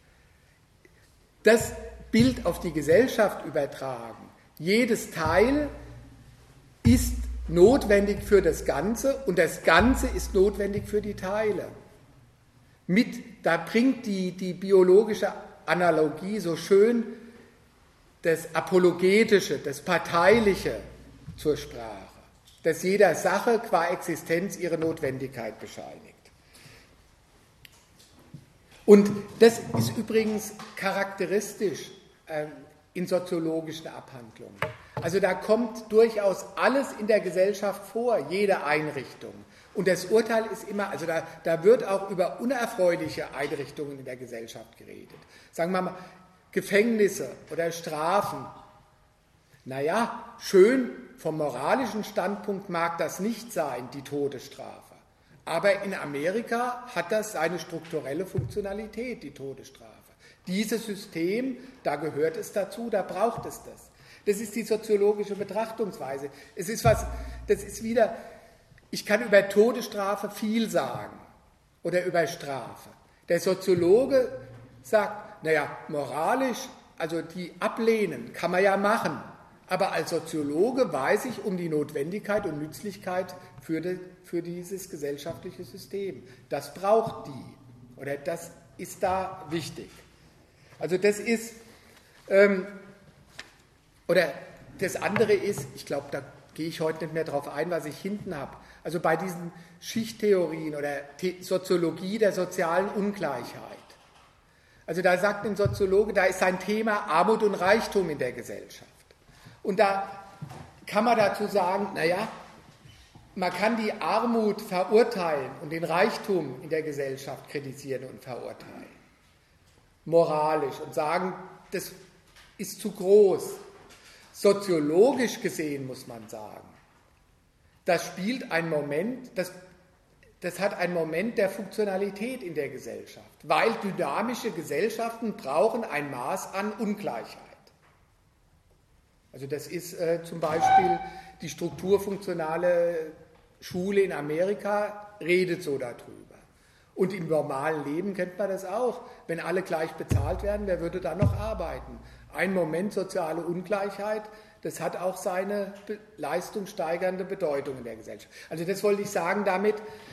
Das Bild auf die Gesellschaft übertragen. Jedes Teil ist notwendig für das Ganze und das Ganze ist notwendig für die Teile. Da bringt die biologische Analogie so schön das Apologetische, das Parteiliche zur Sprache, dass jeder Sache qua Existenz ihre Notwendigkeit bescheinigt. Und das ist übrigens charakteristisch in soziologischen Abhandlungen. Also da kommt durchaus alles in der Gesellschaft vor, jede Einrichtung. Und das Urteil ist immer, also da wird auch über unerfreuliche Einrichtungen in der Gesellschaft geredet. Sagen wir mal, Gefängnisse oder Strafen Naja, schön, vom moralischen Standpunkt mag das nicht sein, die Todesstrafe. Aber in Amerika hat das seine strukturelle Funktionalität, die Todesstrafe. Dieses System, da gehört es dazu, da braucht es das. Das ist die soziologische Betrachtungsweise. Es ist was, das ist wieder, ich kann über Todesstrafe viel sagen oder über Strafe. Der Soziologe sagt, naja, moralisch, also die ablehnen, kann man ja machen. Aber als Soziologe weiß ich um die Notwendigkeit und Nützlichkeit für dieses gesellschaftliche System. Das braucht die. Oder das ist da wichtig. Also das ist, oder das andere ist, ich glaube, da gehe ich heute nicht mehr drauf ein, was ich hinten habe. Also bei diesen Schichttheorien oder Soziologie der sozialen Ungleichheit. Also da sagt ein Soziologe, da ist ein Thema Armut und Reichtum in der Gesellschaft. Und da kann man dazu sagen, naja, man kann die Armut verurteilen und den Reichtum in der Gesellschaft kritisieren und verurteilen. Moralisch und sagen, das ist zu groß. Soziologisch gesehen muss man sagen, das spielt ein Moment, das hat einen Moment der Funktionalität in der Gesellschaft, weil dynamische Gesellschaften brauchen ein Maß an Ungleichheit. Also das ist zum Beispiel die strukturfunktionale Schule in Amerika, redet so darüber. Und im normalen Leben kennt man das auch. Wenn alle gleich bezahlt werden, wer würde dann noch arbeiten? Ein Moment soziale Ungleichheit, das hat auch seine leistungssteigernde Bedeutung in der Gesellschaft. Also das wollte ich sagen damit,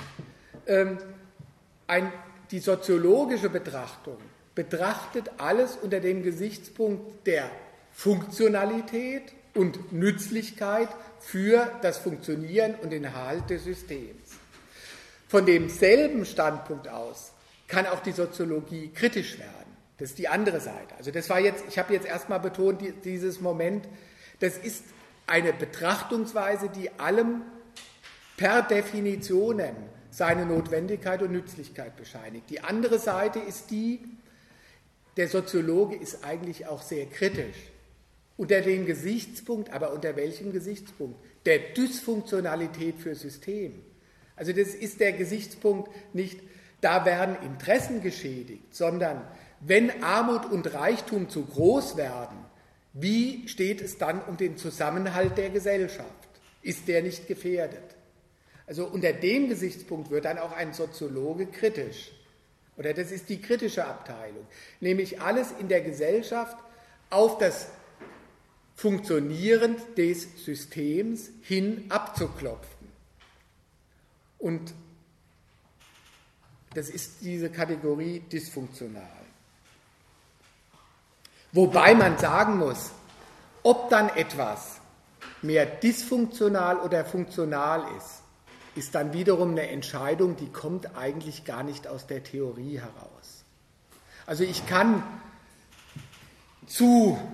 die soziologische Betrachtung betrachtet alles unter dem Gesichtspunkt der Funktionalität und Nützlichkeit für das Funktionieren und den Erhalt des Systems. Von demselben Standpunkt aus kann auch die Soziologie kritisch werden. Das ist die andere Seite. Also das war jetzt, ich habe jetzt erstmal betont, dieses Moment, das ist eine Betrachtungsweise, die allem per Definitionem seine Notwendigkeit und Nützlichkeit bescheinigt. Die andere Seite ist die, der Soziologe ist eigentlich auch sehr kritisch. Unter dem Gesichtspunkt, aber unter welchem Gesichtspunkt? Der Dysfunktionalität für System. Also das ist der Gesichtspunkt nicht, da werden Interessen geschädigt, sondern wenn Armut und Reichtum zu groß werden, wie steht es dann um den Zusammenhalt der Gesellschaft? Ist der nicht gefährdet? Also unter dem Gesichtspunkt wird dann auch ein Soziologe kritisch. Oder das ist die kritische Abteilung. Nämlich alles in der Gesellschaft auf das Funktionieren des Systems hin abzuklopfen. Und das ist diese Kategorie dysfunktional. Wobei man sagen muss, ob dann etwas mehr dysfunktional oder funktional ist dann wiederum eine Entscheidung, die kommt eigentlich gar nicht aus der Theorie heraus. Also ich kann zu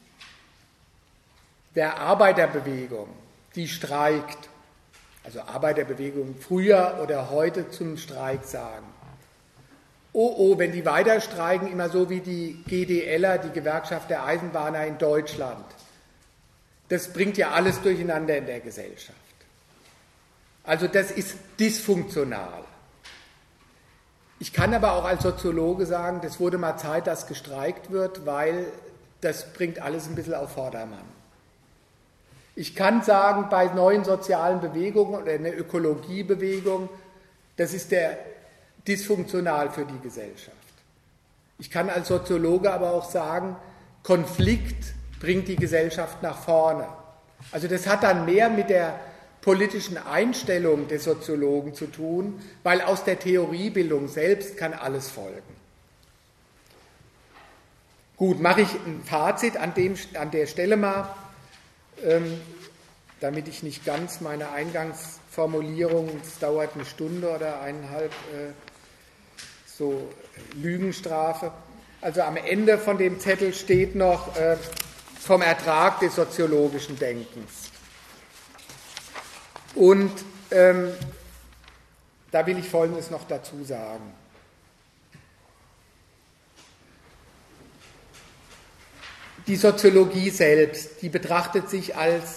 der Arbeiterbewegung, die streikt, also Arbeiterbewegung früher oder heute zum Streik sagen, oh, wenn die weiter streiken, immer so wie die GDLer, die Gewerkschaft der Eisenbahner in Deutschland, das bringt ja alles durcheinander in der Gesellschaft. Also das ist dysfunktional. Ich kann aber auch als Soziologe sagen, das wurde mal Zeit, dass gestreikt wird, weil das bringt alles ein bisschen auf Vordermann. Ich kann sagen, bei neuen sozialen Bewegungen oder einer Ökologiebewegung, das ist dysfunktional für die Gesellschaft. Ich kann als Soziologe aber auch sagen, Konflikt bringt die Gesellschaft nach vorne. Also das hat dann mehr mit der politischen Einstellung des Soziologen zu tun, weil aus der Theoriebildung selbst kann alles folgen. Gut, mache ich ein Fazit an der Stelle mal, damit ich nicht ganz meine Eingangsformulierung, es dauert eine Stunde oder eineinhalb, so Lügenstrafe. Also am Ende von dem Zettel steht noch vom Ertrag des soziologischen Denkens. Und da will ich Folgendes noch dazu sagen. die Soziologie selbst, die betrachtet sich als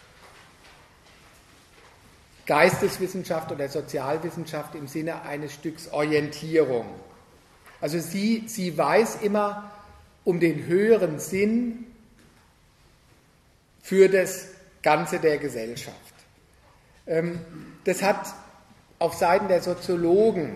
Geisteswissenschaft oder Sozialwissenschaft im Sinne eines Stücks Orientierung. Also sie weiß immer um den höheren Sinn für das Ganze der Gesellschaft. Das hat auf Seiten der Soziologen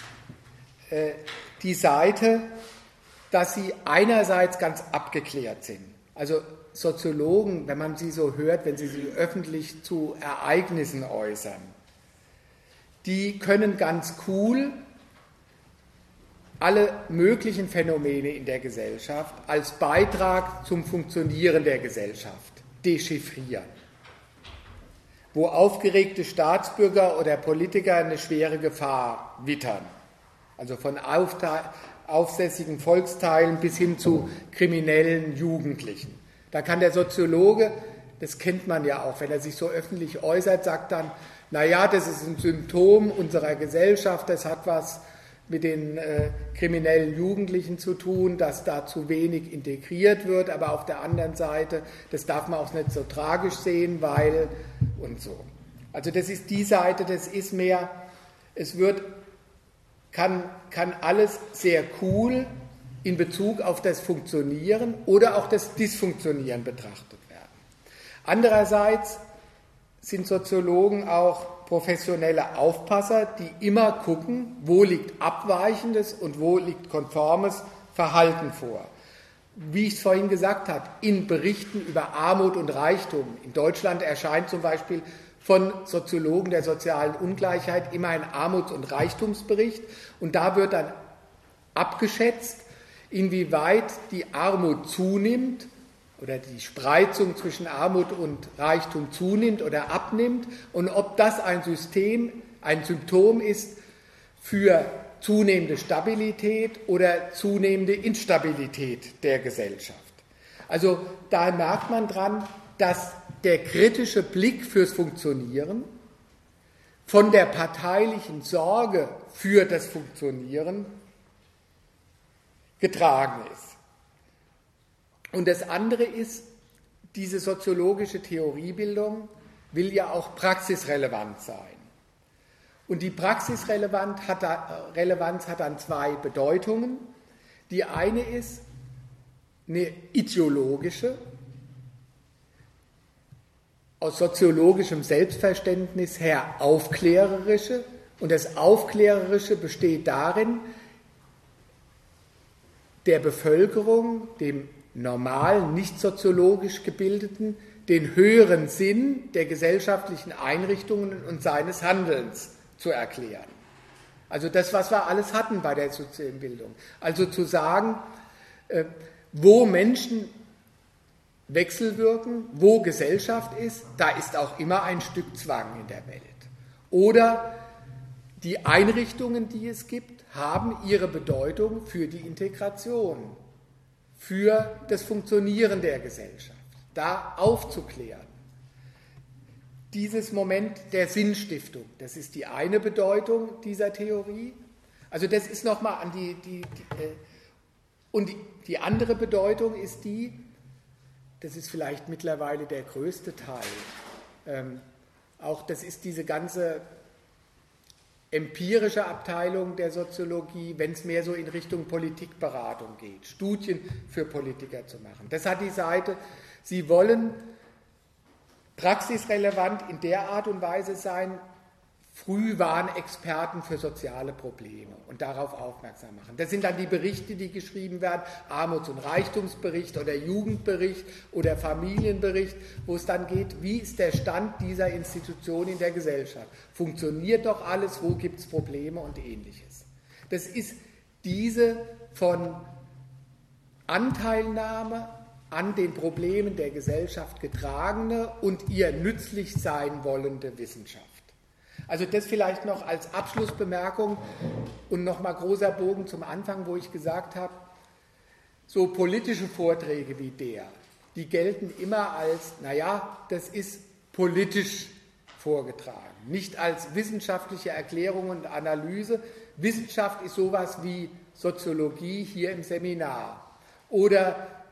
die Seite, dass sie einerseits ganz abgeklärt sind. Also Soziologen, wenn man sie so hört, wenn sie sich öffentlich zu Ereignissen äußern, die können ganz cool alle möglichen Phänomene in der Gesellschaft als Beitrag zum Funktionieren der Gesellschaft dechiffrieren. Wo aufgeregte Staatsbürger oder Politiker eine schwere Gefahr wittern, also von aufsässigen Volksteilen bis hin zu kriminellen Jugendlichen. Da kann der Soziologe, das kennt man ja auch, wenn er sich so öffentlich äußert, sagt dann, naja, das ist ein Symptom unserer Gesellschaft, das hat was mit den kriminellen Jugendlichen zu tun, dass da zu wenig integriert wird, aber auf der anderen Seite, das darf man auch nicht so tragisch sehen, weil und so. Also das ist die Seite, das ist mehr, es kann alles sehr cool in Bezug auf das Funktionieren oder auch das Dysfunktionieren betrachtet werden. Andererseits sind Soziologen auch professionelle Aufpasser, die immer gucken, wo liegt abweichendes und wo liegt konformes Verhalten vor. Wie ich es vorhin gesagt habe, in Berichten über Armut und Reichtum. In Deutschland erscheint zum Beispiel von Soziologen der sozialen Ungleichheit immer ein Armuts- und Reichtumsbericht und da wird dann abgeschätzt, inwieweit die Armut zunimmt oder die Spreizung zwischen Armut und Reichtum zunimmt oder abnimmt und ob das ein Symptom ist für zunehmende Stabilität oder zunehmende Instabilität der Gesellschaft. Also da merkt man dran, dass der kritische Blick fürs Funktionieren von der parteilichen Sorge für das Funktionieren getragen ist. Und das andere ist, diese soziologische Theoriebildung will ja auch praxisrelevant sein. Und die Praxisrelevanz hat dann zwei Bedeutungen. Die eine ist eine ideologische, aus soziologischem Selbstverständnis her aufklärerische. Und das Aufklärerische besteht darin, der Bevölkerung, dem normalen, nicht soziologisch gebildeten, den höheren Sinn der gesellschaftlichen Einrichtungen und seines Handelns zu erklären. Also das, was wir alles hatten bei der sozialen Bildung. Also zu sagen, wo Menschen wechselwirken, wo Gesellschaft ist, da ist auch immer ein Stück Zwang in der Welt. Oder die Einrichtungen, die es gibt, haben ihre Bedeutung für die Integration, für das Funktionieren der Gesellschaft, da aufzuklären. Dieses Moment der Sinnstiftung, das ist die eine Bedeutung dieser Theorie. Also das ist nochmal an und die andere Bedeutung ist die, das ist vielleicht mittlerweile der größte Teil, auch das ist diese ganze empirische Abteilung der Soziologie, wenn es mehr so in Richtung Politikberatung geht, Studien für Politiker zu machen. Das hat die Seite, sie wollen praxisrelevant in der Art und Weise sein, Frühwarnexperten für soziale Probleme und darauf aufmerksam machen. Das sind dann die Berichte, die geschrieben werden, Armuts- und Reichtumsbericht oder Jugendbericht oder Familienbericht, wo es dann geht, wie ist der Stand dieser Institution in der Gesellschaft? Funktioniert doch alles, wo gibt es Probleme und Ähnliches. Das ist diese von Anteilnahme an den Problemen der Gesellschaft getragene und ihr nützlich sein wollende Wissenschaft. Also das vielleicht noch als Abschlussbemerkung und nochmal großer Bogen zum Anfang, wo ich gesagt habe, so politische Vorträge wie der, die gelten immer als, naja, das ist politisch vorgetragen, nicht als wissenschaftliche Erklärung und Analyse. Wissenschaft ist sowas wie Soziologie hier im Seminar oder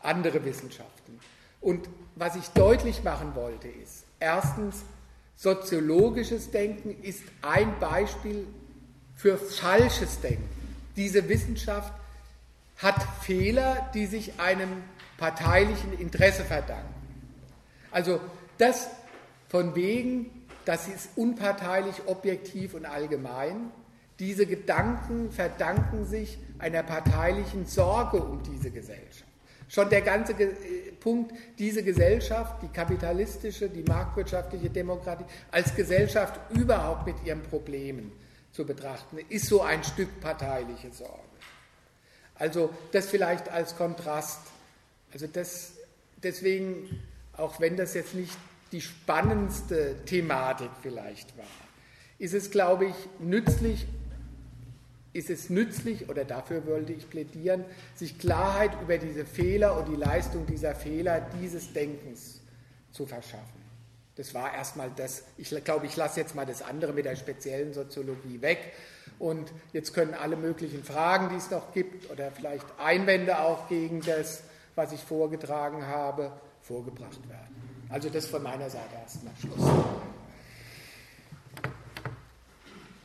andere Wissenschaften. Und was ich deutlich machen wollte ist, erstens, soziologisches Denken ist ein Beispiel für falsches Denken. Diese Wissenschaft hat Fehler, die sich einem parteilichen Interesse verdanken. Also das von wegen, das ist unparteilich, objektiv und allgemein. Diese Gedanken verdanken sich einer parteilichen Sorge um diese Gesellschaft. Schon der ganze Punkt, diese Gesellschaft, die kapitalistische, die marktwirtschaftliche Demokratie, als Gesellschaft überhaupt mit ihren Problemen zu betrachten, ist so ein Stück parteiliche Sorge. Also das vielleicht als Kontrast. Also deswegen, auch wenn das jetzt nicht die spannendste Thematik vielleicht war, ist es, glaube ich, nützlich, oder dafür wollte ich plädieren, sich Klarheit über diese Fehler und die Leistung dieser Fehler dieses Denkens zu verschaffen. Das war erstmal das. Ich glaube, ich lasse jetzt mal das andere mit der speziellen Soziologie weg. Und jetzt können alle möglichen Fragen, die es noch gibt, oder vielleicht Einwände auch gegen das, was ich vorgetragen habe, vorgebracht werden. Also das von meiner Seite erstmal Schluss.